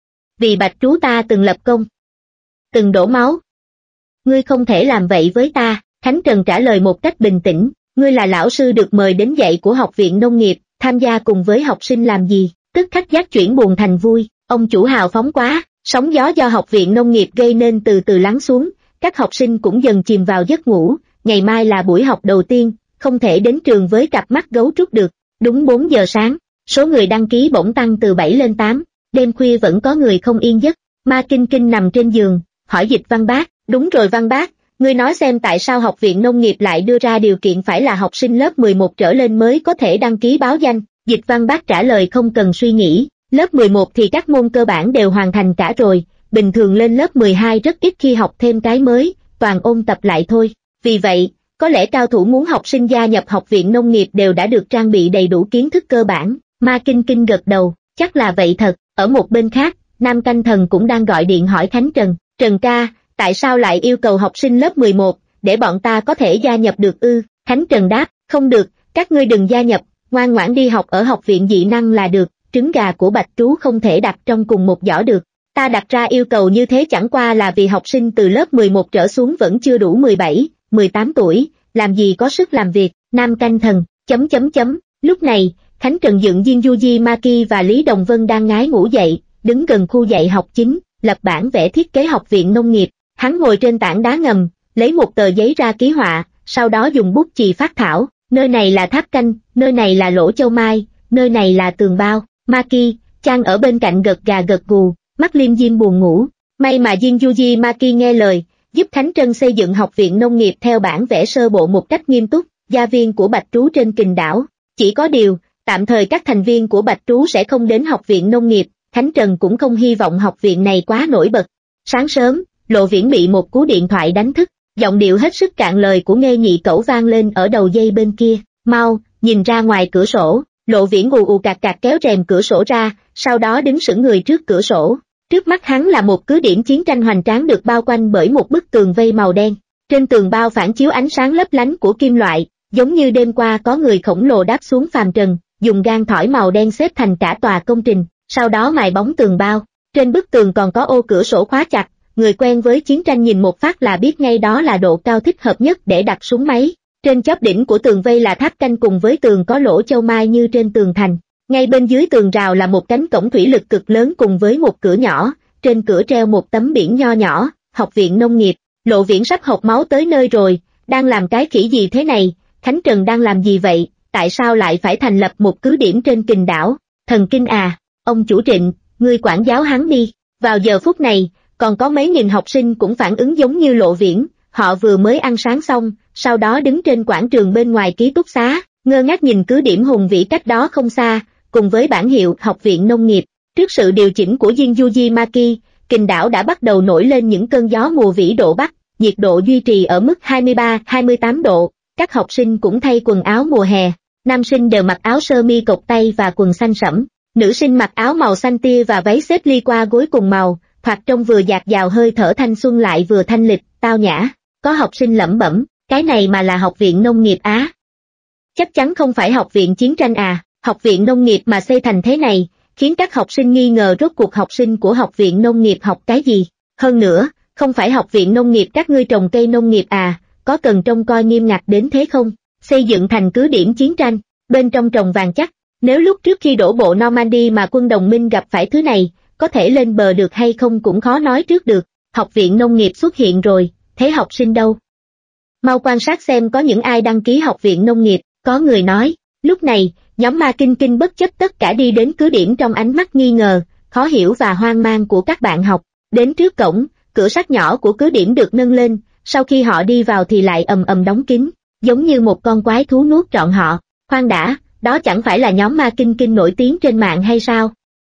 Vì Bạch Trú ta từng lập công, từng đổ máu. Ngươi không thể làm vậy với ta, Khánh Trần trả lời một cách bình tĩnh, ngươi là lão sư được mời đến dạy của học viện nông nghiệp, tham gia cùng với học sinh làm gì, tức khắc Jack chuyển buồn thành vui, ông chủ hào phóng quá, sóng gió do học viện nông nghiệp gây nên từ từ lắng xuống, các học sinh cũng dần chìm vào giấc ngủ, ngày mai là buổi học đầu tiên, không thể đến trường với cặp mắt gấu trúc được, đúng bốn giờ sáng, số người đăng ký bỗng tăng từ bảy lên tám, đêm khuya vẫn có người không yên giấc, Ma Kinh Kinh nằm trên giường, hỏi Dịch Văn Bác, đúng rồi Văn Bác, ngươi nói xem tại sao học viện nông nghiệp lại đưa ra điều kiện phải là học sinh lớp mười một trở lên mới có thể đăng ký báo danh, Dịch Văn Bác trả lời không cần suy nghĩ, lớp mười một thì các môn cơ bản đều hoàn thành cả rồi, bình thường lên lớp mười hai rất ít khi học thêm cái mới, toàn ôn tập lại thôi, vì vậy, có lẽ cao thủ muốn học sinh gia nhập học viện nông nghiệp đều đã được trang bị đầy đủ kiến thức cơ bản, Ma Kinh Kinh gật đầu, chắc là vậy thật, ở một bên khác, Nam Canh Thần cũng đang gọi điện hỏi Khánh Trần, Trần ca, tại sao lại yêu cầu học sinh lớp mười một, để bọn ta có thể gia nhập được ư, Khánh Trần đáp, không được, các ngươi đừng gia nhập, ngoan ngoãn đi học ở học viện dị năng là được, trứng gà của Bạch Trú không thể đặt trong cùng một giỏ được, ta đặt ra yêu cầu như thế chẳng qua là vì học sinh từ lớp mười một trở xuống vẫn chưa đủ mười bảy, mười tám tuổi, làm gì có sức làm việc, Nam Canh Thần, chấm chấm chấm, lúc này, Khánh Trần dựng Diên Yuji Maki và Lý Đồng Vân đang ngái ngủ dậy, đứng gần khu dạy học chính, lập bản vẽ thiết kế học viện nông nghiệp, hắn ngồi trên tảng đá ngầm, lấy một tờ giấy ra ký họa, sau đó dùng bút chì phát thảo, nơi này là tháp canh, nơi này là lỗ châu mai, nơi này là tường bao, Maki, Chan ở bên cạnh gật gà gật gù, mắt liêm diêm buồn ngủ, may mà Diên Yuji Maki nghe lời, giúp Khánh Trân xây dựng học viện nông nghiệp theo bản vẽ sơ bộ một cách nghiêm túc, gia viên của Bạch Trú trên Kình đảo, chỉ có điều, tạm thời các thành viên của Bạch Trú sẽ không đến học viện nông nghiệp, Khánh Trần cũng không hy vọng học viện này quá nổi bật. Sáng sớm, Lộ Viễn bị một cú điện thoại đánh thức, giọng điệu hết sức cạn lời của Nghê Nhị Cẩu vang lên ở đầu dây bên kia, mau, nhìn ra ngoài cửa sổ, Lộ Viễn ù ù cạc cạc kéo rèm cửa sổ ra, sau đó đứng sững người trước cửa sổ, trước mắt hắn là một cứ điểm chiến tranh hoành tráng được bao quanh bởi một bức tường vây màu đen, trên tường bao phản chiếu ánh sáng lấp lánh của kim loại, giống như đêm qua có người khổng lồ đáp xuống phàm trần, dùng gang thỏi màu đen xếp thành cả tòa công trình, sau đó mài bóng tường bao, trên bức tường còn có ô cửa sổ khóa chặt, người quen với chiến tranh nhìn một phát là biết ngay đó là độ cao thích hợp nhất để đặt súng máy. Trên chóp đỉnh của tường vây là tháp canh cùng với tường có lỗ châu mai như trên tường thành. Ngay bên dưới tường rào là một cánh cổng thủy lực cực lớn cùng với một cửa nhỏ, trên cửa treo một tấm biển nho nhỏ, học viện nông nghiệp. Lộ Viễn sắp hộc máu tới nơi rồi, đang làm cái khỉ gì thế này, Khánh Trần đang làm gì vậy, tại sao lại phải thành lập một cứ điểm trên Kình đảo, thần kinh à, ông chủ Trịnh, ngươi quản giáo hắn đi. Vào giờ phút này, còn có mấy nghìn học sinh cũng phản ứng giống như Lộ Viễn, họ vừa mới ăn sáng xong, sau đó đứng trên quảng trường bên ngoài ký túc xá, ngơ ngác nhìn cứ điểm hùng vĩ cách đó không xa, cùng với bảng hiệu học viện nông nghiệp. Trước sự điều chỉnh của Diên Yuji Maki, Kình đảo đã bắt đầu nổi lên những cơn gió mùa vĩ độ bắc, nhiệt độ duy trì ở mức hai mươi ba hai mươi tám độ, các học sinh cũng thay quần áo mùa hè, nam sinh đều mặc áo sơ mi cộc tay và quần xanh sẫm, nữ sinh mặc áo màu xanh tia và váy xếp ly qua gối cùng màu, thoạt trông vừa dạt dào hơi thở thanh xuân lại vừa thanh lịch, tao nhã. Có học sinh lẩm bẩm, cái này mà là học viện nông nghiệp Á. Chắc chắn không phải học viện chiến tranh à, học viện nông nghiệp mà xây thành thế này, khiến các học sinh nghi ngờ rốt cuộc học sinh của học viện nông nghiệp học cái gì. Hơn nữa, không phải học viện nông nghiệp các ngươi trồng cây nông nghiệp à, có cần trông coi nghiêm ngặt đến thế không? Xây dựng thành cứ điểm chiến tranh, bên trong trồng vàng chắc, nếu lúc trước khi đổ bộ Normandy mà quân đồng minh gặp phải thứ này, có thể lên bờ được hay không cũng khó nói trước được. Học viện nông nghiệp xuất hiện rồi, thế học sinh đâu? Mau quan sát xem có những ai đăng ký học viện nông nghiệp, có người nói. Lúc này, nhóm Ma Kinh Kinh bất chấp tất cả đi đến cứ điểm trong ánh mắt nghi ngờ, khó hiểu và hoang mang của các bạn học. Đến trước cổng, cửa sắt nhỏ của cứ điểm được nâng lên, sau khi họ đi vào thì lại ầm ầm đóng kín, giống như một con quái thú nuốt trọn họ. Khoan đã, đó chẳng phải là nhóm Ma Kinh Kinh nổi tiếng trên mạng hay sao?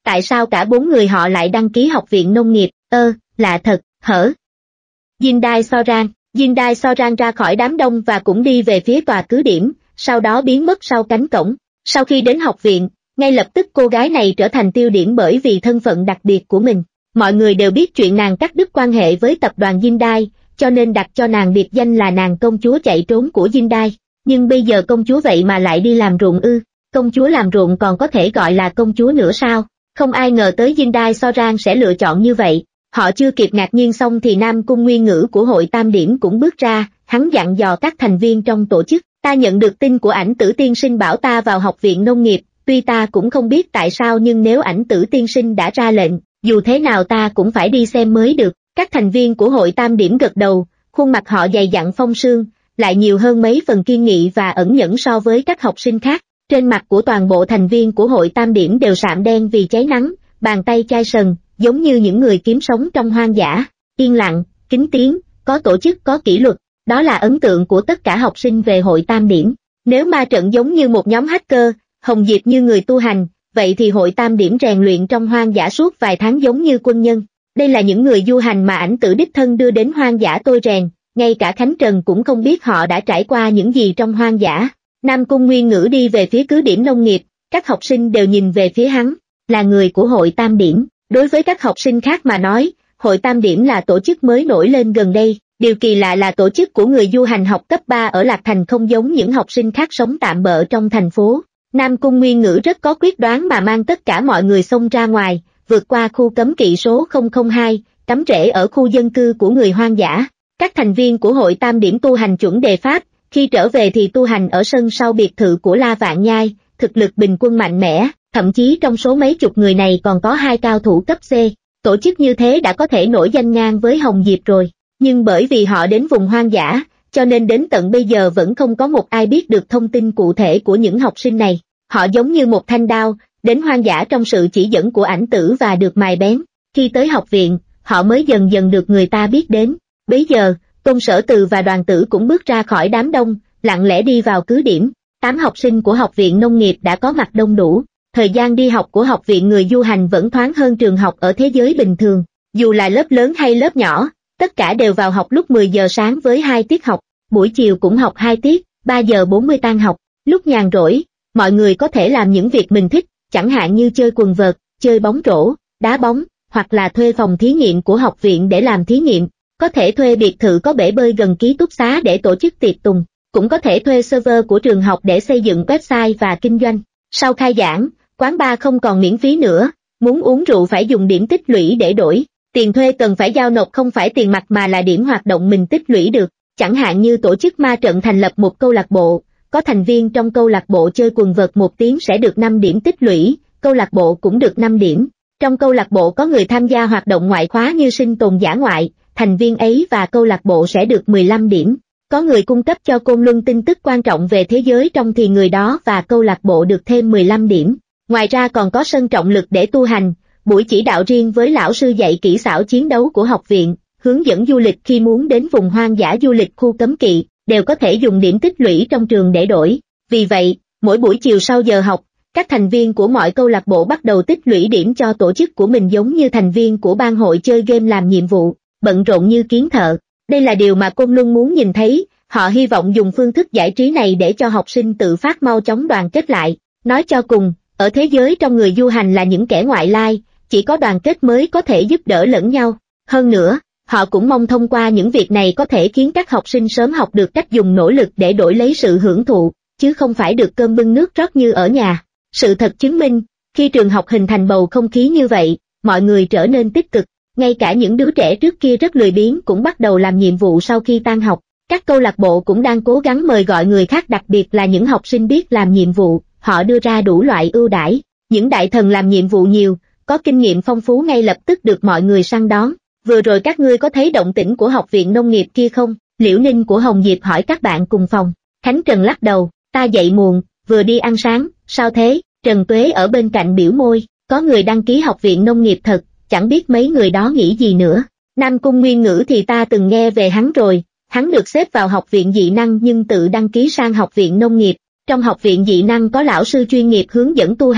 tại sao cả bốn người họ lại đăng ký học viện nông nghiệp, ơ, lạ thật, hở. Jindai Soran, Jindai Soran ra khỏi đám đông và cũng đi về phía tòa cứ điểm, sau đó biến mất sau cánh cổng. Sau khi đến học viện, ngay lập tức cô gái này trở thành tiêu điểm bởi vì thân phận đặc biệt của mình. Mọi người đều biết chuyện nàng cắt đứt quan hệ với tập đoàn Jindai, cho nên đặt cho nàng biệt danh là nàng công chúa chạy trốn của Jindai. Nhưng bây giờ công chúa vậy mà lại đi làm ruộng ư, công chúa làm ruộng còn có thể gọi là công chúa nữa sao? Không ai ngờ tới Jindai Soran sẽ lựa chọn như vậy. Họ chưa kịp ngạc nhiên xong thì Nam Cung Nguyên Ngữ của hội Tam Điểm cũng bước ra, hắn dặn dò các thành viên trong tổ chức, ta nhận được tin của Ảnh Tử tiên sinh bảo ta vào học viện nông nghiệp, tuy ta cũng không biết tại sao nhưng nếu Ảnh Tử tiên sinh đã ra lệnh, dù thế nào ta cũng phải đi xem mới được. Các thành viên của hội Tam Điểm gật đầu, khuôn mặt họ dày dặn phong sương, lại nhiều hơn mấy phần kiên nghị và ẩn nhẫn so với các học sinh khác. Trên mặt của toàn bộ thành viên của hội Tam Điểm đều sạm đen vì cháy nắng, bàn tay chai sần, giống như những người kiếm sống trong hoang dã, yên lặng, kín tiếng, có tổ chức có kỷ luật, đó là ấn tượng của tất cả học sinh về hội Tam Điểm. Nếu ma trận giống như một nhóm hacker, Hồng Diệp như người tu hành, vậy thì hội Tam Điểm rèn luyện trong hoang dã suốt vài tháng giống như quân nhân. Đây là những người du hành mà Ảnh Tử đích thân đưa đến hoang dã tôi rèn, ngay cả Khánh Trần cũng không biết họ đã trải qua những gì trong hoang dã. Nam Cung Nguyên Ngữ đi về phía cứ điểm nông nghiệp, các học sinh đều nhìn về phía hắn, là người của hội Tam Điểm. Đối với các học sinh khác mà nói, hội Tam Điểm là tổ chức mới nổi lên gần đây, điều kỳ lạ là tổ chức của người du hành học cấp ba ở Lạc Thành không giống những học sinh khác sống tạm bợ trong thành phố. Nam Cung Nguyên Ngữ rất có quyết đoán mà mang tất cả mọi người xông ra ngoài, vượt qua khu cấm kỵ số không không hai, cắm rễ ở khu dân cư của người hoang dã. Các thành viên của hội Tam Điểm tu hành chuẩn đề pháp, khi trở về thì tu hành ở sân sau biệt thự của La Vạn Nhai, thực lực bình quân mạnh mẽ, thậm chí trong số mấy chục người này còn có hai cao thủ cấp C. Tổ chức như thế đã có thể nổi danh ngang với Hồng Diệp rồi, nhưng bởi vì họ đến vùng hoang dã, cho nên đến tận bây giờ vẫn không có một ai biết được thông tin cụ thể của những học sinh này. Họ giống như một thanh đao, đến hoang dã trong sự chỉ dẫn của Ảnh Tử và được mài bén. Khi tới học viện, họ mới dần dần được người ta biết đến. Bấy giờ, Tôn Sở Từ và Đoàn Tử cũng bước ra khỏi đám đông, lặng lẽ đi vào cứ điểm. Tám học sinh của học viện nông nghiệp đã có mặt đông đủ. Thời gian đi học của học viện người du hành vẫn thoáng hơn trường học ở thế giới bình thường. Dù là lớp lớn hay lớp nhỏ, tất cả đều vào học lúc mười giờ sáng với hai tiết học. Buổi chiều cũng học hai tiết, ba giờ bốn mươi tan học. Lúc nhàn rỗi, mọi người có thể làm những việc mình thích, chẳng hạn như chơi quần vợt, chơi bóng rổ, đá bóng, hoặc là thuê phòng thí nghiệm của học viện để làm thí nghiệm. Có thể thuê biệt thự có bể bơi gần ký túc xá để tổ chức tiệc tùng, cũng có thể thuê server của trường học để xây dựng website và kinh doanh. Sau khai giảng, quán bar không còn miễn phí nữa, muốn uống rượu phải dùng điểm tích lũy để đổi, tiền thuê cần phải giao nộp không phải tiền mặt mà là điểm hoạt động mình tích lũy được, chẳng hạn như tổ chức ma trận thành lập một câu lạc bộ, có thành viên trong câu lạc bộ chơi quần vợt một tiếng sẽ được năm điểm tích lũy, câu lạc bộ cũng được năm điểm. Trong câu lạc bộ có người tham gia hoạt động ngoại khóa như sinh tồn dã ngoại, thành viên ấy và câu lạc bộ sẽ được mười lăm điểm. Có người cung cấp cho Côn Luân tin tức quan trọng về thế giới trong thì người đó và câu lạc bộ được thêm mười lăm điểm. Ngoài ra còn có sân trọng lực để tu hành, buổi chỉ đạo riêng với lão sư dạy kỹ xảo chiến đấu của học viện, hướng dẫn du lịch khi muốn đến vùng hoang dã du lịch khu cấm kỵ, đều có thể dùng điểm tích lũy trong trường để đổi. Vì vậy, mỗi buổi chiều sau giờ học, các thành viên của mọi câu lạc bộ bắt đầu tích lũy điểm cho tổ chức của mình giống như thành viên của ban hội chơi game làm nhiệm vụ, bận rộn như kiến thợ. Đây là điều mà Côn Luân muốn nhìn thấy, họ hy vọng dùng phương thức giải trí này để cho học sinh tự phát mau chóng đoàn kết lại. Nói cho cùng, ở thế giới trong người du hành là những kẻ ngoại lai, chỉ có đoàn kết mới có thể giúp đỡ lẫn nhau. Hơn nữa, họ cũng mong thông qua những việc này có thể khiến các học sinh sớm học được cách dùng nỗ lực để đổi lấy sự hưởng thụ, chứ không phải được cơm bưng nước rót như ở nhà. Sự thật chứng minh, khi trường học hình thành bầu không khí như vậy, mọi người trở nên tích cực. Ngay cả những đứa trẻ trước kia rất lười biếng cũng bắt đầu làm nhiệm vụ sau khi tan học. Các câu lạc bộ cũng đang cố gắng mời gọi người khác, đặc biệt là những học sinh biết làm nhiệm vụ, họ đưa ra đủ loại ưu đãi. Những đại thần làm nhiệm vụ nhiều, có kinh nghiệm phong phú ngay lập tức được mọi người săn đón. Vừa rồi các ngươi có thấy động tĩnh của học viện nông nghiệp kia không? Liễu Ninh của Hồng Diệp hỏi các bạn cùng phòng. Khánh Trần lắc đầu, ta dậy muộn, vừa đi ăn sáng. Sao thế? Trần Tuế ở bên cạnh biểu môi, có người đăng ký học viện nông nghiệp thật, chẳng biết mấy người đó nghĩ gì nữa. Nam Cung Nguyên Ngữ thì ta từng nghe về hắn rồi, hắn được xếp vào học viện dị năng nhưng tự đăng ký sang học viện nông nghiệp. Trong học viện dị năng có lão sư chuyên nghiệp hướng dẫn tu hành,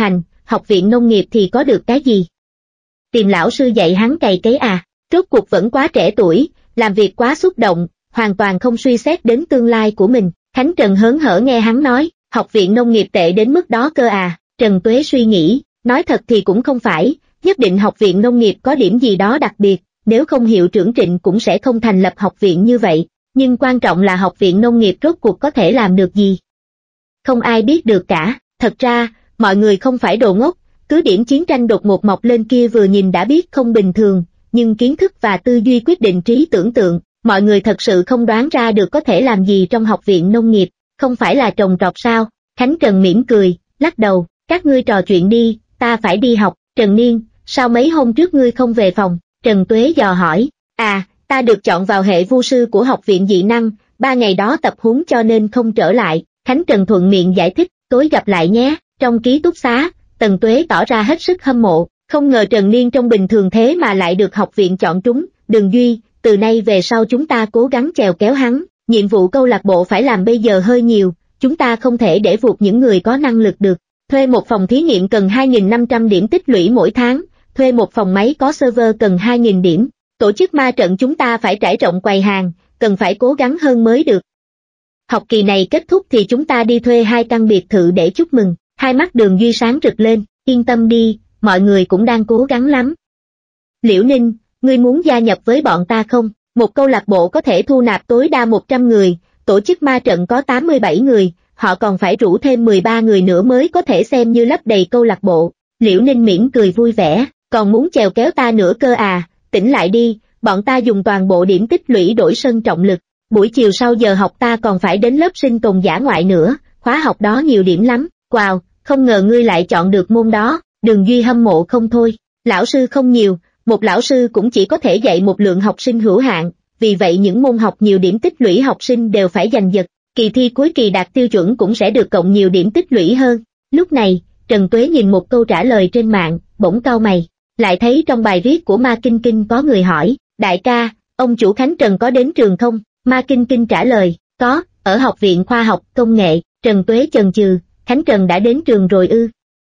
học viện nông nghiệp thì có được cái gì? Tìm lão sư dạy hắn cày cấy à? Rốt cuộc vẫn quá trẻ tuổi, làm việc quá xúc động, hoàn toàn không suy xét đến tương lai của mình. Khánh Trần hớn hở nghe hắn nói, học viện nông nghiệp tệ đến mức đó cơ à? Trần Tuế suy nghĩ, nói thật thì cũng không phải, nhất định học viện nông nghiệp có điểm gì đó đặc biệt, nếu không hiệu trưởng Trịnh cũng sẽ không thành lập học viện như vậy, nhưng quan trọng là học viện nông nghiệp rốt cuộc có thể làm được gì? Không ai biết được cả, thật ra, mọi người không phải đồ ngốc, cứ điểm chiến tranh đột ngột mọc lên kia vừa nhìn đã biết không bình thường, nhưng kiến thức và tư duy quyết định trí tưởng tượng, mọi người thật sự không đoán ra được có thể làm gì trong học viện nông nghiệp, không phải là trồng trọt sao? Khánh Trần mỉm cười, lắc đầu, các ngươi trò chuyện đi, ta phải đi học. Trần Niên, sao mấy hôm trước ngươi không về phòng? Trần Tuế dò hỏi, à, ta được chọn vào hệ vu sư của học viện dị năng, ba ngày đó tập huấn cho nên không trở lại. Khánh Trần thuận miệng giải thích, tối gặp lại nhé. Trong ký túc xá, Tần Tuế tỏ ra hết sức hâm mộ, không ngờ Trần Niên trong bình thường thế mà lại được học viện chọn trúng. Đường Duy, từ nay về sau chúng ta cố gắng chèo kéo hắn, nhiệm vụ câu lạc bộ phải làm bây giờ hơi nhiều, chúng ta không thể để vụt những người có năng lực được. Thuê một phòng thí nghiệm cần hai nghìn năm trăm điểm tích lũy mỗi tháng, thuê một phòng máy có server cần hai nghìn điểm, tổ chức ma trận chúng ta phải trải rộng quầy hàng, cần phải cố gắng hơn mới được. Học kỳ này kết thúc thì chúng ta đi thuê hai căn biệt thự để chúc mừng. Hai mắt Đường Duy sáng rực lên, yên tâm đi, mọi người cũng đang cố gắng lắm. Liễu Ninh, ngươi muốn gia nhập với bọn ta không? Một câu lạc bộ có thể thu nạp tối đa một trăm người, tổ chức ma trận có tám mươi bảy người, họ còn phải rủ thêm mười ba người nữa mới có thể xem như lấp đầy câu lạc bộ. Liễu Ninh mỉm cười vui vẻ, còn muốn chèo kéo ta nữa cơ à? Tỉnh lại đi, bọn ta dùng toàn bộ điểm tích lũy đổi sân trọng lực. Buổi chiều sau giờ học ta còn phải đến lớp sinh tồn dã ngoại nữa, khóa học đó nhiều điểm lắm. Wow, không ngờ ngươi lại chọn được môn đó. Đường Duy hâm mộ không thôi. Lão sư không nhiều, một lão sư cũng chỉ có thể dạy một lượng học sinh hữu hạn, vì vậy những môn học nhiều điểm tích lũy học sinh đều phải giành giật. Kỳ thi cuối kỳ đạt tiêu chuẩn cũng sẽ được cộng nhiều điểm tích lũy hơn. Lúc này, Trần Tuế nhìn một câu trả lời trên mạng, bỗng cau mày, lại thấy trong bài viết của Ma Kinh Kinh có người hỏi, đại ca, ông chủ Khánh Trần có đến trường không? Ma Kinh Kinh trả lời, có, ở Học viện Khoa học Công nghệ. Trần Tuế chần chừ, Khánh Trần đã đến trường rồi ư?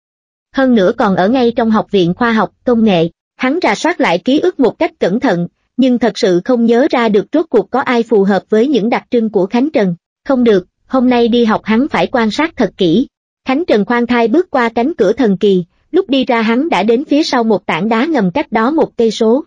Hơn nữa còn ở ngay trong Học viện Khoa học Công nghệ. Hắn rà soát lại ký ức một cách cẩn thận, nhưng thật sự không nhớ ra được rốt cuộc có ai phù hợp với những đặc trưng của Khánh Trần. Không được, hôm nay đi học hắn phải quan sát thật kỹ. Khánh Trần khoan thai bước qua cánh cửa thần kỳ, lúc đi ra hắn đã đến phía sau một tảng đá ngầm cách đó một cây số.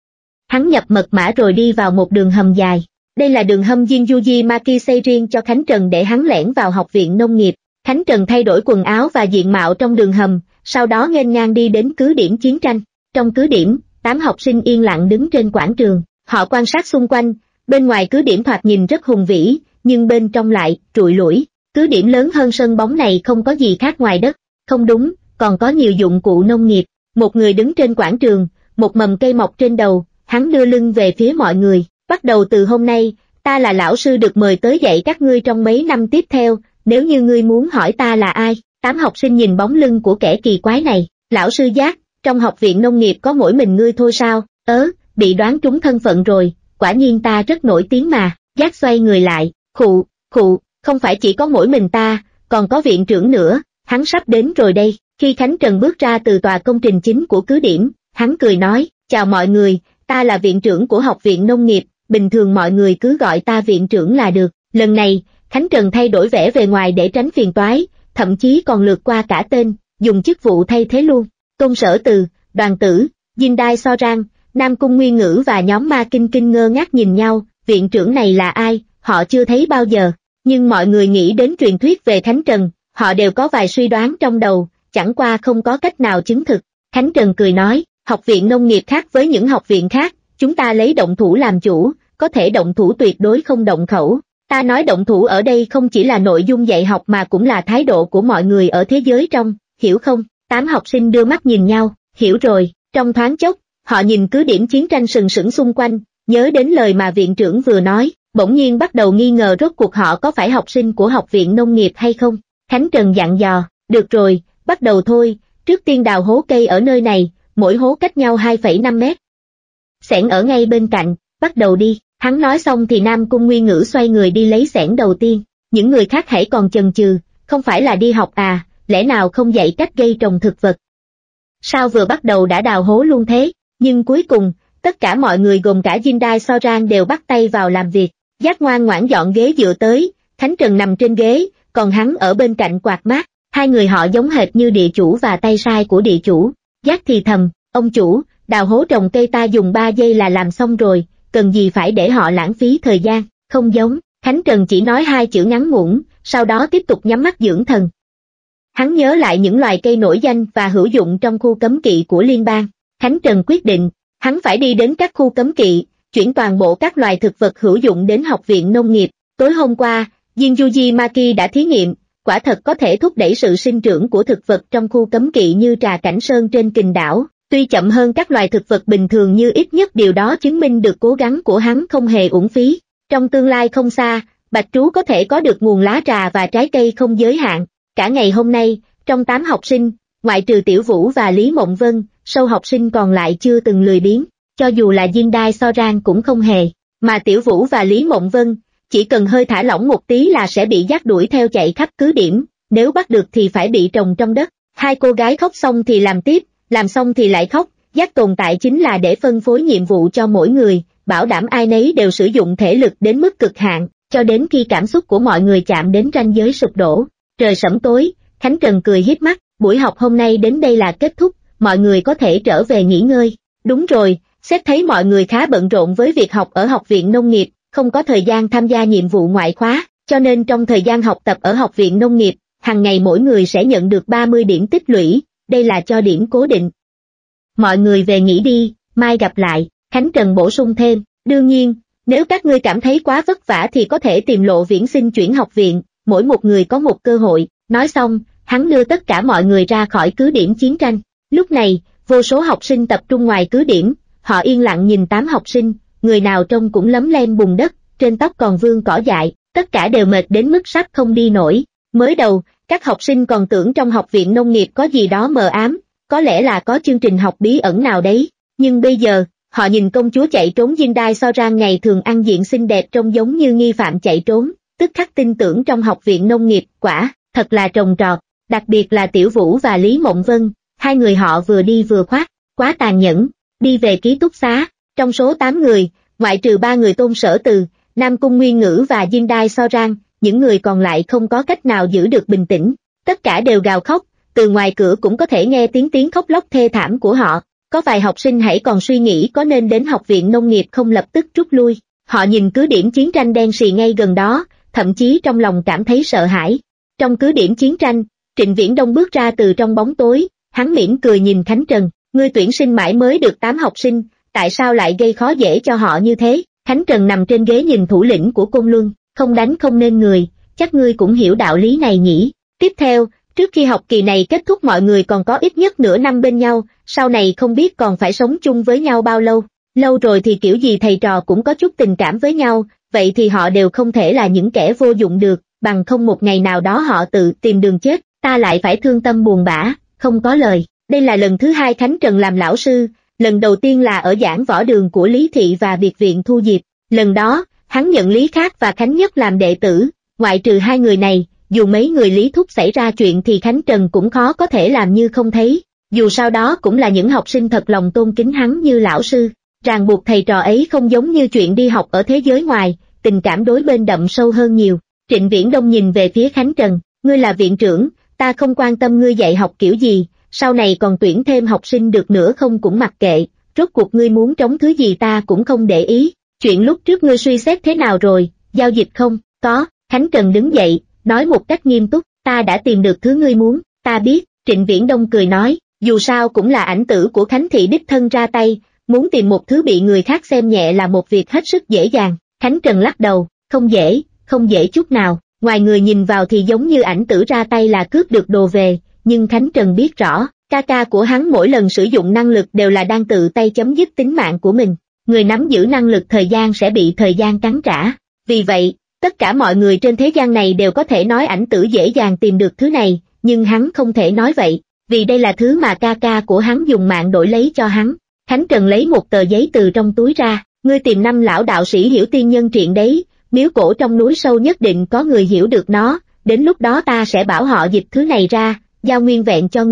Hắn nhập mật mã rồi đi vào một đường hầm dài. Đây là đường hầm Jinjuji Maki xây riêng cho Khánh Trần để hắn lẻn vào Học viện Nông nghiệp. Khánh Trần thay đổi quần áo và diện mạo trong đường hầm, sau đó nghênh ngang đi đến cứ điểm chiến tranh. Trong cứ điểm, tám học sinh yên lặng đứng trên quảng trường, họ quan sát xung quanh, bên ngoài cứ điểm thoạt nhìn rất hùng vĩ, nhưng bên trong lại trụi lủi. Cứ điểm lớn hơn sân bóng này không có gì khác ngoài đất, không đúng, còn có nhiều dụng cụ nông nghiệp. Một người đứng trên quảng trường, một mầm cây mọc trên đầu, hắn đưa lưng về phía mọi người. Bắt đầu từ hôm nay, ta là lão sư được mời tới dạy các ngươi trong mấy năm tiếp theo, nếu như ngươi muốn hỏi ta là ai. Tám học sinh nhìn bóng lưng của kẻ kỳ quái này, lão sư Giác, trong Học viện Nông nghiệp có mỗi mình ngươi thôi sao? Ớ, bị đoán trúng thân phận rồi, quả nhiên ta rất nổi tiếng mà. Giác xoay người lại, khụ, khụ, không phải chỉ có mỗi mình ta, còn có viện trưởng nữa, hắn sắp đến rồi đây. Khi Khánh Trần bước ra từ tòa công trình chính của cứ điểm, hắn cười nói, chào mọi người, ta là viện trưởng của Học viện Nông nghiệp, bình thường mọi người cứ gọi ta viện trưởng là được. Lần này, Khánh Trần thay đổi vẻ về ngoài để tránh phiền toái, thậm chí còn lược qua cả tên, dùng chức vụ thay thế luôn. Công Sở Từ, Đoàn Tử, Jindai So Rang, Nam Cung Nguyên Ngữ và nhóm Ma Kinh Kinh ngơ ngác nhìn nhau, viện trưởng này là ai, họ chưa thấy bao giờ. Nhưng mọi người nghĩ đến truyền thuyết về Khánh Trần, họ đều có vài suy đoán trong đầu, chẳng qua không có cách nào chứng thực. Khánh Trần cười nói, Học viện Nông nghiệp khác với những học viện khác, chúng ta lấy động thủ làm chủ, có thể động thủ tuyệt đối không động khẩu. Ta nói động thủ ở đây không chỉ là nội dung dạy học mà cũng là thái độ của mọi người ở thế giới trong, hiểu không? Tám học sinh đưa mắt nhìn nhau, hiểu rồi. Trong thoáng chốc, họ nhìn cứ điểm chiến tranh sừng sững xung quanh, nhớ đến lời mà viện trưởng vừa nói, bỗng nhiên bắt đầu nghi ngờ rốt cuộc họ có phải học sinh của Học viện Nông nghiệp hay không. Khánh Trần dặn dò, được rồi, bắt đầu thôi, trước tiên đào hố cây ở nơi này, mỗi hố cách nhau hai phẩy năm mét. Xẻng ở ngay bên cạnh, bắt đầu đi. Hắn nói xong thì Nam Cung Nguyên Ngữ xoay người đi lấy xẻng đầu tiên. Những người khác hãy còn chần chừ, không phải là đi học à, lẽ nào không dạy cách gây trồng thực vật. sao vừa bắt đầu đã đào hố luôn thế, nhưng cuối cùng, tất cả mọi người gồm cả Jindai Soran đều bắt tay vào làm việc, Giác ngoan ngoãn dọn ghế dựa tới, Khánh Trần nằm trên ghế, còn hắn ở bên cạnh quạt mát, hai người họ giống hệt như địa chủ và tay sai của địa chủ, Giác thì thầm, ông chủ, đào hố trồng cây ta dùng ba giây là làm xong rồi, cần gì phải để họ lãng phí thời gian, không giống, Khánh Trần chỉ nói hai chữ ngắn ngủn, sau đó tiếp tục nhắm mắt dưỡng thần. Hắn nhớ lại những loài cây nổi danh và hữu dụng trong khu cấm kỵ của liên bang, Khánh Trần quyết định, hắn phải đi đến các khu cấm kỵ, chuyển toàn bộ các loài thực vật hữu dụng đến học viện nông nghiệp. Tối hôm qua, Jinjuji Maki đã thí nghiệm, quả thật có thể thúc đẩy sự sinh trưởng của thực vật trong khu cấm kỵ như trà cảnh sơn trên Kình đảo, tuy chậm hơn các loài thực vật bình thường nhưng ít nhất điều đó chứng minh được cố gắng của hắn không hề uổng phí. Trong tương lai không xa, Bạch Trú có thể có được nguồn lá trà và trái cây không giới hạn. Cả ngày hôm nay, trong tám học sinh, ngoại trừ Tiểu Vũ và Lý Mộng Vân, sâu học sinh còn lại chưa từng lười biếng, cho dù là Jindai Soran cũng không hề, mà Tiểu Vũ và Lý Mộng Vân, chỉ cần hơi thả lỏng một tí là sẽ bị dắt đuổi theo chạy khắp cứ điểm, nếu bắt được thì phải bị trồng trong đất. Hai cô gái khóc xong thì làm tiếp, làm xong thì lại khóc, Giác tồn tại chính là để phân phối nhiệm vụ cho mỗi người, bảo đảm ai nấy đều sử dụng thể lực đến mức cực hạn, cho đến khi cảm xúc của mọi người chạm đến ranh giới sụp đổ. Trời sẫm tối, Khánh Trần cười híp mắt, buổi học hôm nay đến đây là kết thúc, mọi người có thể trở về nghỉ ngơi. Đúng rồi, xét thấy mọi người khá bận rộn với việc học ở học viện nông nghiệp, không có thời gian tham gia nhiệm vụ ngoại khóa, cho nên trong thời gian học tập ở học viện nông nghiệp, hàng ngày mỗi người sẽ nhận được ba mươi điểm tích lũy, đây là cho điểm cố định. Mọi người về nghỉ đi, mai gặp lại, Khánh Trần bổ sung thêm, đương nhiên, nếu các ngươi cảm thấy quá vất vả thì có thể tìm Lộ Viễn xin chuyển học viện, mỗi một người có một cơ hội. Nói xong, hắn đưa tất cả mọi người ra khỏi cứ điểm chiến tranh. Lúc này, vô số học sinh tập trung ngoài cứ điểm, họ yên lặng nhìn tám học sinh, người nào trông cũng lấm lem bùn đất, trên tóc còn vương cỏ dại, tất cả đều mệt đến mức sắp không đi nổi. Mới đầu, các học sinh còn tưởng trong học viện nông nghiệp có gì đó mờ ám, có lẽ là có chương trình học bí ẩn nào đấy, nhưng bây giờ, họ nhìn công chúa chạy trốn Jindai Soran ngày thường ăn diện xinh đẹp trông giống như nghi phạm chạy trốn, tức khắc tin tưởng trong học viện nông nghiệp, quả, thật là trồng trọt, đặc biệt là Tiểu Vũ và Lý Mộng Vân, hai người họ vừa đi vừa khoát, quá tàn nhẫn, đi về ký túc xá, trong số tám người, ngoại trừ ba người Tôn Sở Từ, Nam Cung Nguyên Ngữ và Jindai Soran, những người còn lại không có cách nào giữ được bình tĩnh, tất cả đều gào khóc, từ ngoài cửa cũng có thể nghe tiếng tiếng khóc lóc thê thảm của họ. Có vài học sinh hãy còn suy nghĩ có nên đến học viện nông nghiệp không lập tức rút lui, họ nhìn cứ điểm chiến tranh đen sì ngay gần đó, thậm chí trong lòng cảm thấy sợ hãi. Trong cứ điểm chiến tranh, Trịnh Viễn Đông bước ra từ trong bóng tối, hắn mỉm cười nhìn Khánh Trần, ngươi tuyển sinh mãi mới được tám học sinh, tại sao lại gây khó dễ cho họ như thế? Khánh Trần nằm trên ghế nhìn thủ lĩnh của Côn Luân, không đánh không nên người, chắc ngươi cũng hiểu đạo lý này nhỉ. Tiếp theo, trước khi học kỳ này kết thúc mọi người còn có ít nhất nửa năm bên nhau, sau này không biết còn phải sống chung với nhau bao lâu. Lâu rồi thì kiểu gì thầy trò cũng có chút tình cảm với nhau, vậy thì họ đều không thể là những kẻ vô dụng được, bằng không một ngày nào đó họ tự tìm đường chết, ta lại phải thương tâm buồn bã, không có lời. Đây là lần thứ hai Khánh Trần làm lão sư, lần đầu tiên là ở giảng võ đường của Lý Thị và biệt viện Thu Diệp. Lần đó, hắn nhận Lý Khác và Khánh Nhất làm đệ tử, ngoại trừ hai người này, dù mấy người Lý Thúc xảy ra chuyện thì Khánh Trần cũng khó có thể làm như không thấy, dù sau đó cũng là những học sinh thật lòng tôn kính hắn như lão sư. Ràng buộc thầy trò ấy không giống như chuyện đi học ở thế giới ngoài, tình cảm đối bên đậm sâu hơn nhiều. Trịnh Viễn Đông nhìn về phía Khánh Trần, ngươi là viện trưởng, ta không quan tâm ngươi dạy học kiểu gì, sau này còn tuyển thêm học sinh được nữa không cũng mặc kệ, rốt cuộc ngươi muốn trống thứ gì ta cũng không để ý. Chuyện lúc trước ngươi suy xét thế nào rồi, giao dịch không? Có. Khánh Trần đứng dậy, nói một cách nghiêm túc, ta đã tìm được thứ ngươi muốn, ta biết. Trịnh Viễn Đông cười nói, dù sao cũng là ảnh tử của Khánh Thị đích thân ra tay, muốn tìm một thứ bị người khác xem nhẹ là một việc hết sức dễ dàng. Khánh Trần lắc đầu, không dễ, không dễ chút nào, ngoài người nhìn vào thì giống như ảnh tử ra tay là cướp được đồ về, nhưng Khánh Trần biết rõ, ca ca của hắn mỗi lần sử dụng năng lực đều là đang tự tay chấm dứt tính mạng của mình, người nắm giữ năng lực thời gian sẽ bị thời gian cắn trả, vì vậy, tất cả mọi người trên thế gian này đều có thể nói ảnh tử dễ dàng tìm được thứ này, nhưng hắn không thể nói vậy, vì đây là thứ mà ca ca của hắn dùng mạng đổi lấy cho hắn. Khánh Trần lấy một tờ giấy từ trong túi ra, ngươi tìm năm lão đạo sĩ hiểu tiên nhân triện đấy, miếu cổ trong núi sâu nhất định có người hiểu được nó, đến lúc đó ta sẽ bảo họ dịch thứ này ra, giao nguyên vẹn cho ngươi.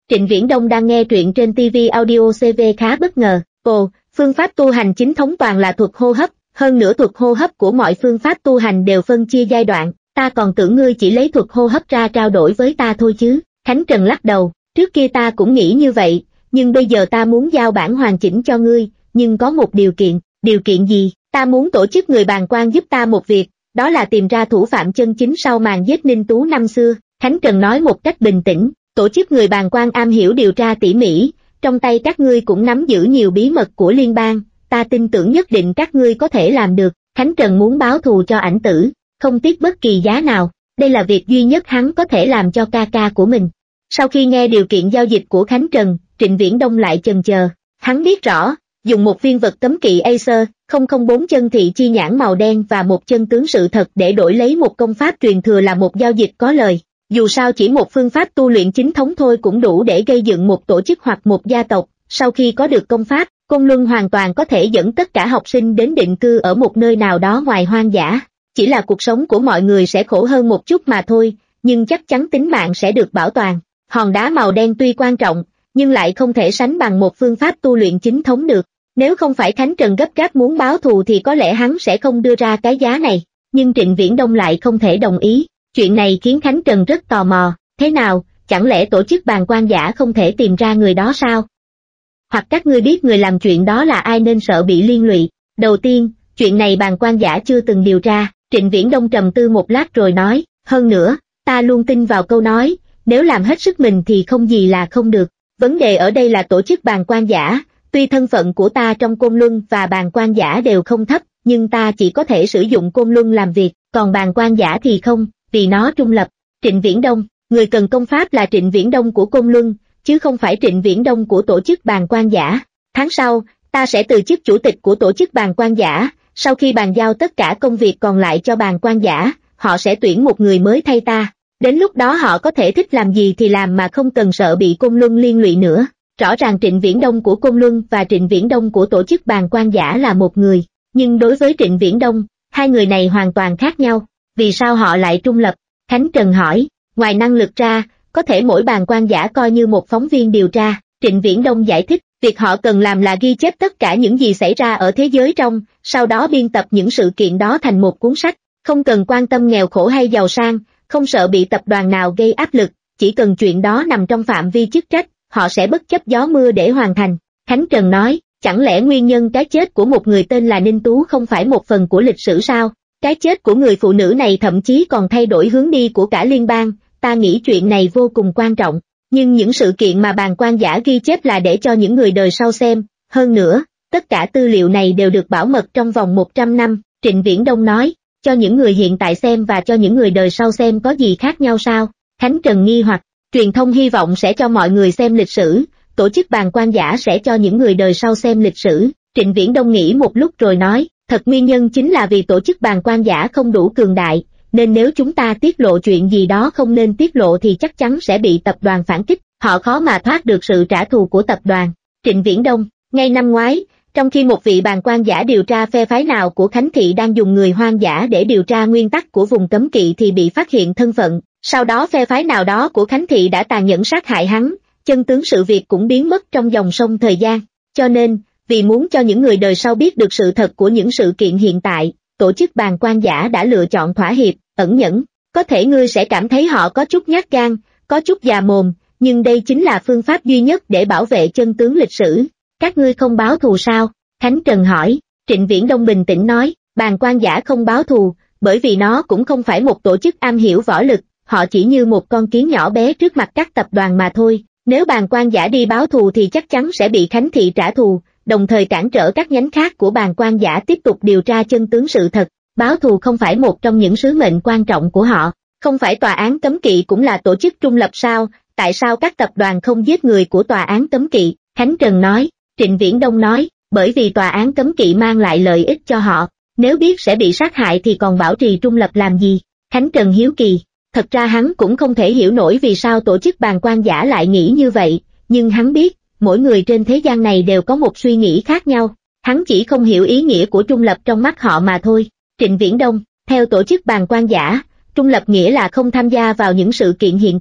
Trịnh Viễn Đông đang nghe truyện trên ti vi Audio xê vê khá bất ngờ. Ồ, phương pháp tu hành chính thống toàn là thuật hô hấp, hơn nữa thuật hô hấp của mọi phương pháp tu hành đều phân chia giai đoạn, ta còn tưởng ngươi chỉ lấy thuật hô hấp ra trao đổi với ta thôi chứ. Khánh Trần lắc đầu, trước kia ta cũng nghĩ như vậy, nhưng bây giờ ta muốn giao bản hoàn chỉnh cho ngươi, nhưng có một điều kiện. Điều kiện gì? Ta muốn tổ chức người bàng quan giúp ta một việc, đó là tìm ra thủ phạm chân chính sau màn giết Ninh Tú năm xưa. Khánh Trần nói một cách bình tĩnh, tổ chức người bàng quan am hiểu điều tra tỉ mỉ, trong tay các ngươi cũng nắm giữ nhiều bí mật của liên bang, ta tin tưởng nhất định các ngươi có thể làm được. Khánh Trần muốn báo thù cho ảnh tử, không tiếc bất kỳ giá nào, đây là việc duy nhất hắn có thể làm cho ca ca của mình. Sau khi nghe điều kiện giao dịch của Khánh Trần, Trịnh Viễn Đông lại chần chờ, hắn biết rõ, dùng một viên vật cấm kỵ Acer không không bốn chân thị chi nhãn màu đen và một chân tướng sự thật để đổi lấy một công pháp truyền thừa là một giao dịch có lời. Dù sao chỉ một phương pháp tu luyện chính thống thôi cũng đủ để gây dựng một tổ chức hoặc một gia tộc. Sau khi có được công pháp, Côn Luân hoàn toàn có thể dẫn tất cả học sinh đến định cư ở một nơi nào đó ngoài hoang dã. Chỉ là cuộc sống của mọi người sẽ khổ hơn một chút mà thôi, nhưng chắc chắn tính mạng sẽ được bảo toàn. Hòn đá màu đen tuy quan trọng, nhưng lại không thể sánh bằng một phương pháp tu luyện chính thống được. Nếu không phải Khánh Trần gấp gáp muốn báo thù thì có lẽ hắn sẽ không đưa ra cái giá này, nhưng Trịnh Viễn Đông lại không thể đồng ý. Chuyện này khiến Khánh Trần rất tò mò, thế nào, chẳng lẽ tổ chức bàng quan giả không thể tìm ra người đó sao? Hoặc các ngươi biết người làm chuyện đó là ai nên sợ bị liên lụy? Đầu tiên, chuyện này bàng quan giả chưa từng điều tra. Trịnh Viễn Đông trầm tư một lát rồi nói, hơn nữa, ta luôn tin vào câu nói, nếu làm hết sức mình thì không gì là không được. Vấn đề ở đây là tổ chức bàng quan giả, tuy thân phận của ta trong Côn Luân và bàng quan giả đều không thấp, nhưng ta chỉ có thể sử dụng Côn Luân làm việc, còn bàng quan giả thì không, vì nó trung lập. Trịnh Viễn Đông, người cần công pháp là Trịnh Viễn Đông của Côn Luân, chứ không phải Trịnh Viễn Đông của tổ chức bàng quan giả. Tháng sau, ta sẽ từ chức chủ tịch của tổ chức bàng quan giả, sau khi bàn giao tất cả công việc còn lại cho bàng quan giả, họ sẽ tuyển một người mới thay ta. Đến lúc đó họ có thể thích làm gì thì làm mà không cần sợ bị Côn Luân liên lụy nữa. Rõ ràng Trịnh Viễn Đông của Côn Luân và Trịnh Viễn Đông của tổ chức bàng quan giả là một người, nhưng đối với Trịnh Viễn Đông, hai người này hoàn toàn khác nhau. Vì sao họ lại trung lập? Khánh Trần hỏi. Ngoài năng lực ra, có thể mỗi bàng quan giả coi như một phóng viên điều tra. Trịnh Viễn Đông giải thích, việc họ cần làm là ghi chép tất cả những gì xảy ra ở thế giới trong, sau đó biên tập những sự kiện đó thành một cuốn sách. Không cần quan tâm nghèo khổ hay giàu sang, không sợ bị tập đoàn nào gây áp lực, chỉ cần chuyện đó nằm trong phạm vi chức trách, họ sẽ bất chấp gió mưa để hoàn thành. Khánh Trần nói, chẳng lẽ nguyên nhân cái chết của một người tên là Ninh Tú không phải một phần của lịch sử sao? Cái chết của người phụ nữ này thậm chí còn thay đổi hướng đi của cả liên bang, ta nghĩ chuyện này vô cùng quan trọng. Nhưng những sự kiện mà bàng quan giả ghi chép là để cho những người đời sau xem, hơn nữa, tất cả tư liệu này đều được bảo mật trong vòng một trăm năm, Trịnh Viễn Đông nói, cho những người hiện tại xem và cho những người đời sau xem có gì khác nhau sao? Khánh Trần nghi hoặc, truyền thông hy vọng sẽ cho mọi người xem lịch sử, tổ chức bàng quan giả sẽ cho những người đời sau xem lịch sử. Trịnh Viễn Đông nghĩ một lúc rồi nói, thật nguyên nhân chính là vì tổ chức bàng quan giả không đủ cường đại, nên nếu chúng ta tiết lộ chuyện gì đó không nên tiết lộ thì chắc chắn sẽ bị tập đoàn phản kích, họ khó mà thoát được sự trả thù của tập đoàn. Trịnh Viễn Đông, ngay năm ngoái, trong khi một vị bàng quan giả điều tra phe phái nào của Khánh Thị đang dùng người hoang dã để điều tra nguyên tắc của vùng cấm kỵ thì bị phát hiện thân phận, sau đó phe phái nào đó của Khánh Thị đã tàn nhẫn sát hại hắn, chân tướng sự việc cũng biến mất trong dòng sông thời gian, cho nên, vì muốn cho những người đời sau biết được sự thật của những sự kiện hiện tại, tổ chức bàng quan giả đã lựa chọn thỏa hiệp, ẩn nhẫn. Có thể ngươi sẽ cảm thấy họ có chút nhát gan, có chút già mồm, nhưng đây chính là phương pháp duy nhất để bảo vệ chân tướng lịch sử. Các ngươi không báo thù sao? Khánh Trần hỏi. Trịnh Viễn Đông bình tĩnh nói, bàng quan giả không báo thù, bởi vì nó cũng không phải một tổ chức am hiểu võ lực, họ chỉ như một con kiến nhỏ bé trước mặt các tập đoàn mà thôi. Nếu bàng quan giả đi báo thù thì chắc chắn sẽ bị Khánh Thị trả thù, đồng thời cản trở các nhánh khác của bàng quan giả tiếp tục điều tra chân tướng sự thật. Báo thù không phải một trong những sứ mệnh quan trọng của họ. Không phải tòa án cấm kỵ cũng là tổ chức trung lập sao? Tại sao các tập đoàn không giết người của tòa án cấm kỵ? Khánh Trần nói. Trịnh Viễn Đông nói, bởi vì tòa án cấm kỵ mang lại lợi ích cho họ. Nếu biết sẽ bị sát hại thì còn bảo trì trung lập làm gì? Khánh Trần hiếu kỳ. Thật ra hắn cũng không thể hiểu nổi vì sao tổ chức bàng quan giả lại nghĩ như vậy, nhưng hắn biết, mỗi người trên thế gian này đều có một suy nghĩ khác nhau. Hắn chỉ không hiểu ý nghĩa của trung lập trong mắt họ mà thôi. Trịnh Viễn Đông, theo tổ chức bàng quan giả, trung lập nghĩa là không tham gia vào những sự kiện hiện tại,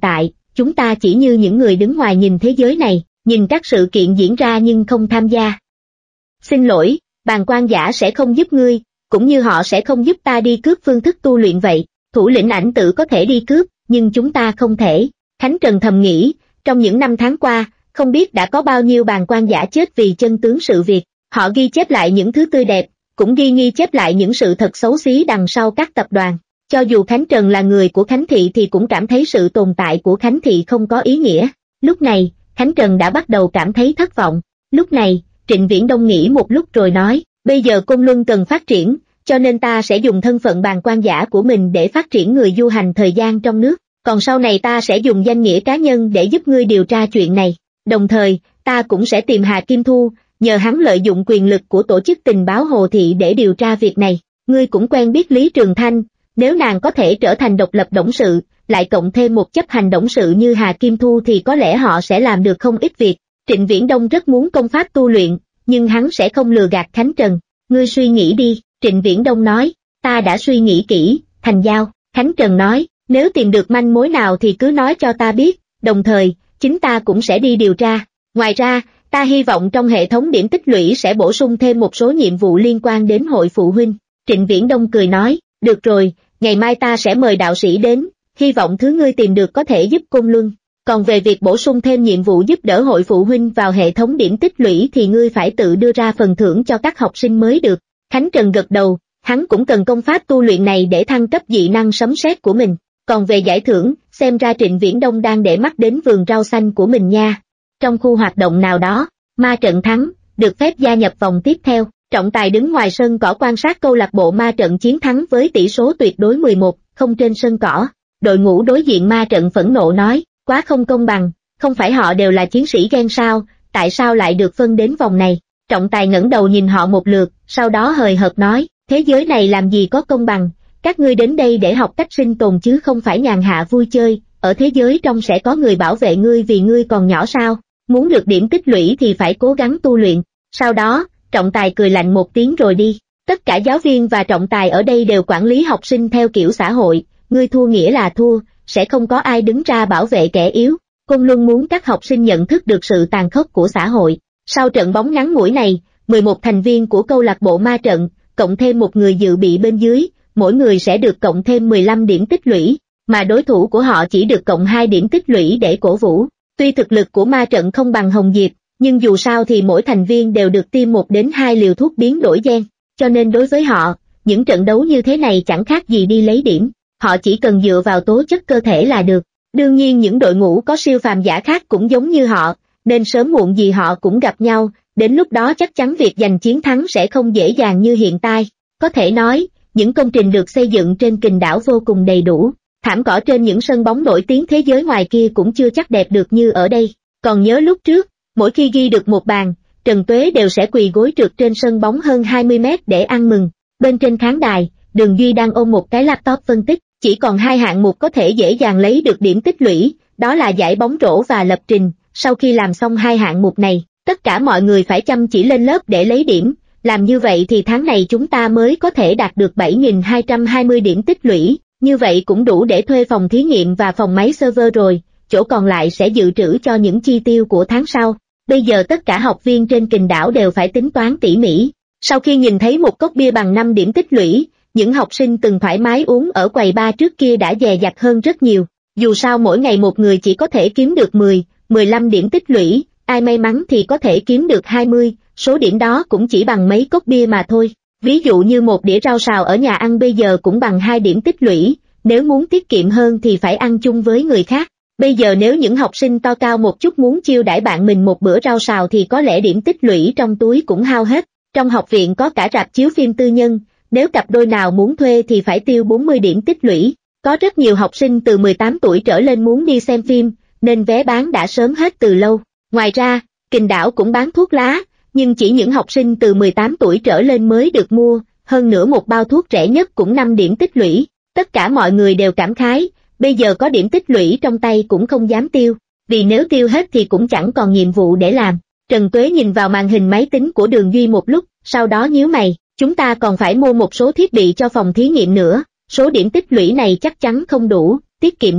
chúng ta chỉ như những người đứng ngoài nhìn thế giới này, nhìn các sự kiện diễn ra nhưng không tham gia. Xin lỗi, bàng quan giả sẽ không giúp ngươi, cũng như họ sẽ không giúp ta đi cướp phương thức tu luyện vậy, thủ lĩnh ảnh tử có thể đi cướp, nhưng chúng ta không thể. Khánh Trần thầm nghĩ, trong những năm tháng qua, không biết đã có bao nhiêu bàng quan giả chết vì chân tướng sự việc, họ ghi chép lại những thứ tươi đẹp, cũng ghi ghi chép lại những sự thật xấu xí đằng sau các tập đoàn. Cho dù Khánh Trần là người của Khánh Thị thì cũng cảm thấy sự tồn tại của Khánh Thị không có ý nghĩa. Lúc này, Khánh Trần đã bắt đầu cảm thấy thất vọng. Lúc này, Trịnh Viễn Đông nghĩ một lúc rồi nói, bây giờ Côn Luân cần phát triển, cho nên ta sẽ dùng thân phận bàng quan giả của mình để phát triển người du hành thời gian trong nước, còn sau này ta sẽ dùng danh nghĩa cá nhân để giúp ngươi điều tra chuyện này. Đồng thời, ta cũng sẽ tìm Hà Kim Thu, nhờ hắn lợi dụng quyền lực của tổ chức tình báo Hồ Thị để điều tra việc này. Ngươi cũng quen biết Lý Trường Thanh, nếu nàng có thể trở thành độc lập董sự, lại cộng thêm một chấp hành董sự như Hà Kim Thu thì có lẽ họ sẽ làm được không ít việc. Trịnh Viễn Đông rất muốn công pháp tu luyện, nhưng hắn sẽ không lừa gạt Khánh Trần. Ngươi suy nghĩ đi, Trịnh Viễn Đông nói, ta đã suy nghĩ kỹ, thành giao. Khánh Trần nói, nếu tìm được manh mối nào thì cứ nói cho ta biết, đồng thời, chính ta cũng sẽ đi điều tra. Ngoài ra, ta hy vọng trong hệ thống điểm tích lũy sẽ bổ sung thêm một số nhiệm vụ liên quan đến hội phụ huynh. Trịnh Viễn Đông cười nói, được rồi, ngày mai ta sẽ mời đạo sĩ đến, hy vọng thứ ngươi tìm được có thể giúp Côn Luân. Còn về việc bổ sung thêm nhiệm vụ giúp đỡ hội phụ huynh vào hệ thống điểm tích lũy thì ngươi phải tự đưa ra phần thưởng cho các học sinh mới được. Khánh Trần gật đầu, hắn cũng cần công pháp tu luyện này để thăng cấp dị năng sấm sét của mình. Còn về giải thưởng, xem ra Trịnh Viễn Đông đang để mắt đến vườn rau xanh của mình nha. Trong khu hoạt động nào đó, ma trận thắng, được phép gia nhập vòng tiếp theo. Trọng Tài đứng ngoài sân cỏ quan sát câu lạc bộ ma trận chiến thắng với tỷ số tuyệt đối mười một không trên sân cỏ. Đội ngũ đối diện ma trận phẫn nộ nói, quá không công bằng, không phải họ đều là chiến sĩ ghen sao, tại sao lại được phân đến vòng này. Trọng Tài ngẩng đầu nhìn họ một lượt, sau đó hời hợt nói, thế giới này làm gì có công bằng, các ngươi đến đây để học cách sinh tồn chứ không phải nhàn hạ vui chơi, ở thế giới trong sẽ có người bảo vệ ngươi vì ngươi còn nhỏ sao, muốn được điểm tích lũy thì phải cố gắng tu luyện. Sau đó, Trọng Tài cười lạnh một tiếng rồi đi. Tất cả giáo viên và trọng tài ở đây đều quản lý học sinh theo kiểu xã hội, ngươi thua nghĩa là thua, sẽ không có ai đứng ra bảo vệ kẻ yếu. Côn Luân muốn các học sinh nhận thức được sự tàn khốc của xã hội. Sau trận bóng ngắn ngủi này, mười một thành viên của câu lạc bộ ma trận, cộng thêm một người dự bị bên dưới, mỗi người sẽ được cộng thêm mười lăm điểm tích lũy, mà đối thủ của họ chỉ được cộng hai điểm tích lũy để cổ vũ. Tuy thực lực của ma trận không bằng Hồng Diệp, nhưng dù sao thì mỗi thành viên đều được tiêm một đến hai liều thuốc biến đổi gen, cho nên đối với họ, những trận đấu như thế này chẳng khác gì đi lấy điểm, họ chỉ cần dựa vào tố chất cơ thể là được. Đương nhiên những đội ngũ có siêu phàm giả khác cũng giống như họ, nên sớm muộn gì họ cũng gặp nhau, đến lúc đó chắc chắn việc giành chiến thắng sẽ không dễ dàng như hiện tại. Có thể nói, những công trình được xây dựng trên Kình đảo vô cùng đầy đủ, thảm cỏ trên những sân bóng nổi tiếng thế giới ngoài kia cũng chưa chắc đẹp được như ở đây. Còn nhớ lúc trước, mỗi khi ghi được một bàn, Trần Tuế đều sẽ quỳ gối trượt trên sân bóng hơn hai mươi mét để ăn mừng. Bên trên khán đài, Đường Duy đang ôm một cái laptop phân tích, chỉ còn hai hạng mục có thể dễ dàng lấy được điểm tích lũy, đó là giải bóng rổ và lập trình. Sau khi làm xong hai hạng mục này, tất cả mọi người phải chăm chỉ lên lớp để lấy điểm, làm như vậy thì tháng này chúng ta mới có thể đạt được bảy nghìn hai trăm hai mươi điểm tích lũy, như vậy cũng đủ để thuê phòng thí nghiệm và phòng máy server rồi, chỗ còn lại sẽ dự trữ cho những chi tiêu của tháng sau. Bây giờ tất cả học viên trên Kình đảo đều phải tính toán tỉ mỉ. Sau khi nhìn thấy một cốc bia bằng năm điểm tích lũy, những học sinh từng thoải mái uống ở quầy bar trước kia đã dè dặt hơn rất nhiều. Dù sao mỗi ngày một người chỉ có thể kiếm được mười, mười lăm điểm tích lũy, ai may mắn thì có thể kiếm được hai mươi, số điểm đó cũng chỉ bằng mấy cốc bia mà thôi. Ví dụ như một đĩa rau xào ở nhà ăn bây giờ cũng bằng hai điểm tích lũy, nếu muốn tiết kiệm hơn thì phải ăn chung với người khác. Bây giờ nếu những học sinh to cao một chút muốn chiêu đãi bạn mình một bữa rau xào thì có lẽ điểm tích lũy trong túi cũng hao hết. Trong học viện có cả rạp chiếu phim tư nhân, nếu cặp đôi nào muốn thuê thì phải tiêu bốn mươi điểm tích lũy. Có rất nhiều học sinh từ mười tám tuổi trở lên muốn đi xem phim, nên vé bán đã sớm hết từ lâu. Ngoài ra, Kình đảo cũng bán thuốc lá, nhưng chỉ những học sinh từ mười tám tuổi trở lên mới được mua, hơn nữa một bao thuốc rẻ nhất cũng năm điểm tích lũy. Tất cả mọi người đều cảm khái, bây giờ có điểm tích lũy trong tay cũng không dám tiêu, vì nếu tiêu hết thì cũng chẳng còn nhiệm vụ để làm. Trần Tuế nhìn vào màn hình máy tính của Đường Duy một lúc, sau đó nhíu mày, chúng ta còn phải mua một số thiết bị cho phòng thí nghiệm nữa, số điểm tích lũy này chắc chắn không đủ, tiết kiệm đi.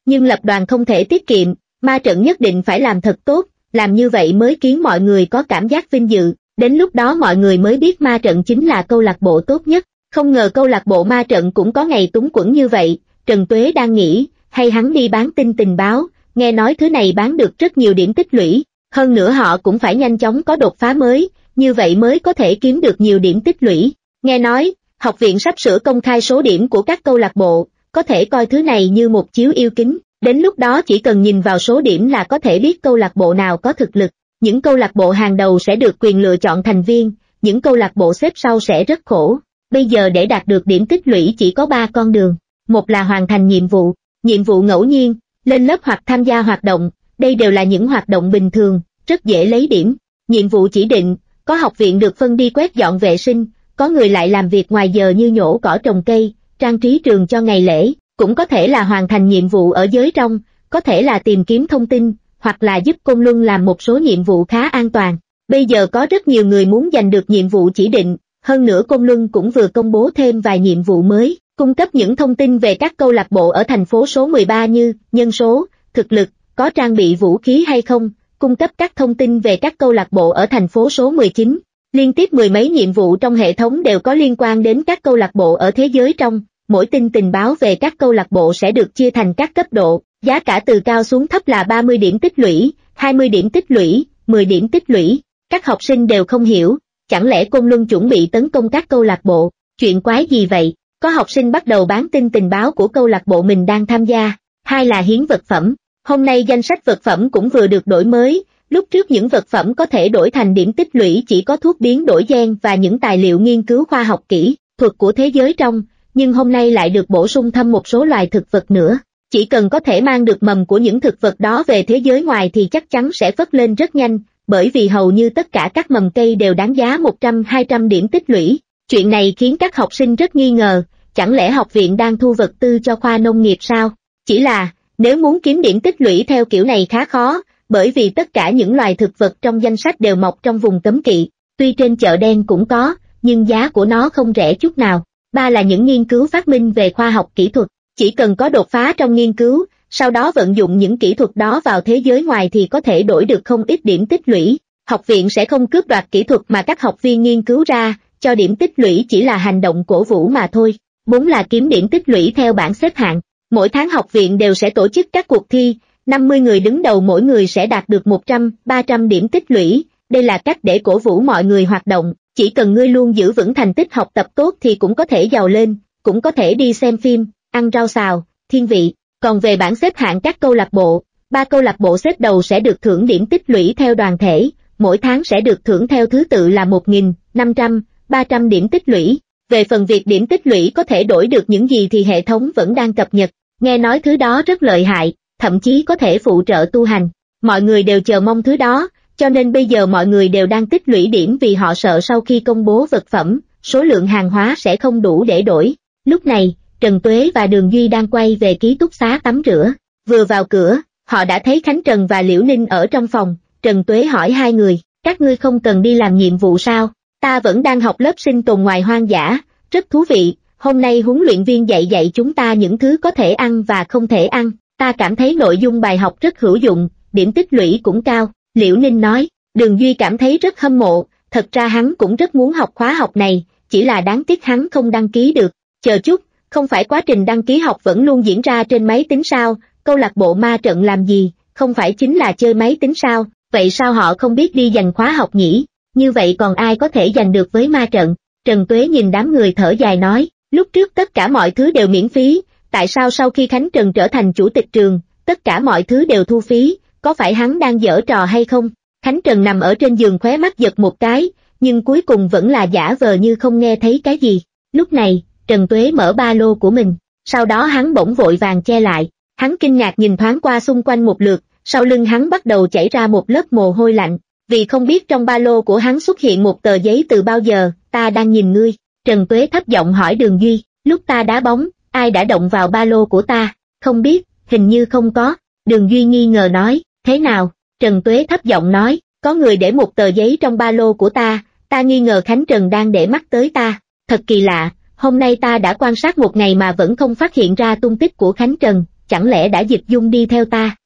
nhưng lập đoàn không thể tiết kiệm, ma trận nhất định phải làm thật tốt, làm như vậy mới khiến mọi người có cảm giác vinh dự, đến lúc đó mọi người mới biết ma trận chính là câu lạc bộ tốt nhất. Không ngờ câu lạc bộ ma trận cũng có ngày túng quẫn như vậy. Trần Tuế đang nghĩ, hay hắn đi bán tin tình báo, nghe nói thứ này bán được rất nhiều điểm tích lũy, hơn nữa họ cũng phải nhanh chóng có đột phá mới, như vậy mới có thể kiếm được nhiều điểm tích lũy. Nghe nói, học viện sắp sửa công khai số điểm của các câu lạc bộ, có thể coi thứ này như một chiếu yêu kính, đến lúc đó chỉ cần nhìn vào số điểm là có thể biết câu lạc bộ nào có thực lực. Những câu lạc bộ hàng đầu sẽ được quyền lựa chọn thành viên, những câu lạc bộ xếp sau sẽ rất khổ. Bây giờ để đạt được điểm tích lũy chỉ có ba con đường, một là hoàn thành nhiệm vụ, nhiệm vụ ngẫu nhiên, lên lớp hoặc tham gia hoạt động, đây đều là những hoạt động bình thường, rất dễ lấy điểm. Nhiệm vụ chỉ định, có học viện được phân đi quét dọn vệ sinh, có người lại làm việc ngoài giờ như nhổ cỏ trồng cây, trang trí trường cho ngày lễ, cũng có thể là hoàn thành nhiệm vụ ở giới trong, có thể là tìm kiếm thông tin, hoặc là giúp Côn Luân làm một số nhiệm vụ khá an toàn. Bây giờ có rất nhiều người muốn giành được nhiệm vụ chỉ định, hơn nữa Côn Luân cũng vừa công bố thêm vài nhiệm vụ mới, cung cấp những thông tin về các câu lạc bộ ở thành phố số mười ba như nhân số, thực lực, có trang bị vũ khí hay không, cung cấp các thông tin về các câu lạc bộ ở thành phố số mười chín. Liên tiếp mười mấy nhiệm vụ trong hệ thống đều có liên quan đến các câu lạc bộ ở thế giới trong, mỗi tin tình báo về các câu lạc bộ sẽ được chia thành các cấp độ, giá cả từ cao xuống thấp là ba mươi điểm tích lũy, hai mươi điểm tích lũy, mười điểm tích lũy. Các học sinh đều không hiểu, chẳng lẽ Côn Luân chuẩn bị tấn công các câu lạc bộ, chuyện quái gì vậy? Có học sinh bắt đầu bán tin tình báo của câu lạc bộ mình đang tham gia. Hai là hiến vật phẩm. Hôm nay danh sách vật phẩm cũng vừa được đổi mới, lúc trước những vật phẩm có thể đổi thành điểm tích lũy chỉ có thuốc biến đổi gen và những tài liệu nghiên cứu khoa học kỹ thuật của thế giới trong, nhưng hôm nay lại được bổ sung thêm một số loài thực vật nữa. Chỉ cần có thể mang được mầm của những thực vật đó về thế giới ngoài thì chắc chắn sẽ phất lên rất nhanh, bởi vì hầu như tất cả các mầm cây đều đáng giá một trăm hai trăm điểm tích lũy. Chuyện này khiến các học sinh rất nghi ngờ, chẳng lẽ học viện đang thu vật tư cho khoa nông nghiệp sao? Chỉ là, nếu muốn kiếm điểm tích lũy theo kiểu này khá khó, bởi vì tất cả những loài thực vật trong danh sách đều mọc trong vùng cấm kỵ, tuy trên chợ đen cũng có, nhưng giá của nó không rẻ chút nào. Ba là những nghiên cứu phát minh về khoa học kỹ thuật, chỉ cần có đột phá trong nghiên cứu, sau đó vận dụng những kỹ thuật đó vào thế giới ngoài thì có thể đổi được không ít điểm tích lũy. Học viện sẽ không cướp đoạt kỹ thuật mà các học viên nghiên cứu ra, cho điểm tích lũy chỉ là hành động cổ vũ mà thôi. Bốn là kiếm điểm tích lũy theo bảng xếp hạng. Mỗi tháng học viện đều sẽ tổ chức các cuộc thi, năm mươi người đứng đầu mỗi người sẽ đạt được một trăm, ba trăm điểm tích lũy, đây là cách để cổ vũ mọi người hoạt động, chỉ cần ngươi luôn giữ vững thành tích học tập tốt thì cũng có thể giàu lên, cũng có thể đi xem phim, ăn rau xào, thiên vị. Còn về bảng xếp hạng các câu lạc bộ, ba câu lạc bộ xếp đầu sẽ được thưởng điểm tích lũy theo đoàn thể, mỗi tháng sẽ được thưởng theo thứ tự là một nghìn, năm trăm, ba trăm điểm tích lũy. Về phần việc điểm tích lũy có thể đổi được những gì thì hệ thống vẫn đang cập nhật, nghe nói thứ đó rất lợi hại, thậm chí có thể phụ trợ tu hành. Mọi người đều chờ mong thứ đó, cho nên bây giờ mọi người đều đang tích lũy điểm vì họ sợ sau khi công bố vật phẩm, số lượng hàng hóa sẽ không đủ để đổi. Lúc này, Trần Tuế và Đường Duy đang quay về ký túc xá tắm rửa. Vừa vào cửa, họ đã thấy Khánh Trần và Liễu Ninh ở trong phòng. Trần Tuế hỏi hai người, các ngươi không cần đi làm nhiệm vụ sao? Ta vẫn đang học lớp sinh tồn ngoài hoang dã, rất thú vị, hôm nay huấn luyện viên dạy dạy chúng ta những thứ có thể ăn và không thể ăn. Ta cảm thấy nội dung bài học rất hữu dụng, điểm tích lũy cũng cao, Liễu Ninh nói. Đường Duy cảm thấy rất hâm mộ, thật ra hắn cũng rất muốn học khóa học này, chỉ là đáng tiếc hắn không đăng ký được. Chờ chút, không phải quá trình đăng ký học vẫn luôn diễn ra trên máy tính sao? Câu lạc bộ ma trận làm gì, không phải chính là chơi máy tính sao? Vậy sao họ không biết đi giành khóa học nhỉ? Như vậy còn ai có thể giành được với ma trận? Trần Tuế nhìn đám người thở dài nói, lúc trước tất cả mọi thứ đều miễn phí, tại sao sau khi Khánh Trần trở thành chủ tịch trường, tất cả mọi thứ đều thu phí, có phải hắn đang giở trò hay không? Khánh Trần nằm ở trên giường khóe mắt giật một cái, nhưng cuối cùng vẫn là giả vờ như không nghe thấy cái gì. Lúc này, Trần Tuế mở ba lô của mình, sau đó hắn bỗng vội vàng che lại, hắn kinh ngạc nhìn thoáng qua xung quanh một lượt, sau lưng hắn bắt đầu chảy ra một lớp mồ hôi lạnh, vì không biết trong ba lô của hắn xuất hiện một tờ giấy từ bao giờ. Ta đang nhìn ngươi. Trần Tuế thấp giọng hỏi Đường Duy, lúc ta đá bóng, ai đã động vào ba lô của ta? Không biết, hình như không có. Đường Duy nghi ngờ nói, thế nào? Trần Tuế thấp giọng nói, có người để một tờ giấy trong ba lô của ta, ta nghi ngờ Khánh Trần đang để mắt tới ta. Thật kỳ lạ, hôm nay ta đã quan sát một ngày mà vẫn không phát hiện ra tung tích của Khánh Trần, chẳng lẽ đã dịch dung đi theo ta?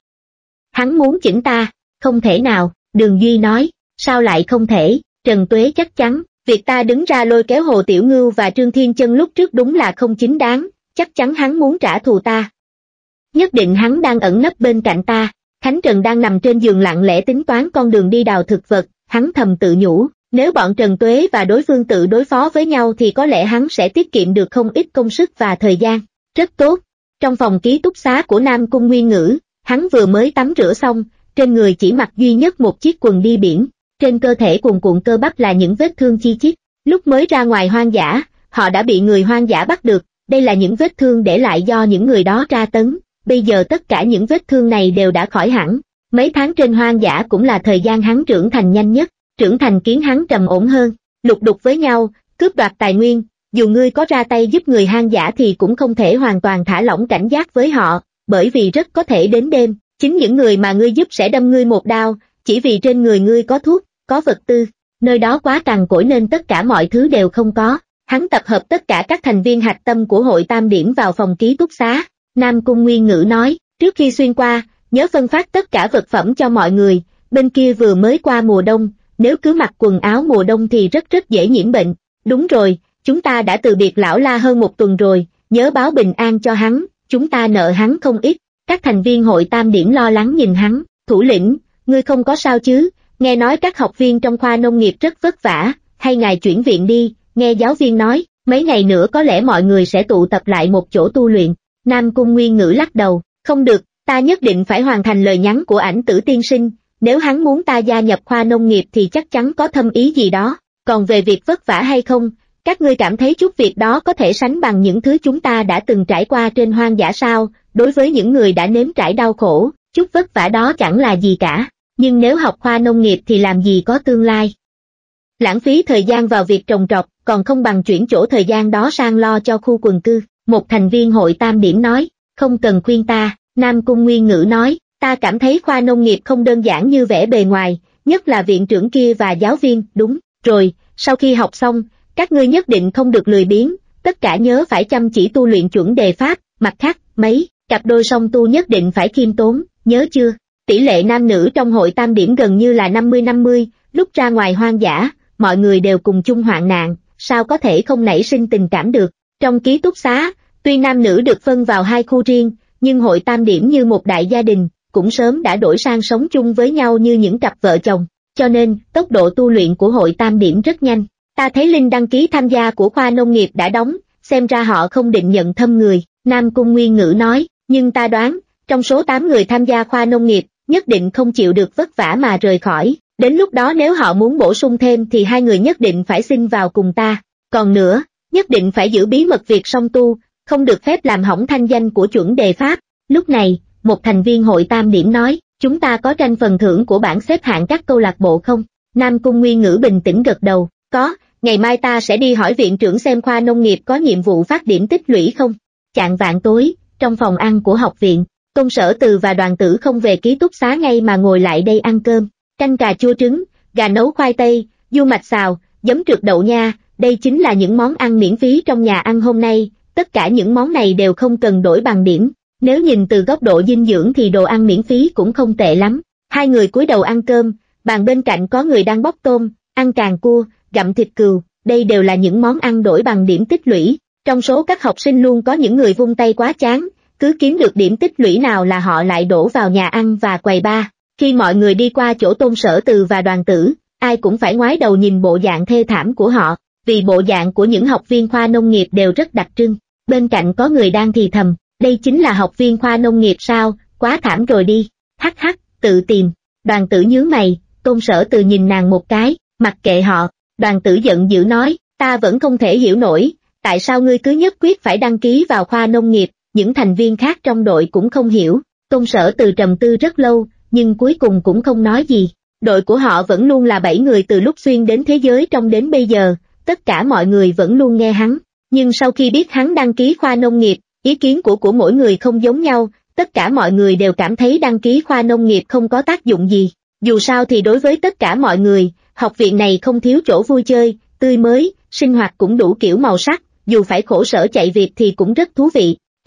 Hắn muốn chỉnh ta, không thể nào, Đường Duy nói, sao lại không thể, Trần Tuế chắc chắn, việc ta đứng ra lôi kéo Hồ Tiểu Ngưu và Trương Thiên Chân lúc trước đúng là không chính đáng, chắc chắn hắn muốn trả thù ta. Nhất định hắn đang ẩn nấp bên cạnh ta. Khánh Trần đang nằm trên giường lặng lẽ tính toán con đường đi đào thực vật, hắn thầm tự nhủ, nếu bọn Trần Tuế và đối phương tự đối phó với nhau thì có lẽ hắn sẽ tiết kiệm được không ít công sức và thời gian. Rất tốt. Trong phòng ký túc xá của Nam Cung Nguyên Ngữ, hắn vừa mới tắm rửa xong, trên người chỉ mặc duy nhất một chiếc quần đi biển, trên cơ thể cuồn cuộn cơ bắp là những vết thương chi chít. Lúc mới ra ngoài hoang dã, họ đã bị người hoang dã bắt được, đây là những vết thương để lại do những người đó tra tấn. Bây giờ tất cả những vết thương này đều đã khỏi hẳn. Mấy tháng trên hoang dã cũng là thời gian hắn trưởng thành nhanh nhất, trưởng thành khiến hắn trầm ổn hơn. Lục đục với nhau, cướp đoạt tài nguyên, dù ngươi có ra tay giúp người hoang dã thì cũng không thể hoàn toàn thả lỏng cảnh giác với họ, bởi vì rất có thể đến đêm, chính những người mà ngươi giúp sẽ đâm ngươi một đao, chỉ vì trên người ngươi có thuốc, có vật tư. Nơi đó quá cằn cỗi nên tất cả mọi thứ đều không có. Hắn tập hợp tất cả các thành viên hạch tâm của hội Tam Điểm vào phòng ký túc xá. Nam Cung Nguyên Ngữ nói, trước khi xuyên qua, nhớ phân phát tất cả vật phẩm cho mọi người, bên kia vừa mới qua mùa đông, nếu cứ mặc quần áo mùa đông thì rất rất dễ nhiễm bệnh. Đúng rồi, chúng ta đã từ biệt lão La hơn một tuần rồi, nhớ báo bình an cho hắn, chúng ta nợ hắn không ít. Các thành viên hội Tam Điểm lo lắng nhìn hắn, thủ lĩnh, ngươi không có sao chứ, nghe nói các học viên trong khoa nông nghiệp rất vất vả, hay ngài chuyển viện đi, nghe giáo viên nói, mấy ngày nữa có lẽ mọi người sẽ tụ tập lại một chỗ tu luyện. Nam Cung Nguyên Ngữ lắc đầu, không được, ta nhất định phải hoàn thành lời nhắn của Ảnh Tử tiên sinh, nếu hắn muốn ta gia nhập khoa nông nghiệp thì chắc chắn có thâm ý gì đó, còn về việc vất vả hay không, các ngươi cảm thấy chút việc đó có thể sánh bằng những thứ chúng ta đã từng trải qua trên hoang dã sao? Đối với những người đã nếm trải đau khổ, chút vất vả đó chẳng là gì cả, nhưng nếu học khoa nông nghiệp thì làm gì có tương lai. Lãng phí thời gian vào việc trồng trọt, còn không bằng chuyển chỗ thời gian đó sang lo cho khu quần cư. Một thành viên hội Tam Điểm nói, không cần khuyên ta. Nam Cung Nguyên Ngữ nói, ta cảm thấy khoa nông nghiệp không đơn giản như vẻ bề ngoài, nhất là viện trưởng kia và giáo viên. Đúng rồi, sau khi học xong, các ngươi nhất định không được lười biếng, tất cả nhớ phải chăm chỉ tu luyện chuẩn đề pháp, mặt khác, mấy cặp đôi song tu nhất định phải khiêm tốn, nhớ chưa? Tỷ lệ nam nữ trong hội Tam Điểm gần như là năm mươi năm mươi, lúc ra ngoài hoang dã, mọi người đều cùng chung hoạn nạn, sao có thể không nảy sinh tình cảm được. Trong ký túc xá, tuy nam nữ được phân vào hai khu riêng, nhưng hội Tam Điểm như một đại gia đình, cũng sớm đã đổi sang sống chung với nhau như những cặp vợ chồng, cho nên tốc độ tu luyện của hội Tam Điểm rất nhanh. Ta thấy link đăng ký tham gia của khoa nông nghiệp đã đóng, xem ra họ không định nhận thâm người. Nam Cung Nguyên Ngữ nói, nhưng ta đoán, trong số tám người tham gia khoa nông nghiệp, nhất định không chịu được vất vả mà rời khỏi, đến lúc đó nếu họ muốn bổ sung thêm thì hai người nhất định phải xin vào cùng ta. Còn nữa, nhất định phải giữ bí mật việc song tu, không được phép làm hỏng thanh danh của chuẩn đề pháp. Lúc này, một thành viên hội Tam Điểm nói, chúng ta có tranh phần thưởng của bảng xếp hạng các câu lạc bộ không? Nam Cung Nguyên Ngữ bình tĩnh gật đầu, có, ngày mai ta sẽ đi hỏi viện trưởng xem khoa nông nghiệp có nhiệm vụ phát điểm tích lũy không. Chạng vạng tối, trong phòng ăn của học viện, Tôn Sở Từ và Đoàn Tử không về ký túc xá ngay mà ngồi lại đây ăn cơm, canh cà chua trứng, gà nấu khoai tây, du mạch xào, giấm trượt đậu nha, đây chính là những món ăn miễn phí trong nhà ăn hôm nay, tất cả những món này đều không cần đổi bằng điểm, nếu nhìn từ góc độ dinh dưỡng thì đồ ăn miễn phí cũng không tệ lắm. Hai người cúi đầu ăn cơm, bàn bên cạnh có người đang bóc tôm, ăn càng cua, gặm thịt cừu, đây đều là những món ăn đổi bằng điểm tích lũy. Trong số các học sinh luôn có những người vung tay quá chán, cứ kiếm được điểm tích lũy nào là họ lại đổ vào nhà ăn và quầy bar. Khi mọi người đi qua chỗ Tôn Sở Từ và Đoàn Tử, ai cũng phải ngoái đầu nhìn bộ dạng thê thảm của họ, vì bộ dạng của những học viên khoa nông nghiệp đều rất đặc trưng. Bên cạnh có người đang thì thầm, đây chính là học viên khoa nông nghiệp sao, quá thảm rồi đi, hắc hắc, tự tìm. Đoàn Tử nhướng mày, Tôn Sở Từ nhìn nàng một cái, mặc kệ họ. Đoàn Tử giận dữ nói, ta vẫn không thể hiểu nổi, tại sao ngươi cứ nhất quyết phải đăng ký vào khoa nông nghiệp, những thành viên khác trong đội cũng không hiểu. Tôn Sở Từ trầm tư rất lâu, nhưng cuối cùng cũng không nói gì. Đội của họ vẫn luôn là bảy người từ lúc xuyên đến thế giới trong đến bây giờ, tất cả mọi người vẫn luôn nghe hắn. Nhưng sau khi biết hắn đăng ký khoa nông nghiệp, ý kiến của của mỗi người không giống nhau, tất cả mọi người đều cảm thấy đăng ký khoa nông nghiệp không có tác dụng gì. Dù sao thì đối với tất cả mọi người, học viện này không thiếu chỗ vui chơi, tươi mới, sinh hoạt cũng đủ kiểu màu sắc, dù phải khổ sở chạy việc thì cũng rất thú vị.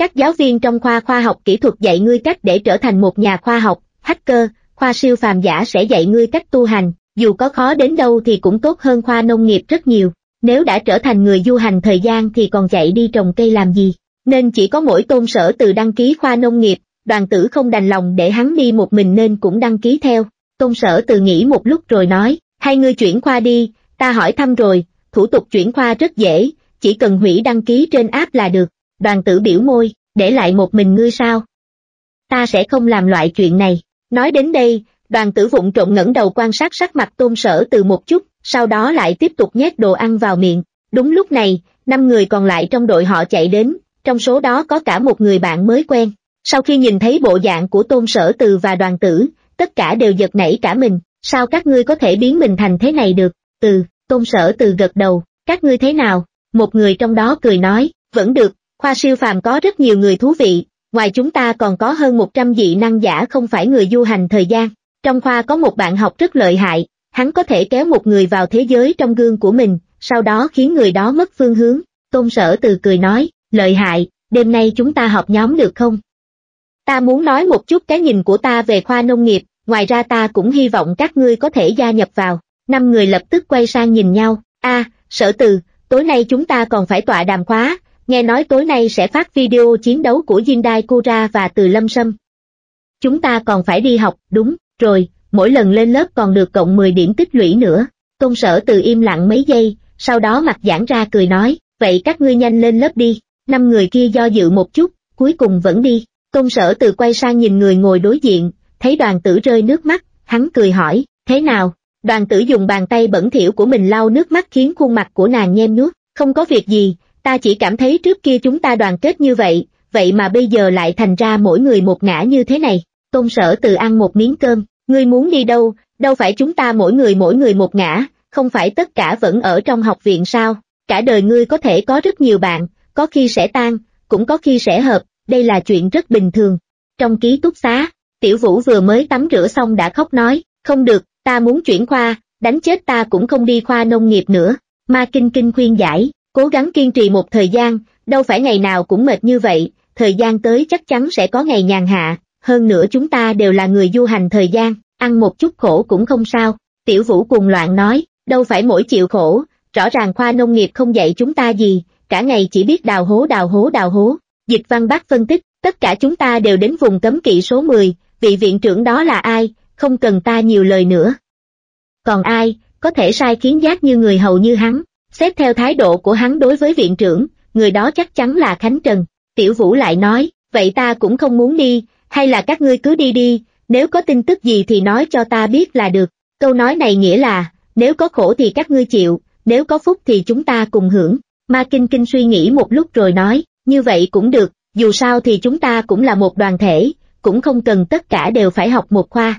Các giáo viên trong khoa khoa học kỹ thuật dạy ngươi cách để trở thành một nhà khoa học, hacker, khoa siêu phàm giả sẽ dạy ngươi cách tu hành, dù có khó đến đâu thì cũng tốt hơn khoa nông nghiệp rất nhiều. Nếu đã trở thành người du hành thời gian thì còn chạy đi trồng cây làm gì, nên chỉ có mỗi Tôn Sở Từ đăng ký khoa nông nghiệp, Đoàn Tử không đành lòng để hắn đi một mình nên cũng đăng ký theo. Tôn Sở Từ nghĩ một lúc rồi nói, hay ngươi chuyển khoa đi, ta hỏi thăm rồi, thủ tục chuyển khoa rất dễ, chỉ cần hủy đăng ký trên app là được. Đoàn Tử biểu môi, để lại một mình ngươi sao? Ta sẽ không làm loại chuyện này. Nói đến đây, Đoàn Tử vụng trộm ngẩng đầu quan sát sắc mặt Tôn Sở Từ một chút, sau đó lại tiếp tục nhét đồ ăn vào miệng. Đúng lúc này, năm người còn lại trong đội họ chạy đến, trong số đó có cả một người bạn mới quen. Sau khi nhìn thấy bộ dạng của Tôn Sở Từ và Đoàn Tử, tất cả đều giật nảy cả mình. Sao các ngươi có thể biến mình thành thế này được? Từ, Tôn Sở Từ gật đầu, các ngươi thế nào? Một người trong đó cười nói, vẫn được, khoa siêu phàm có rất nhiều người thú vị, ngoài chúng ta còn có hơn một trăm dị năng giả không phải người du hành thời gian. Trong khoa có một bạn học rất lợi hại, hắn có thể kéo một người vào thế giới trong gương của mình, sau đó khiến người đó mất phương hướng. Tôn Sở Từ cười nói, lợi hại, đêm nay chúng ta họp nhóm được không? Ta muốn nói một chút cái nhìn của ta về khoa nông nghiệp, ngoài ra ta cũng hy vọng các ngươi có thể gia nhập vào. Năm người lập tức quay sang nhìn nhau, a, à, Sở Từ, tối nay chúng ta còn phải tọa đàm khóa, nghe nói tối nay sẽ phát video chiến đấu của Jindai Kura và Từ Lâm Sâm. Chúng ta còn phải đi học, đúng, rồi, mỗi lần lên lớp còn được cộng mười điểm tích lũy nữa. Tôn Sở Từ im lặng mấy giây, sau đó mặt giãn ra cười nói, vậy các ngươi nhanh lên lớp đi. Năm người kia do dự một chút, cuối cùng vẫn đi. Tôn Sở Từ quay sang nhìn người ngồi đối diện, thấy Đoàn Tử rơi nước mắt, hắn cười hỏi, thế nào? Đoàn Tử dùng bàn tay bẩn thỉu của mình lau nước mắt khiến khuôn mặt của nàng nhem nhuốc, không có việc gì, ta chỉ cảm thấy trước kia chúng ta đoàn kết như vậy, vậy mà bây giờ lại thành ra mỗi người một ngã như thế này. Tôn Sở Từ ăn một miếng cơm, ngươi muốn đi đâu, đâu phải chúng ta mỗi người mỗi người một ngã, không phải tất cả vẫn ở trong học viện sao? Cả đời ngươi có thể có rất nhiều bạn, có khi sẽ tan, cũng có khi sẽ hợp, đây là chuyện rất bình thường. Trong ký túc xá, Tiểu Vũ vừa mới tắm rửa xong đã khóc nói, không được, ta muốn chuyển khoa, đánh chết ta cũng không đi khoa nông nghiệp nữa. Ma Kinh Kinh khuyên giải, cố gắng kiên trì một thời gian, đâu phải ngày nào cũng mệt như vậy, thời gian tới chắc chắn sẽ có ngày nhàn hạ, hơn nữa chúng ta đều là người du hành thời gian, ăn một chút khổ cũng không sao. Tiểu Vũ cuồng loạn nói, đâu phải mỗi chịu khổ, rõ ràng khoa nông nghiệp không dạy chúng ta gì, cả ngày chỉ biết đào hố đào hố đào hố. Dịch Văn Bác phân tích, tất cả chúng ta đều đến vùng cấm kỵ số mười, vị viện trưởng đó là ai, không cần ta nhiều lời nữa. Còn ai, có thể sai khiến giác như người hầu như hắn, xét theo thái độ của hắn đối với viện trưởng, người đó chắc chắn là Khánh Trần. Tiểu Vũ lại nói, vậy ta cũng không muốn đi, hay là các ngươi cứ đi đi, nếu có tin tức gì thì nói cho ta biết là được. Câu nói này nghĩa là, nếu có khổ thì các ngươi chịu, nếu có phúc thì chúng ta cùng hưởng. Ma Kinh Kinh suy nghĩ một lúc rồi nói, như vậy cũng được, dù sao thì chúng ta cũng là một đoàn thể, cũng không cần tất cả đều phải học một khoa.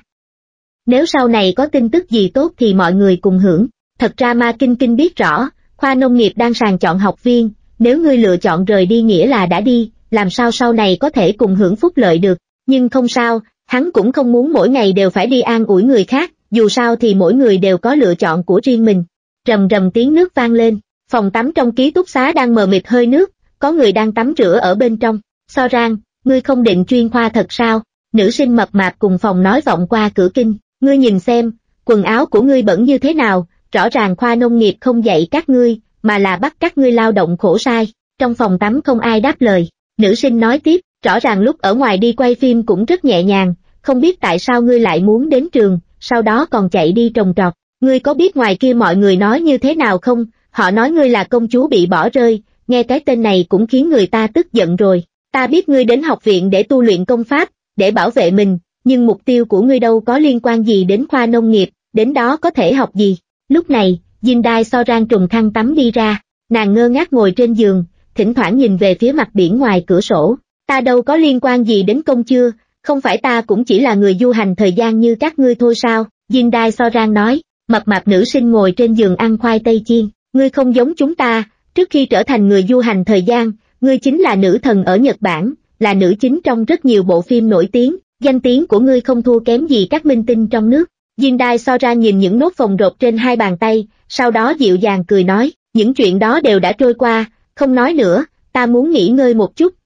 Nếu sau này có tin tức gì tốt thì mọi người cùng hưởng. Thật ra Ma Kinh Kinh biết rõ, khoa nông nghiệp đang sàng chọn học viên, nếu ngươi lựa chọn rời đi nghĩa là đã đi, làm sao sau này có thể cùng hưởng phúc lợi được. Nhưng không sao, hắn cũng không muốn mỗi ngày đều phải đi an ủi người khác, dù sao thì mỗi người đều có lựa chọn của riêng mình. Rầm rầm tiếng nước vang lên, phòng tắm trong ký túc xá đang mờ mịt hơi nước, có người đang tắm rửa ở bên trong. So Rang, ngươi không định chuyên khoa thật sao? Nữ sinh mập mạp cùng phòng nói vọng qua cửa kinh, ngươi nhìn xem, quần áo của ngươi bẩn như thế nào, rõ ràng khoa nông nghiệp không dạy các ngươi, mà là bắt các ngươi lao động khổ sai. Trong phòng tắm không ai đáp lời, nữ sinh nói tiếp, rõ ràng lúc ở ngoài đi quay phim cũng rất nhẹ nhàng, không biết tại sao ngươi lại muốn đến trường, sau đó còn chạy đi trồng trọt. Ngươi có biết ngoài kia mọi người nói như thế nào không? Họ nói ngươi là công chúa bị bỏ rơi, nghe cái tên này cũng khiến người ta tức giận rồi. Ta biết ngươi đến học viện để tu luyện công pháp, để bảo vệ mình, nhưng mục tiêu của ngươi đâu có liên quan gì đến khoa nông nghiệp, đến đó có thể học gì. Lúc này, Jindai So Rang trùng khăn tắm đi ra, nàng ngơ ngác ngồi trên giường, thỉnh thoảng nhìn về phía mặt biển ngoài cửa sổ. Ta đâu có liên quan gì đến công chưa, không phải ta cũng chỉ là người du hành thời gian như các ngươi thôi sao? Jindai So Rang nói. Mập mạp nữ sinh ngồi trên giường ăn khoai tây chiên, ngươi không giống chúng ta, trước khi trở thành người du hành thời gian, ngươi chính là nữ thần ở Nhật Bản, là nữ chính trong rất nhiều bộ phim nổi tiếng, danh tiếng của ngươi không thua kém gì các minh tinh trong nước. Jindai So Rang nhìn những nốt phồng rộp trên hai bàn tay, sau đó dịu dàng cười nói, những chuyện đó đều đã trôi qua, không nói nữa, ta muốn nghỉ ngơi một chút,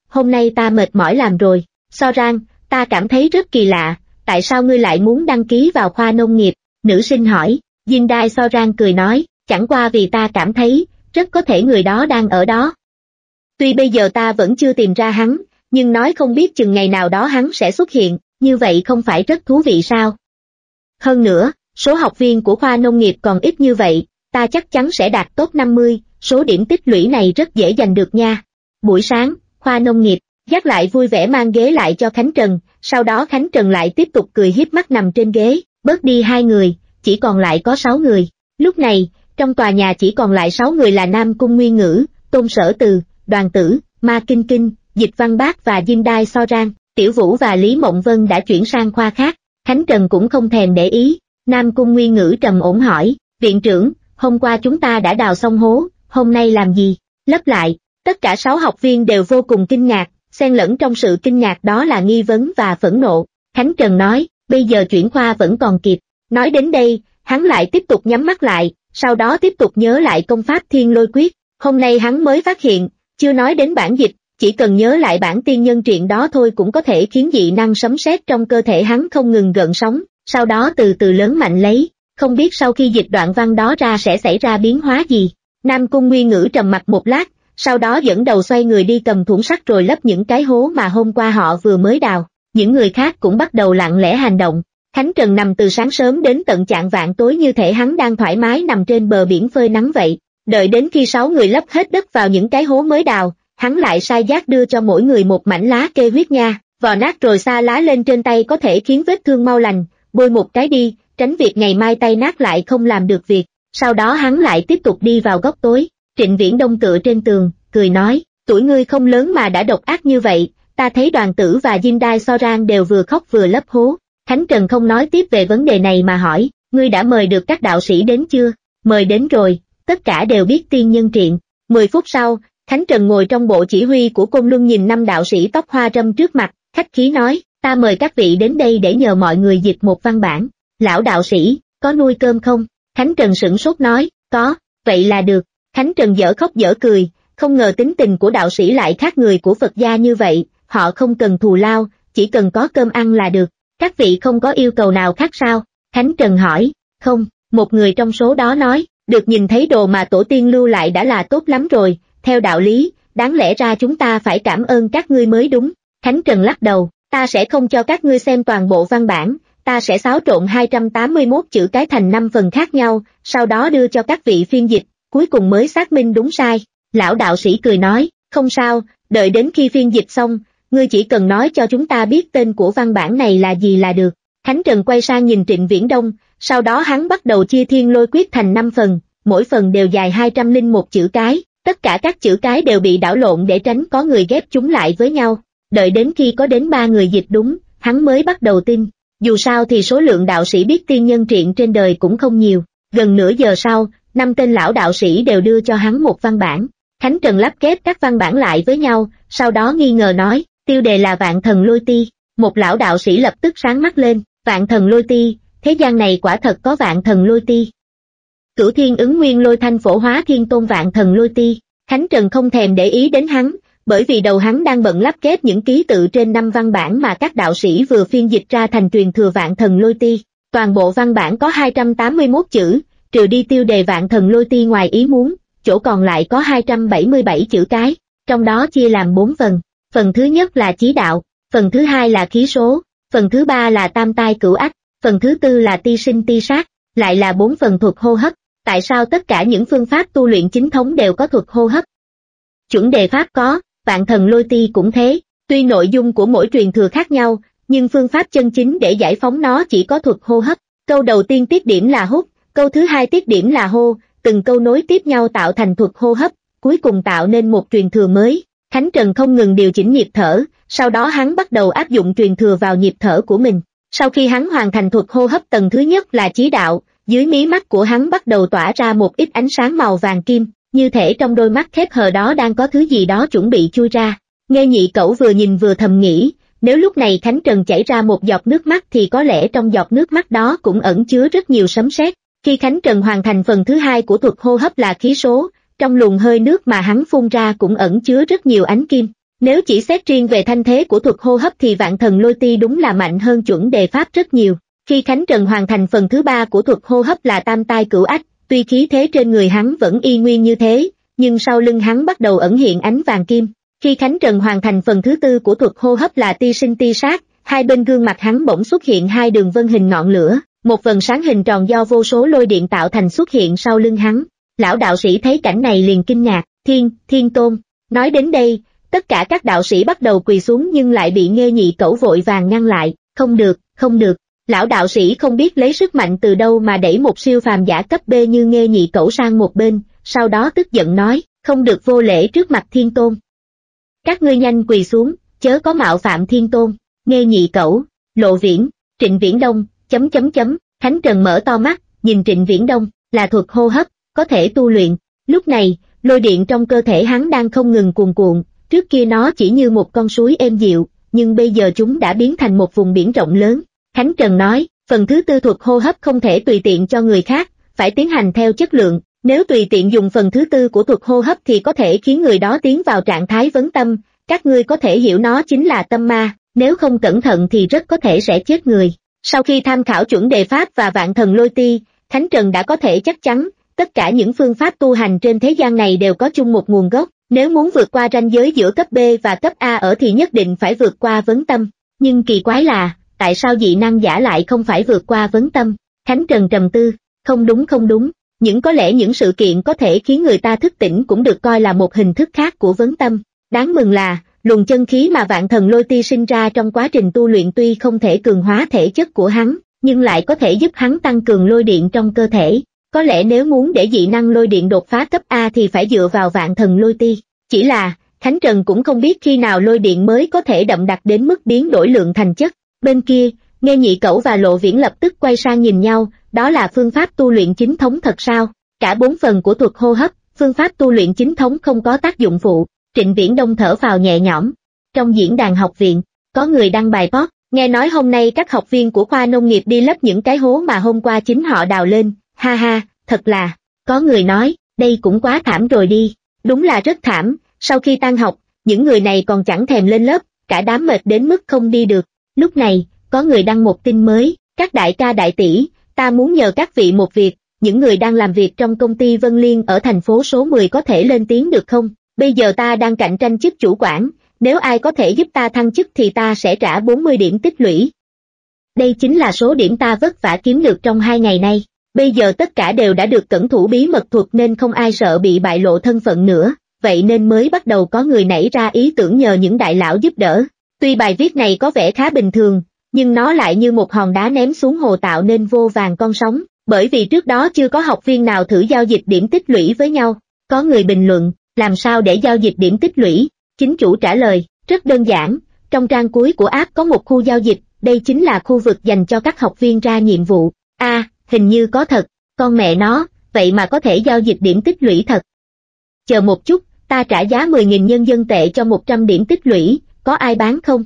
hôm nay ta mệt mỏi làm rồi. Soran, ta cảm thấy rất kỳ lạ, tại sao ngươi lại muốn đăng ký vào khoa nông nghiệp? Nữ sinh hỏi. Jindai Soran cười nói, chẳng qua vì ta cảm thấy, rất có thể người đó đang ở đó. Tuy bây giờ ta vẫn chưa tìm ra hắn, nhưng nói không biết chừng ngày nào đó hắn sẽ xuất hiện, như vậy không phải rất thú vị sao? Hơn nữa, số học viên của khoa nông nghiệp còn ít như vậy, ta chắc chắn sẽ đạt top năm mươi, số điểm tích lũy này rất dễ giành được nha. Buổi sáng, khoa nông nghiệp, Giác lại vui vẻ mang ghế lại cho Khánh Trần, sau đó Khánh Trần lại tiếp tục cười hiếp mắt nằm trên ghế, bớt đi hai người, chỉ còn lại có sáu người. Lúc này, trong tòa nhà chỉ còn lại sáu người là Nam Cung Nguyên Ngữ, Tôn Sở Từ, Đoàn Tử, Ma Kinh Kinh, Dịch Văn Bác và Jindai Soran. Tiểu Vũ và Lý Mộng Vân đã chuyển sang khoa khác, Khánh Trần cũng không thèm để ý. Nam Cung Nguyên Ngữ trầm ổn hỏi, viện trưởng, hôm qua chúng ta đã đào xong hố, hôm nay làm gì? Lấp lại. Tất cả sáu học viên đều vô cùng kinh ngạc, xen lẫn trong sự kinh ngạc đó là nghi vấn và phẫn nộ. Khánh Trần nói, bây giờ chuyển khoa vẫn còn kịp. Nói đến đây, hắn lại tiếp tục nhắm mắt lại, sau đó tiếp tục nhớ lại công pháp Thiên Lôi Quyết. Hôm nay hắn mới phát hiện, chưa nói đến bản dịch, chỉ cần nhớ lại bản tiên nhân truyện đó thôi cũng có thể khiến dị năng sấm sét trong cơ thể hắn không ngừng gợn sóng, sau đó từ từ lớn mạnh lấy. Không biết sau khi dịch đoạn văn đó ra sẽ xảy ra biến hóa gì. Nam Cung Nguyên Ngữ trầm mặt một lát, sau đó dẫn đầu xoay người đi cầm thủng sắt rồi lấp những cái hố mà hôm qua họ vừa mới đào. Những người khác cũng bắt đầu lặng lẽ hành động. Khánh Trần nằm từ sáng sớm đến tận chạng vạng tối như thể hắn đang thoải mái nằm trên bờ biển phơi nắng vậy. Đợi đến khi sáu người lấp hết đất vào những cái hố mới đào, hắn lại sai Giác đưa cho mỗi người một mảnh lá kê huyết nha, vò nát rồi sa lá lên trên tay có thể khiến vết thương mau lành, bôi một cái đi, tránh việc ngày mai tay nát lại không làm được việc. Sau đó hắn lại tiếp tục đi vào góc tối. Trịnh Viễn Đông tựa trên tường, cười nói, tuổi ngươi không lớn mà đã độc ác như vậy, ta thấy Đoàn Tử và Jindai Soran đều vừa khóc vừa lấp hố. Khánh Trần không nói tiếp về vấn đề này mà hỏi, ngươi đã mời được các đạo sĩ đến chưa? Mời đến rồi, tất cả đều biết tiên nhân truyện. Mười phút sau, Khánh Trần ngồi trong bộ chỉ huy của Côn Luân nhìn năm đạo sĩ tóc hoa râm trước mặt, khách khí nói, ta mời các vị đến đây để nhờ mọi người dịch một văn bản. Lão đạo sĩ, có nuôi cơm không? Khánh Trần sửng sốt nói, có, vậy là được. Khánh Trần dở khóc dở cười, không ngờ tính tình của đạo sĩ lại khác người của Phật gia như vậy, họ không cần thù lao, chỉ cần có cơm ăn là được. Các vị không có yêu cầu nào khác sao? Khánh Trần hỏi, không, một người trong số đó nói, được nhìn thấy đồ mà tổ tiên lưu lại đã là tốt lắm rồi, theo đạo lý, đáng lẽ ra chúng ta phải cảm ơn các ngươi mới đúng. Khánh Trần lắc đầu, ta sẽ không cho các ngươi xem toàn bộ văn bản, ta sẽ xáo trộn hai trăm tám mươi mốt chữ cái thành năm phần khác nhau, sau đó đưa cho các vị phiên dịch, cuối cùng mới xác minh đúng sai. Lão đạo sĩ cười nói, không sao, đợi đến khi phiên dịch xong, ngươi chỉ cần nói cho chúng ta biết tên của văn bản này là gì là được. Khánh Trần quay sang nhìn Trịnh Viễn Đông, sau đó hắn bắt đầu chia Thiên Lôi Quyết thành năm phần, mỗi phần đều dài hai trăm lẻ một chữ cái, tất cả các chữ cái đều bị đảo lộn để tránh có người ghép chúng lại với nhau. Đợi đến khi có đến ba người dịch đúng, hắn mới bắt đầu tin. Dù sao thì số lượng đạo sĩ biết tiên nhân truyện trên đời cũng không nhiều. Gần nửa giờ sau, năm tên lão đạo sĩ đều đưa cho hắn một văn bản. Khánh Trần lắp ghép các văn bản lại với nhau, sau đó nghi ngờ nói, tiêu đề là Vạn Thần Lôi Ti. Một lão đạo sĩ lập tức sáng mắt lên, Vạn Thần Lôi Ti, thế gian này quả thật có Vạn Thần Lôi Ti. Cửu Thiên Ứng Nguyên Lôi Thanh Phổ Hóa Thiên Tôn Vạn Thần Lôi Ti. Khánh Trần không thèm để ý đến hắn, bởi vì đầu hắn đang bận lắp ghép những ký tự trên năm văn bản mà các đạo sĩ vừa phiên dịch ra thành truyền thừa Vạn Thần Lôi Ti. Toàn bộ văn bản có hai trăm tám mươi mốt chữ, trừ đi tiêu đề Vạn Thần Lôi Ti ngoài ý muốn, chỗ còn lại có hai trăm bảy mươi bảy chữ cái, trong đó chia làm bốn phần. Phần thứ nhất là chí đạo, phần thứ hai là khí số, phần thứ ba là tam tai cửu ách, phần thứ tư là ti sinh ti sát, lại là bốn phần thuật hô hấp. Tại sao tất cả những phương pháp tu luyện chính thống đều có thuật hô hấp? Chuẩn đề pháp có, Vạn Thần Lôi Ti cũng thế, tuy nội dung của mỗi truyền thừa khác nhau, nhưng phương pháp chân chính để giải phóng nó chỉ có thuật hô hấp. Câu đầu tiên tiết điểm là hút, câu thứ hai tiết điểm là hô, từng câu nối tiếp nhau tạo thành thuật hô hấp, cuối cùng tạo nên một truyền thừa mới. Khánh Trần không ngừng điều chỉnh nhịp thở, sau đó hắn bắt đầu áp dụng truyền thừa vào nhịp thở của mình. Sau khi hắn hoàn thành thuật hô hấp tầng thứ nhất là chí đạo, dưới mí mắt của hắn bắt đầu tỏa ra một ít ánh sáng màu vàng kim, như thể trong đôi mắt khép hờ đó đang có thứ gì đó chuẩn bị chui ra. Nghe Nhị Cẩu vừa nhìn vừa thầm nghĩ, nếu lúc này Khánh Trần chảy ra một giọt nước mắt thì có lẽ trong giọt nước mắt đó cũng ẩn chứa rất nhiều sấm sét. Khi Khánh Trần hoàn thành phần thứ hai của thuật hô hấp là khí số, trong luồng hơi nước mà hắn phun ra cũng ẩn chứa rất nhiều ánh kim. Nếu chỉ xét riêng về thanh thế của thuật hô hấp thì Vạn Thần Lôi Ti đúng là mạnh hơn chuẩn đề pháp rất nhiều. Khi Khánh Trần hoàn thành phần thứ ba của thuật hô hấp là Tam Tai Cửu Ách, tuy khí thế trên người hắn vẫn y nguyên như thế, nhưng sau lưng hắn bắt đầu ẩn hiện ánh vàng kim. Khi Khánh Trần hoàn thành phần thứ tư của thuật hô hấp là Ti Sinh Ti Sát, hai bên gương mặt hắn bỗng xuất hiện hai đường vân hình ngọn lửa, một vầng sáng hình tròn do vô số lôi điện tạo thành xuất hiện sau lưng hắn. Lão đạo sĩ thấy cảnh này liền kinh ngạc, Thiên, Thiên Tôn. Nói đến đây, tất cả các đạo sĩ bắt đầu quỳ xuống nhưng lại bị Nghê Nhị Cẩu vội vàng ngăn lại, không được, không được. Lão đạo sĩ không biết lấy sức mạnh từ đâu mà đẩy một siêu phàm giả cấp B như Nghê Nhị Cẩu sang một bên, sau đó tức giận nói, không được vô lễ trước mặt Thiên Tôn. Các ngươi nhanh quỳ xuống, chớ có mạo phạm Thiên Tôn. Nghê Nhị Cẩu, Lộ Viễn, Trịnh Viễn Đông, chấm chấm chấm, Khánh Trần mở to mắt, nhìn Trịnh Viễn Đông, là thuật hô hấp, có thể tu luyện. Lúc này, lôi điện trong cơ thể hắn đang không ngừng cuồn cuộn, trước kia nó chỉ như một con suối êm dịu, nhưng bây giờ chúng đã biến thành một vùng biển rộng lớn. Khánh Trần nói, phần thứ tư thuật hô hấp không thể tùy tiện cho người khác, phải tiến hành theo chất lượng, nếu tùy tiện dùng phần thứ tư của thuật hô hấp thì có thể khiến người đó tiến vào trạng thái vấn tâm, các ngươi có thể hiểu nó chính là tâm ma, nếu không cẩn thận thì rất có thể sẽ chết người. Sau khi tham khảo chuẩn đề pháp và Vạn Thần Lôi Ti, Khánh Trần đã có thể chắc chắn, tất cả những phương pháp tu hành trên thế gian này đều có chung một nguồn gốc, nếu muốn vượt qua ranh giới giữa cấp B và cấp A ở thì nhất định phải vượt qua vấn tâm, nhưng kỳ quái là, tại sao dị năng giả lại không phải vượt qua vấn tâm? Khánh Trần trầm tư, không đúng không đúng, những có lẽ những sự kiện có thể khiến người ta thức tỉnh cũng được coi là một hình thức khác của vấn tâm. Đáng mừng là, luồng chân khí mà Vạn Thần Lôi Ti sinh ra trong quá trình tu luyện tuy không thể cường hóa thể chất của hắn, nhưng lại có thể giúp hắn tăng cường lôi điện trong cơ thể. Có lẽ nếu muốn để dị năng lôi điện đột phá cấp A thì phải dựa vào Vạn Thần Lôi Ti. Chỉ là, Khánh Trần cũng không biết khi nào lôi điện mới có thể đậm đặc đến mức biến đổi lượng thành chất. Bên kia, Nghê Nhị Cẩu và Lộ Viễn lập tức quay sang nhìn nhau, đó là phương pháp tu luyện chính thống thật sao? Cả bốn phần của thuật hô hấp, phương pháp tu luyện chính thống không có tác dụng phụ. Trịnh Viễn Đông thở phào nhẹ nhõm. Trong diễn đàn học viện, có người đăng bài post, nghe nói hôm nay các học viên của khoa nông nghiệp đi lấp những cái hố mà hôm qua chính họ đào lên, ha ha, thật là, có người nói, đây cũng quá thảm rồi đi, đúng là rất thảm, sau khi tan học, những người này còn chẳng thèm lên lớp, cả đám mệt đến mức không đi được. Lúc này, có người đăng một tin mới, các đại ca đại tỷ, ta muốn nhờ các vị một việc, những người đang làm việc trong công ty Vân Liên ở thành phố số mười có thể lên tiếng được không? Bây giờ ta đang cạnh tranh chức chủ quản, nếu ai có thể giúp ta thăng chức thì ta sẽ trả bốn mươi điểm tích lũy. Đây chính là số điểm ta vất vả kiếm được trong hai ngày nay, bây giờ tất cả đều đã được cẩn thủ bí mật thuật nên không ai sợ bị bại lộ thân phận nữa, vậy nên mới bắt đầu có người nảy ra ý tưởng nhờ những đại lão giúp đỡ. Tuy bài viết này có vẻ khá bình thường, nhưng nó lại như một hòn đá ném xuống hồ tạo nên vô vàn con sóng, bởi vì trước đó chưa có học viên nào thử giao dịch điểm tích lũy với nhau. Có người bình luận, làm sao để giao dịch điểm tích lũy? Chính chủ trả lời, rất đơn giản, trong trang cuối của app có một khu giao dịch, đây chính là khu vực dành cho các học viên ra nhiệm vụ. A, à, hình như có thật, con mẹ nó, vậy mà có thể giao dịch điểm tích lũy thật. Chờ một chút, ta trả giá mười nghìn nhân dân tệ cho một trăm điểm tích lũy, có ai bán không?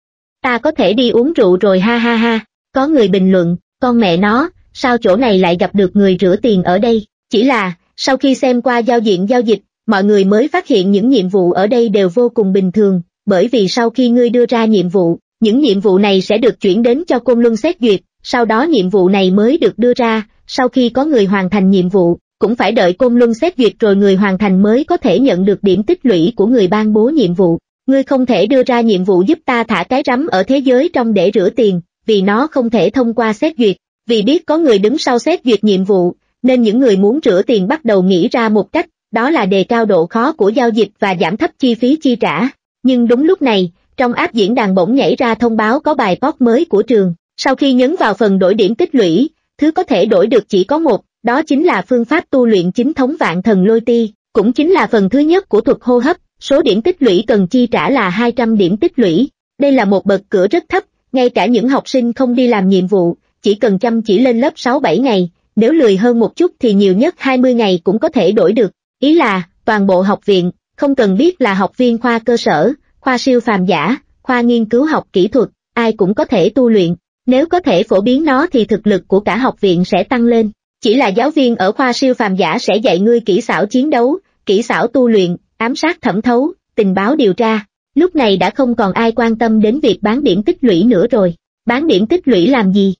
Ta có thể đi uống rượu rồi ha ha ha. Có người bình luận, con mẹ nó, sao chỗ này lại gặp được người rửa tiền ở đây? Chỉ là, sau khi xem qua giao diện giao dịch, mọi người mới phát hiện những nhiệm vụ ở đây đều vô cùng bình thường, bởi vì sau khi ngươi đưa ra nhiệm vụ, những nhiệm vụ này sẽ được chuyển đến cho Côn Luân xét duyệt, sau đó nhiệm vụ này mới được đưa ra, sau khi có người hoàn thành nhiệm vụ, cũng phải đợi Côn Luân xét duyệt rồi người hoàn thành mới có thể nhận được điểm tích lũy của người ban bố nhiệm vụ. Ngươi không thể đưa ra nhiệm vụ giúp ta thả cái rắm ở thế giới trong để rửa tiền, vì nó không thể thông qua xét duyệt, vì biết có người đứng sau xét duyệt nhiệm vụ, nên những người muốn rửa tiền bắt đầu nghĩ ra một cách, đó là đề cao độ khó của giao dịch và giảm thấp chi phí chi trả. Nhưng đúng lúc này, trong app diễn đàn bỗng nhảy ra thông báo có bài post mới của trường. Sau khi nhấn vào phần đổi điểm tích lũy, thứ có thể đổi được chỉ có một, đó chính là phương pháp tu luyện chính thống Vạn Thần Lôi Ti, cũng chính là phần thứ nhất của thuật hô hấp. Số điểm tích lũy cần chi trả là hai trăm điểm tích lũy. Đây là một bậc cửa rất thấp, ngay cả những học sinh không đi làm nhiệm vụ, chỉ cần chăm chỉ lên lớp sáu bảy ngày, nếu lười hơn một chút thì nhiều nhất hai mươi ngày cũng có thể đổi được. Ý là, toàn bộ học viện, không cần biết là học viên khoa cơ sở, khoa siêu phàm giả, khoa nghiên cứu học kỹ thuật, ai cũng có thể tu luyện. Nếu có thể phổ biến nó thì thực lực của cả học viện sẽ tăng lên. Chỉ là giáo viên ở khoa siêu phàm giả sẽ dạy ngươi kỹ xảo chiến đấu, kỹ xảo tu luyện, ám sát thẩm thấu, tình báo điều tra. Lúc này đã không còn ai quan tâm đến việc bán điểm tích lũy nữa rồi. Bán điểm tích lũy làm gì?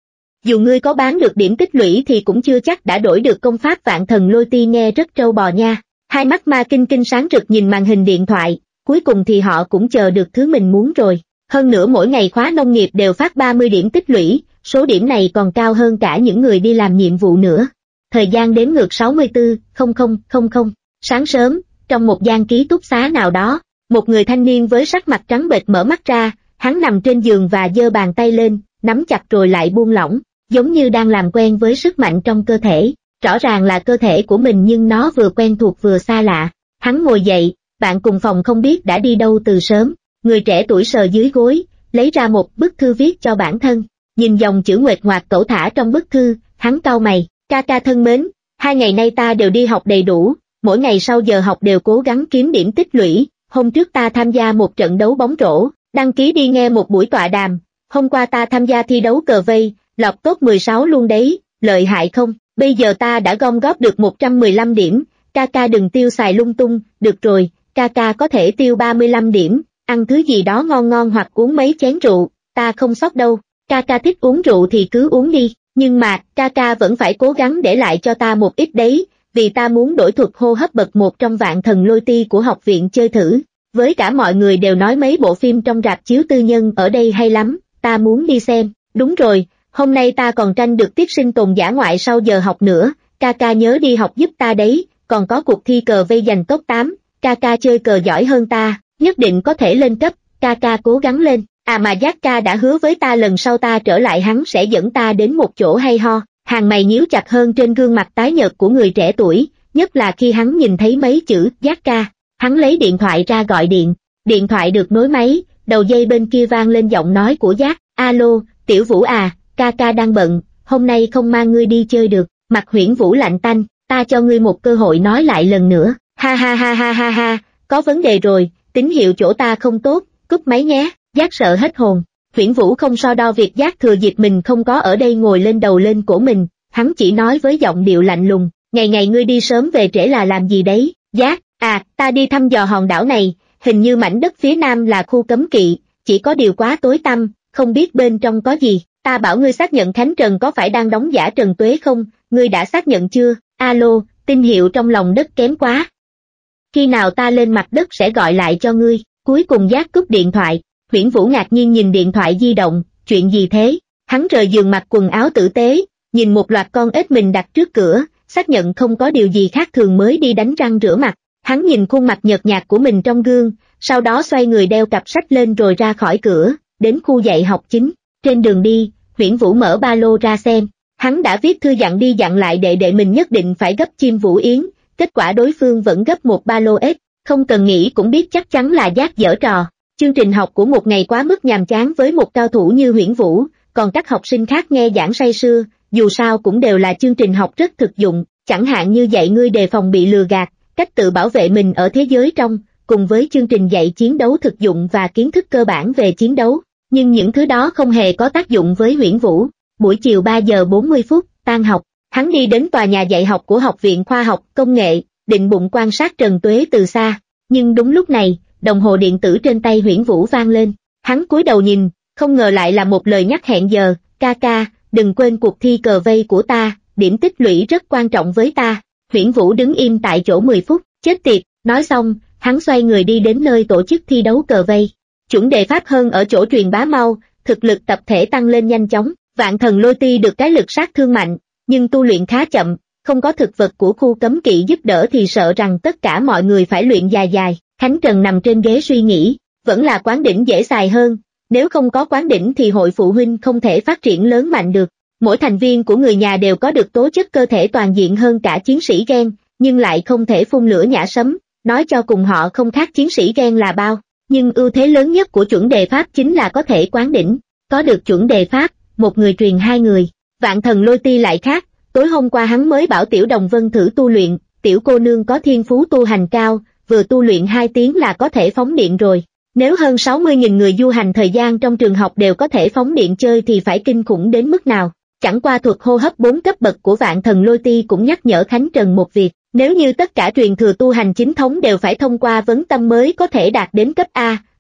Dù ngươi có bán được điểm tích lũy thì cũng chưa chắc đã đổi được công pháp vạn thần lôi ti, nghe rất trâu bò nha. Hai mắt Ma Kinh Kinh sáng rực nhìn màn hình điện thoại, cuối cùng thì họ cũng chờ được thứ mình muốn rồi. Hơn nữa mỗi ngày khóa nông nghiệp đều phát ba mươi điểm tích lũy, số điểm này còn cao hơn cả những người đi làm nhiệm vụ nữa. Thời gian đếm ngược sáu mươi tư nghìn. Sáng sớm, trong một gian ký túc xá nào đó, một người thanh niên với sắc mặt trắng bệch mở mắt ra, hắn nằm trên giường và giơ bàn tay lên, nắm chặt rồi lại buông lỏng, giống như đang làm quen với sức mạnh trong cơ thể. Rõ ràng là cơ thể của mình nhưng nó vừa quen thuộc vừa xa lạ. Hắn ngồi dậy, bạn cùng phòng không biết đã đi đâu từ sớm. Người trẻ tuổi sờ dưới gối, lấy ra một bức thư viết cho bản thân. Nhìn dòng chữ nguệch ngoạc cẩu thả trong bức thư, hắn cau mày. Ca ca thân mến, hai ngày nay ta đều đi học đầy đủ, mỗi ngày sau giờ học đều cố gắng kiếm điểm tích lũy. Hôm trước ta tham gia một trận đấu bóng rổ, đăng ký đi nghe một buổi tọa đàm. Hôm qua ta tham gia thi đấu cờ vây, lọt top mười sáu luôn đấy, lợi hại không? Bây giờ ta đã gom góp được một trăm mười lăm điểm, ca ca đừng tiêu xài lung tung, được rồi, ca ca có thể tiêu ba mươi lăm điểm, ăn thứ gì đó ngon ngon hoặc uống mấy chén rượu, ta không sốc đâu, ca ca thích uống rượu thì cứ uống đi, nhưng mà, ca ca vẫn phải cố gắng để lại cho ta một ít đấy, vì ta muốn đổi thuật hô hấp bậc một trong vạn thần lôi ti của học viện chơi thử. Với cả mọi người đều nói mấy bộ phim trong rạp chiếu tư nhân ở đây hay lắm, ta muốn đi xem. Đúng rồi, hôm nay ta còn tranh được tiết sinh tồn dã ngoại sau giờ học nữa, ca ca nhớ đi học giúp ta đấy, còn có cuộc thi cờ vây giành top tám, ca ca chơi cờ giỏi hơn ta, nhất định có thể lên cấp, ca ca cố gắng lên. À mà Giác ca đã hứa với ta lần sau ta trở lại hắn sẽ dẫn ta đến một chỗ hay ho. Hàng mày nhíu chặt hơn trên gương mặt tái nhợt của người trẻ tuổi, nhất là khi hắn nhìn thấy mấy chữ Giác ca. Hắn lấy điện thoại ra gọi điện, điện thoại được nối máy, đầu dây bên kia vang lên giọng nói của Giác. Alo, Tiểu Vũ à, ca ca đang bận, hôm nay không mang ngươi đi chơi được. Mặt Huyễn Vũ lạnh tanh, ta cho ngươi một cơ hội nói lại lần nữa. Ha ha ha ha ha ha, có vấn đề rồi, tín hiệu chỗ ta không tốt, cúp máy nhé. Giác sợ hết hồn. Huyễn Vũ không so đo việc Giác thừa dịp mình không có ở đây ngồi lên đầu lên cổ mình, hắn chỉ nói với giọng điệu lạnh lùng, ngày ngày ngươi đi sớm về trễ là làm gì đấy? Giác, à, ta đi thăm dò hòn đảo này, hình như mảnh đất phía nam là khu cấm kỵ, chỉ có điều quá tối tăm, không biết bên trong có gì. Ta bảo ngươi xác nhận Khánh Trần có phải đang đóng giả Trần Tuế không, ngươi đã xác nhận chưa? Alo, tín hiệu trong lòng đất kém quá. Khi nào ta lên mặt đất sẽ gọi lại cho ngươi. Cuối cùng Giác cúp điện thoại. Huyễn Vũ ngạc nhiên nhìn điện thoại di động, chuyện gì thế? Hắn rời giường mặc quần áo tử tế, nhìn một loạt con ếch mình đặt trước cửa, xác nhận không có điều gì khác thường mới đi đánh răng rửa mặt. Hắn nhìn khuôn mặt nhợt nhạt của mình trong gương, sau đó xoay người đeo cặp sách lên rồi ra khỏi cửa, đến khu dạy học chính. Trên đường đi, Huyễn Vũ mở ba lô ra xem, hắn đã viết thư dặn đi dặn lại đệ đệ mình nhất định phải gấp chim Vũ Yến, kết quả đối phương vẫn gấp một ba lô ếch, không cần nghĩ cũng biết chắc chắn là Giác giở trò. Chương trình học của một ngày quá mức nhàm chán với một cao thủ như Huyễn Vũ, còn các học sinh khác nghe giảng say sưa, dù sao cũng đều là chương trình học rất thực dụng, chẳng hạn như dạy ngươi đề phòng bị lừa gạt, cách tự bảo vệ mình ở thế giới trong, cùng với chương trình dạy chiến đấu thực dụng và kiến thức cơ bản về chiến đấu. Nhưng những thứ đó không hề có tác dụng với Huyễn Vũ. Buổi chiều ba giờ bốn mươi phút, tan học, hắn đi đến tòa nhà dạy học của Học viện Khoa học Công nghệ, định bụng quan sát Trần Tuế từ xa. Nhưng đúng lúc này, đồng hồ điện tử trên tay Huyễn Vũ vang lên. Hắn cúi đầu nhìn, không ngờ lại là một lời nhắc hẹn giờ. Ca ca, đừng quên cuộc thi cờ vây của ta, điểm tích lũy rất quan trọng với ta. Huyễn Vũ đứng im tại chỗ mười phút, chết tiệt. Nói xong, hắn xoay người đi đến nơi tổ chức thi đấu cờ vây. Chuẩn đề pháp hơn ở chỗ truyền bá mau, thực lực tập thể tăng lên nhanh chóng. Vạn thần lôi ti được cái lực sát thương mạnh, nhưng tu luyện khá chậm, không có thực vật của khu cấm kỵ giúp đỡ thì sợ rằng tất cả mọi người phải luyện dài dài. Khánh Trần nằm trên ghế suy nghĩ, vẫn là quán đỉnh dễ xài hơn, nếu không có quán đỉnh thì hội phụ huynh không thể phát triển lớn mạnh được. Mỗi thành viên của người nhà đều có được tố chất cơ thể toàn diện hơn cả chiến sĩ gen, nhưng lại không thể phun lửa nhả sấm, nói cho cùng họ không khác chiến sĩ gen là bao. Nhưng ưu thế lớn nhất của chuẩn đề pháp chính là có thể quán đỉnh, có được chuẩn đề pháp, một người truyền hai người. Vạn thần lôi ti lại khác, tối hôm qua hắn mới bảo Tiểu Đồng Vân thử tu luyện, tiểu cô nương có thiên phú tu hành cao, vừa tu luyện hai tiếng là có thể phóng điện rồi. Nếu hơn sáu mươi nghìn người du hành thời gian trong trường học đều có thể phóng điện chơi thì phải kinh khủng đến mức nào. Chẳng qua thuật hô hấp bốn cấp bậc của Vạn thần lôi ti cũng nhắc nhở Khánh Trần một việc, nếu như tất cả truyền thừa tu hành chính thống đều phải thông qua vấn tâm mới có thể đạt đến cấp A,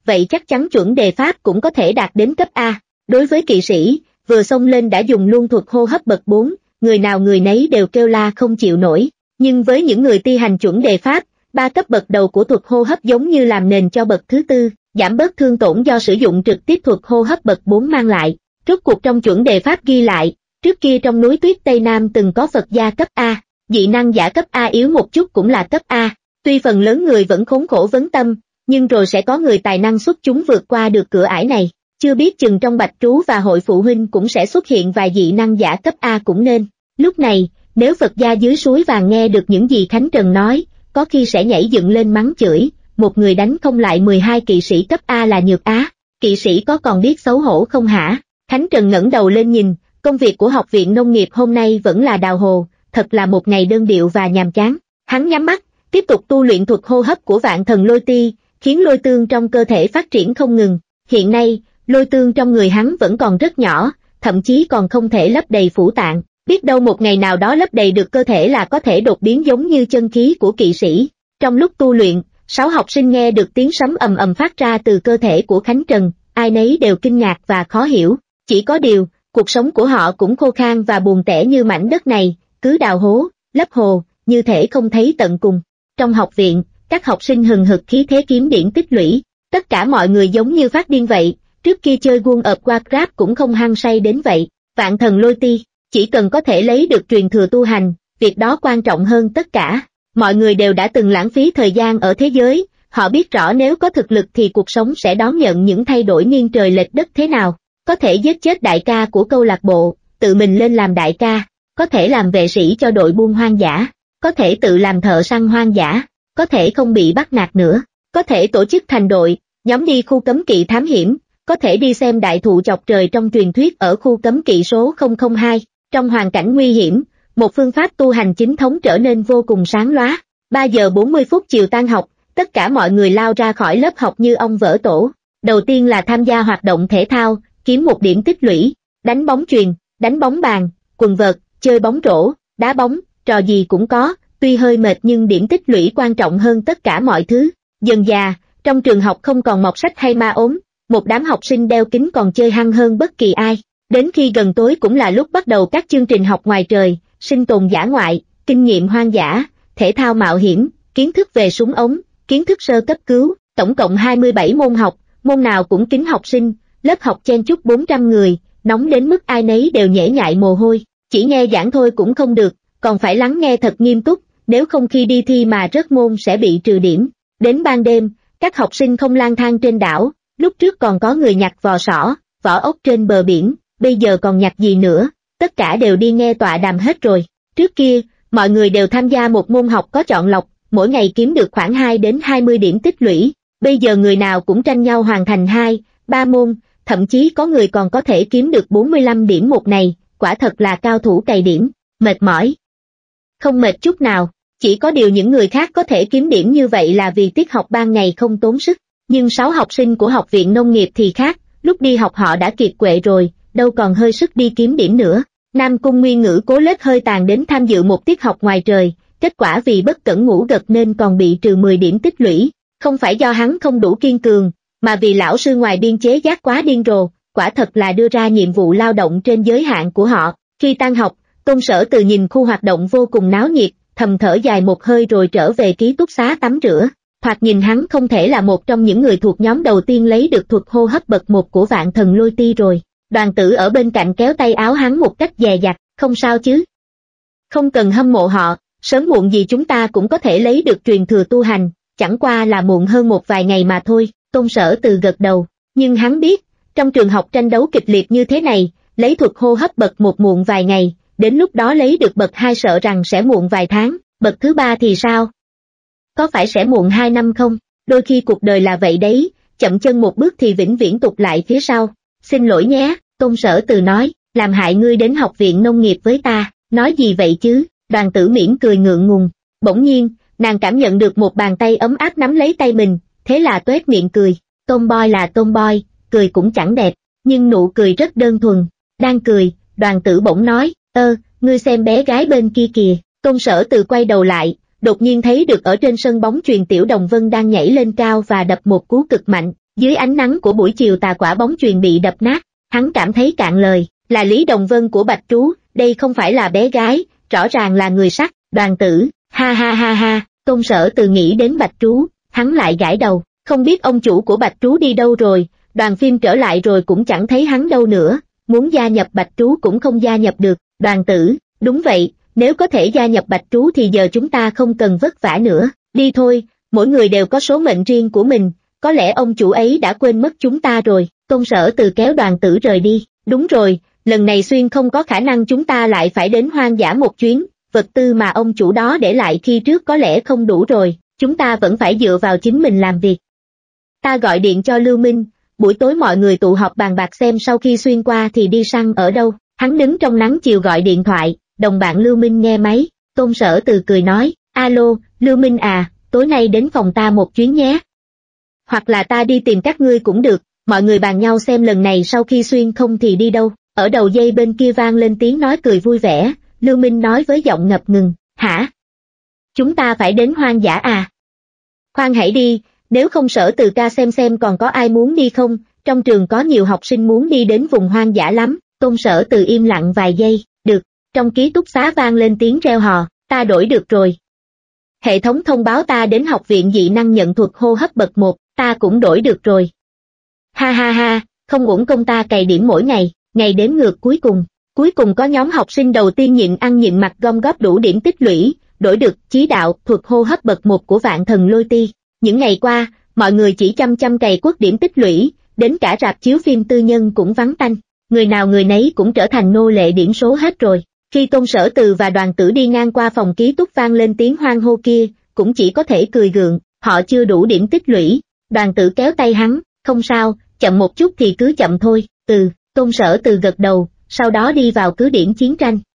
vậy chắc chắn chuẩn đề pháp cũng có thể đạt đến cấp A. Đối với kỵ sĩ, vừa xông lên đã dùng luôn thuật hô hấp bậc bốn, người nào người nấy đều kêu la không chịu nổi, nhưng với những người ti hành chuẩn đề pháp, ba cấp bậc đầu của thuật hô hấp giống như làm nền cho bậc thứ tư, giảm bớt thương tổn do sử dụng trực tiếp thuật hô hấp bậc bốn mang lại. Rốt cuộc trong chuẩn đề pháp ghi lại, trước kia trong núi tuyết Tây Nam từng có Phật gia cấp A, dị năng giả cấp A yếu một chút cũng là cấp A, tuy phần lớn người vẫn khốn khổ vấn tâm, nhưng rồi sẽ có người tài năng xuất chúng vượt qua được cửa ải này, chưa biết chừng trong bạch trú và hội phụ huynh cũng sẽ xuất hiện vài dị năng giả cấp A cũng nên. Lúc này, nếu Phật gia dưới suối vàng nghe được những gì Khánh Trần nói, có khi sẽ nhảy dựng lên mắng chửi, một người đánh không lại mười hai kỵ sĩ cấp A là nhược á, kỵ sĩ có còn biết xấu hổ không hả? Khánh Trần ngẩng đầu lên nhìn, công việc của học viện nông nghiệp hôm nay vẫn là đào hồ, thật là một ngày đơn điệu và nhàm chán. Hắn nhắm mắt, tiếp tục tu luyện thuật hô hấp của vạn thần lôi ti, khiến lôi tương trong cơ thể phát triển không ngừng. Hiện nay, lôi tương trong người hắn vẫn còn rất nhỏ, thậm chí còn không thể lấp đầy phủ tạng, biết đâu một ngày nào đó lấp đầy được cơ thể là có thể đột biến giống như chân khí của kỵ sĩ. Trong lúc tu luyện, sáu học sinh nghe được tiếng sấm ầm ầm phát ra từ cơ thể của Khánh Trần, ai nấy đều kinh ngạc và khó hiểu. Chỉ có điều, cuộc sống của họ cũng khô khan và buồn tẻ như mảnh đất này, cứ đào hố, lấp hồ, như thể không thấy tận cùng. Trong học viện, các học sinh hừng hực khí thế kiếm điểm tích lũy, tất cả mọi người giống như phát điên vậy, trước kia chơi World of Warcraft cũng không hăng say đến vậy. Vạn thần lôi ti, chỉ cần có thể lấy được truyền thừa tu hành, việc đó quan trọng hơn tất cả. Mọi người đều đã từng lãng phí thời gian ở thế giới, họ biết rõ nếu có thực lực thì cuộc sống sẽ đón nhận những thay đổi nghiêng trời lệch đất thế nào. Có thể giết chết đại ca của câu lạc bộ, tự mình lên làm đại ca, có thể làm vệ sĩ cho đội buôn hoang dã, có thể tự làm thợ săn hoang dã, có thể không bị bắt nạt nữa, có thể tổ chức thành đội, nhóm đi khu cấm kỵ thám hiểm, có thể đi xem đại thụ chọc trời trong truyền thuyết ở khu cấm kỵ số không không hai. Trong hoàn cảnh nguy hiểm, một phương pháp tu hành chính thống trở nên vô cùng sáng lóa. ba giờ bốn mươi phút chiều tan học, tất cả mọi người lao ra khỏi lớp học như ong vỡ tổ. Đầu tiên là tham gia hoạt động thể thao, kiếm một điểm tích lũy, đánh bóng chuyền, đánh bóng bàn, quần vợt, chơi bóng rổ, đá bóng, trò gì cũng có, tuy hơi mệt nhưng điểm tích lũy quan trọng hơn tất cả mọi thứ. Dần dà, trong trường học không còn mọt sách hay ma ốm, một đám học sinh đeo kính còn chơi hăng hơn bất kỳ ai. Đến khi gần tối cũng là lúc bắt đầu các chương trình học ngoài trời, sinh tồn dã ngoại, kinh nghiệm hoang dã, thể thao mạo hiểm, kiến thức về súng ống, kiến thức sơ cấp cứu, tổng cộng hai mươi bảy môn học, môn nào cũng kín học sinh, lớp học chen chúc bốn trăm người, nóng đến mức ai nấy đều nhễ nhại mồ hôi, chỉ nghe giảng thôi cũng không được, còn phải lắng nghe thật nghiêm túc, nếu không khi đi thi mà rớt môn sẽ bị trừ điểm. Đến ban đêm, các học sinh không lang thang trên đảo, lúc trước còn có người nhặt vò sỏ, vỏ ốc trên bờ biển, bây giờ còn nhặt gì nữa, tất cả đều đi nghe tọa đàm hết rồi. Trước kia, mọi người đều tham gia một môn học có chọn lọc, mỗi ngày kiếm được khoảng hai đến hai mươi điểm tích lũy, bây giờ người nào cũng tranh nhau hoàn thành hai, ba môn, thậm chí có người còn có thể kiếm được bốn mươi lăm điểm một ngày, quả thật là cao thủ cày điểm, mệt mỏi. Không mệt chút nào, chỉ có điều những người khác có thể kiếm điểm như vậy là vì tiết học ban ngày không tốn sức, nhưng sáu học sinh của học viện nông nghiệp thì khác, lúc đi học họ đã kiệt quệ rồi, đâu còn hơi sức đi kiếm điểm nữa. Nam Cung Nguyên Ngữ cố lết hơi tàn đến tham dự một tiết học ngoài trời, kết quả vì bất cẩn ngủ gật nên còn bị trừ mười điểm tích lũy, không phải do hắn không đủ kiên cường, mà vì lão sư ngoài biên chế giác quá điên rồ, quả thật là đưa ra nhiệm vụ lao động trên giới hạn của họ. Khi tan học, Tôn Sở Từ nhìn khu hoạt động vô cùng náo nhiệt, thầm thở dài một hơi rồi trở về ký túc xá tắm rửa. Thoạt nhìn hắn không thể là một trong những người thuộc nhóm đầu tiên lấy được thuật hô hấp bậc một của vạn thần lôi ti rồi. Đoàn Tử ở bên cạnh kéo tay áo hắn một cách dè dặt, không sao chứ? Không cần hâm mộ họ, sớm muộn gì chúng ta cũng có thể lấy được truyền thừa tu hành, chẳng qua là muộn hơn một vài ngày mà thôi. Tôn Sở Từ gật đầu, nhưng hắn biết, trong trường học tranh đấu kịch liệt như thế này, lấy thuật hô hấp bậc một muộn vài ngày, đến lúc đó lấy được bậc hai sợ rằng sẽ muộn vài tháng, bậc thứ ba thì sao? Có phải sẽ muộn hai năm không? Đôi khi cuộc đời là vậy đấy, chậm chân một bước thì vĩnh viễn tụt lại phía sau. Xin lỗi nhé, Tôn Sở Từ nói, làm hại ngươi đến học viện nông nghiệp với ta, nói gì vậy chứ? Đoàn Tử mỉm cười ngượng ngùng, bỗng nhiên, nàng cảm nhận được một bàn tay ấm áp nắm lấy tay mình, thế là toét miệng cười. Tomboy là tomboy, cười cũng chẳng đẹp, nhưng nụ cười rất đơn thuần. Đang cười, Đoàn Tử bỗng nói, ơ, ngươi xem bé gái bên kia kìa. Tôn Sở Từ quay đầu lại, đột nhiên thấy được ở trên sân bóng chuyền Tiểu Đồng Vân đang nhảy lên cao và đập một cú cực mạnh, Dưới ánh nắng của buổi chiều tà quả bóng chuyền bị đập nát, hắn cảm thấy cạn lời, là Lý Đồng Vân của Bạch Trú, đây không phải là bé gái, rõ ràng là người sắt, Đoàn Tử, ha ha ha ha, Tôn Sở Từ nghĩ đến Bạch Trú, hắn lại gãi đầu, không biết ông chủ của Bạch Trú đi đâu rồi, đoàn phim trở lại rồi cũng chẳng thấy hắn đâu nữa, muốn gia nhập Bạch Trú cũng không gia nhập được, Đoàn Tử, đúng vậy, nếu có thể gia nhập Bạch Trú thì giờ chúng ta không cần vất vả nữa, đi thôi, mỗi người đều có số mệnh riêng của mình, có lẽ ông chủ ấy đã quên mất chúng ta rồi, Tôn Sở Từ kéo Đoàn Tử rời đi, đúng rồi, lần này xuyên không có khả năng chúng ta lại phải đến hoang dã một chuyến, vật tư mà ông chủ đó để lại khi trước có lẽ không đủ rồi, chúng ta vẫn phải dựa vào chính mình làm việc. Ta gọi điện cho Lưu Minh, buổi tối mọi người tụ họp bàn bạc xem sau khi xuyên qua thì đi săn ở đâu, hắn đứng trong nắng chiều gọi điện thoại, đồng bạn Lưu Minh nghe máy, Tôn Sở Từ cười nói, alo, Lưu Minh à, tối nay đến phòng ta một chuyến nhé. Hoặc là ta đi tìm các ngươi cũng được, mọi người bàn nhau xem lần này sau khi xuyên không thì đi đâu, ở đầu dây bên kia vang lên tiếng nói cười vui vẻ, Lưu Minh nói với giọng ngập ngừng, hả? Chúng ta phải đến hoang dã à? Khoan hãy đi, nếu không Sở Từ ca xem xem còn có ai muốn đi không, trong trường có nhiều học sinh muốn đi đến vùng hoang dã lắm, Tôn Sở Từ im lặng vài giây, được, trong ký túc xá vang lên tiếng reo hò, ta đổi được rồi. Hệ thống thông báo ta đến học viện dị năng nhận thuật hô hấp bậc một, ta cũng đổi được rồi. Ha ha ha, không uổng công ta cày điểm mỗi ngày, ngày đếm ngược cuối cùng. Cuối cùng có nhóm học sinh đầu tiên nhịn ăn nhịn mặc gom góp đủ điểm tích lũy, đổi được chí đạo thuật hô hấp bậc một của Vạn Thần Lôi Ti. Những ngày qua, mọi người chỉ chăm chăm cày quất điểm tích lũy, đến cả rạp chiếu phim tư nhân cũng vắng tanh. Người nào người nấy cũng trở thành nô lệ điểm số hết rồi. Khi Tôn Sở Từ và Đoàn Tử đi ngang qua phòng ký túc vang lên tiếng hoan hô kia, cũng chỉ có thể cười gượng, họ chưa đủ điểm tích lũy. Đoàn Tử kéo tay hắn, không sao, chậm một chút thì cứ chậm thôi, từ, Tôn Sở Từ gật đầu, sau đó đi vào cứ điểm chiến tranh.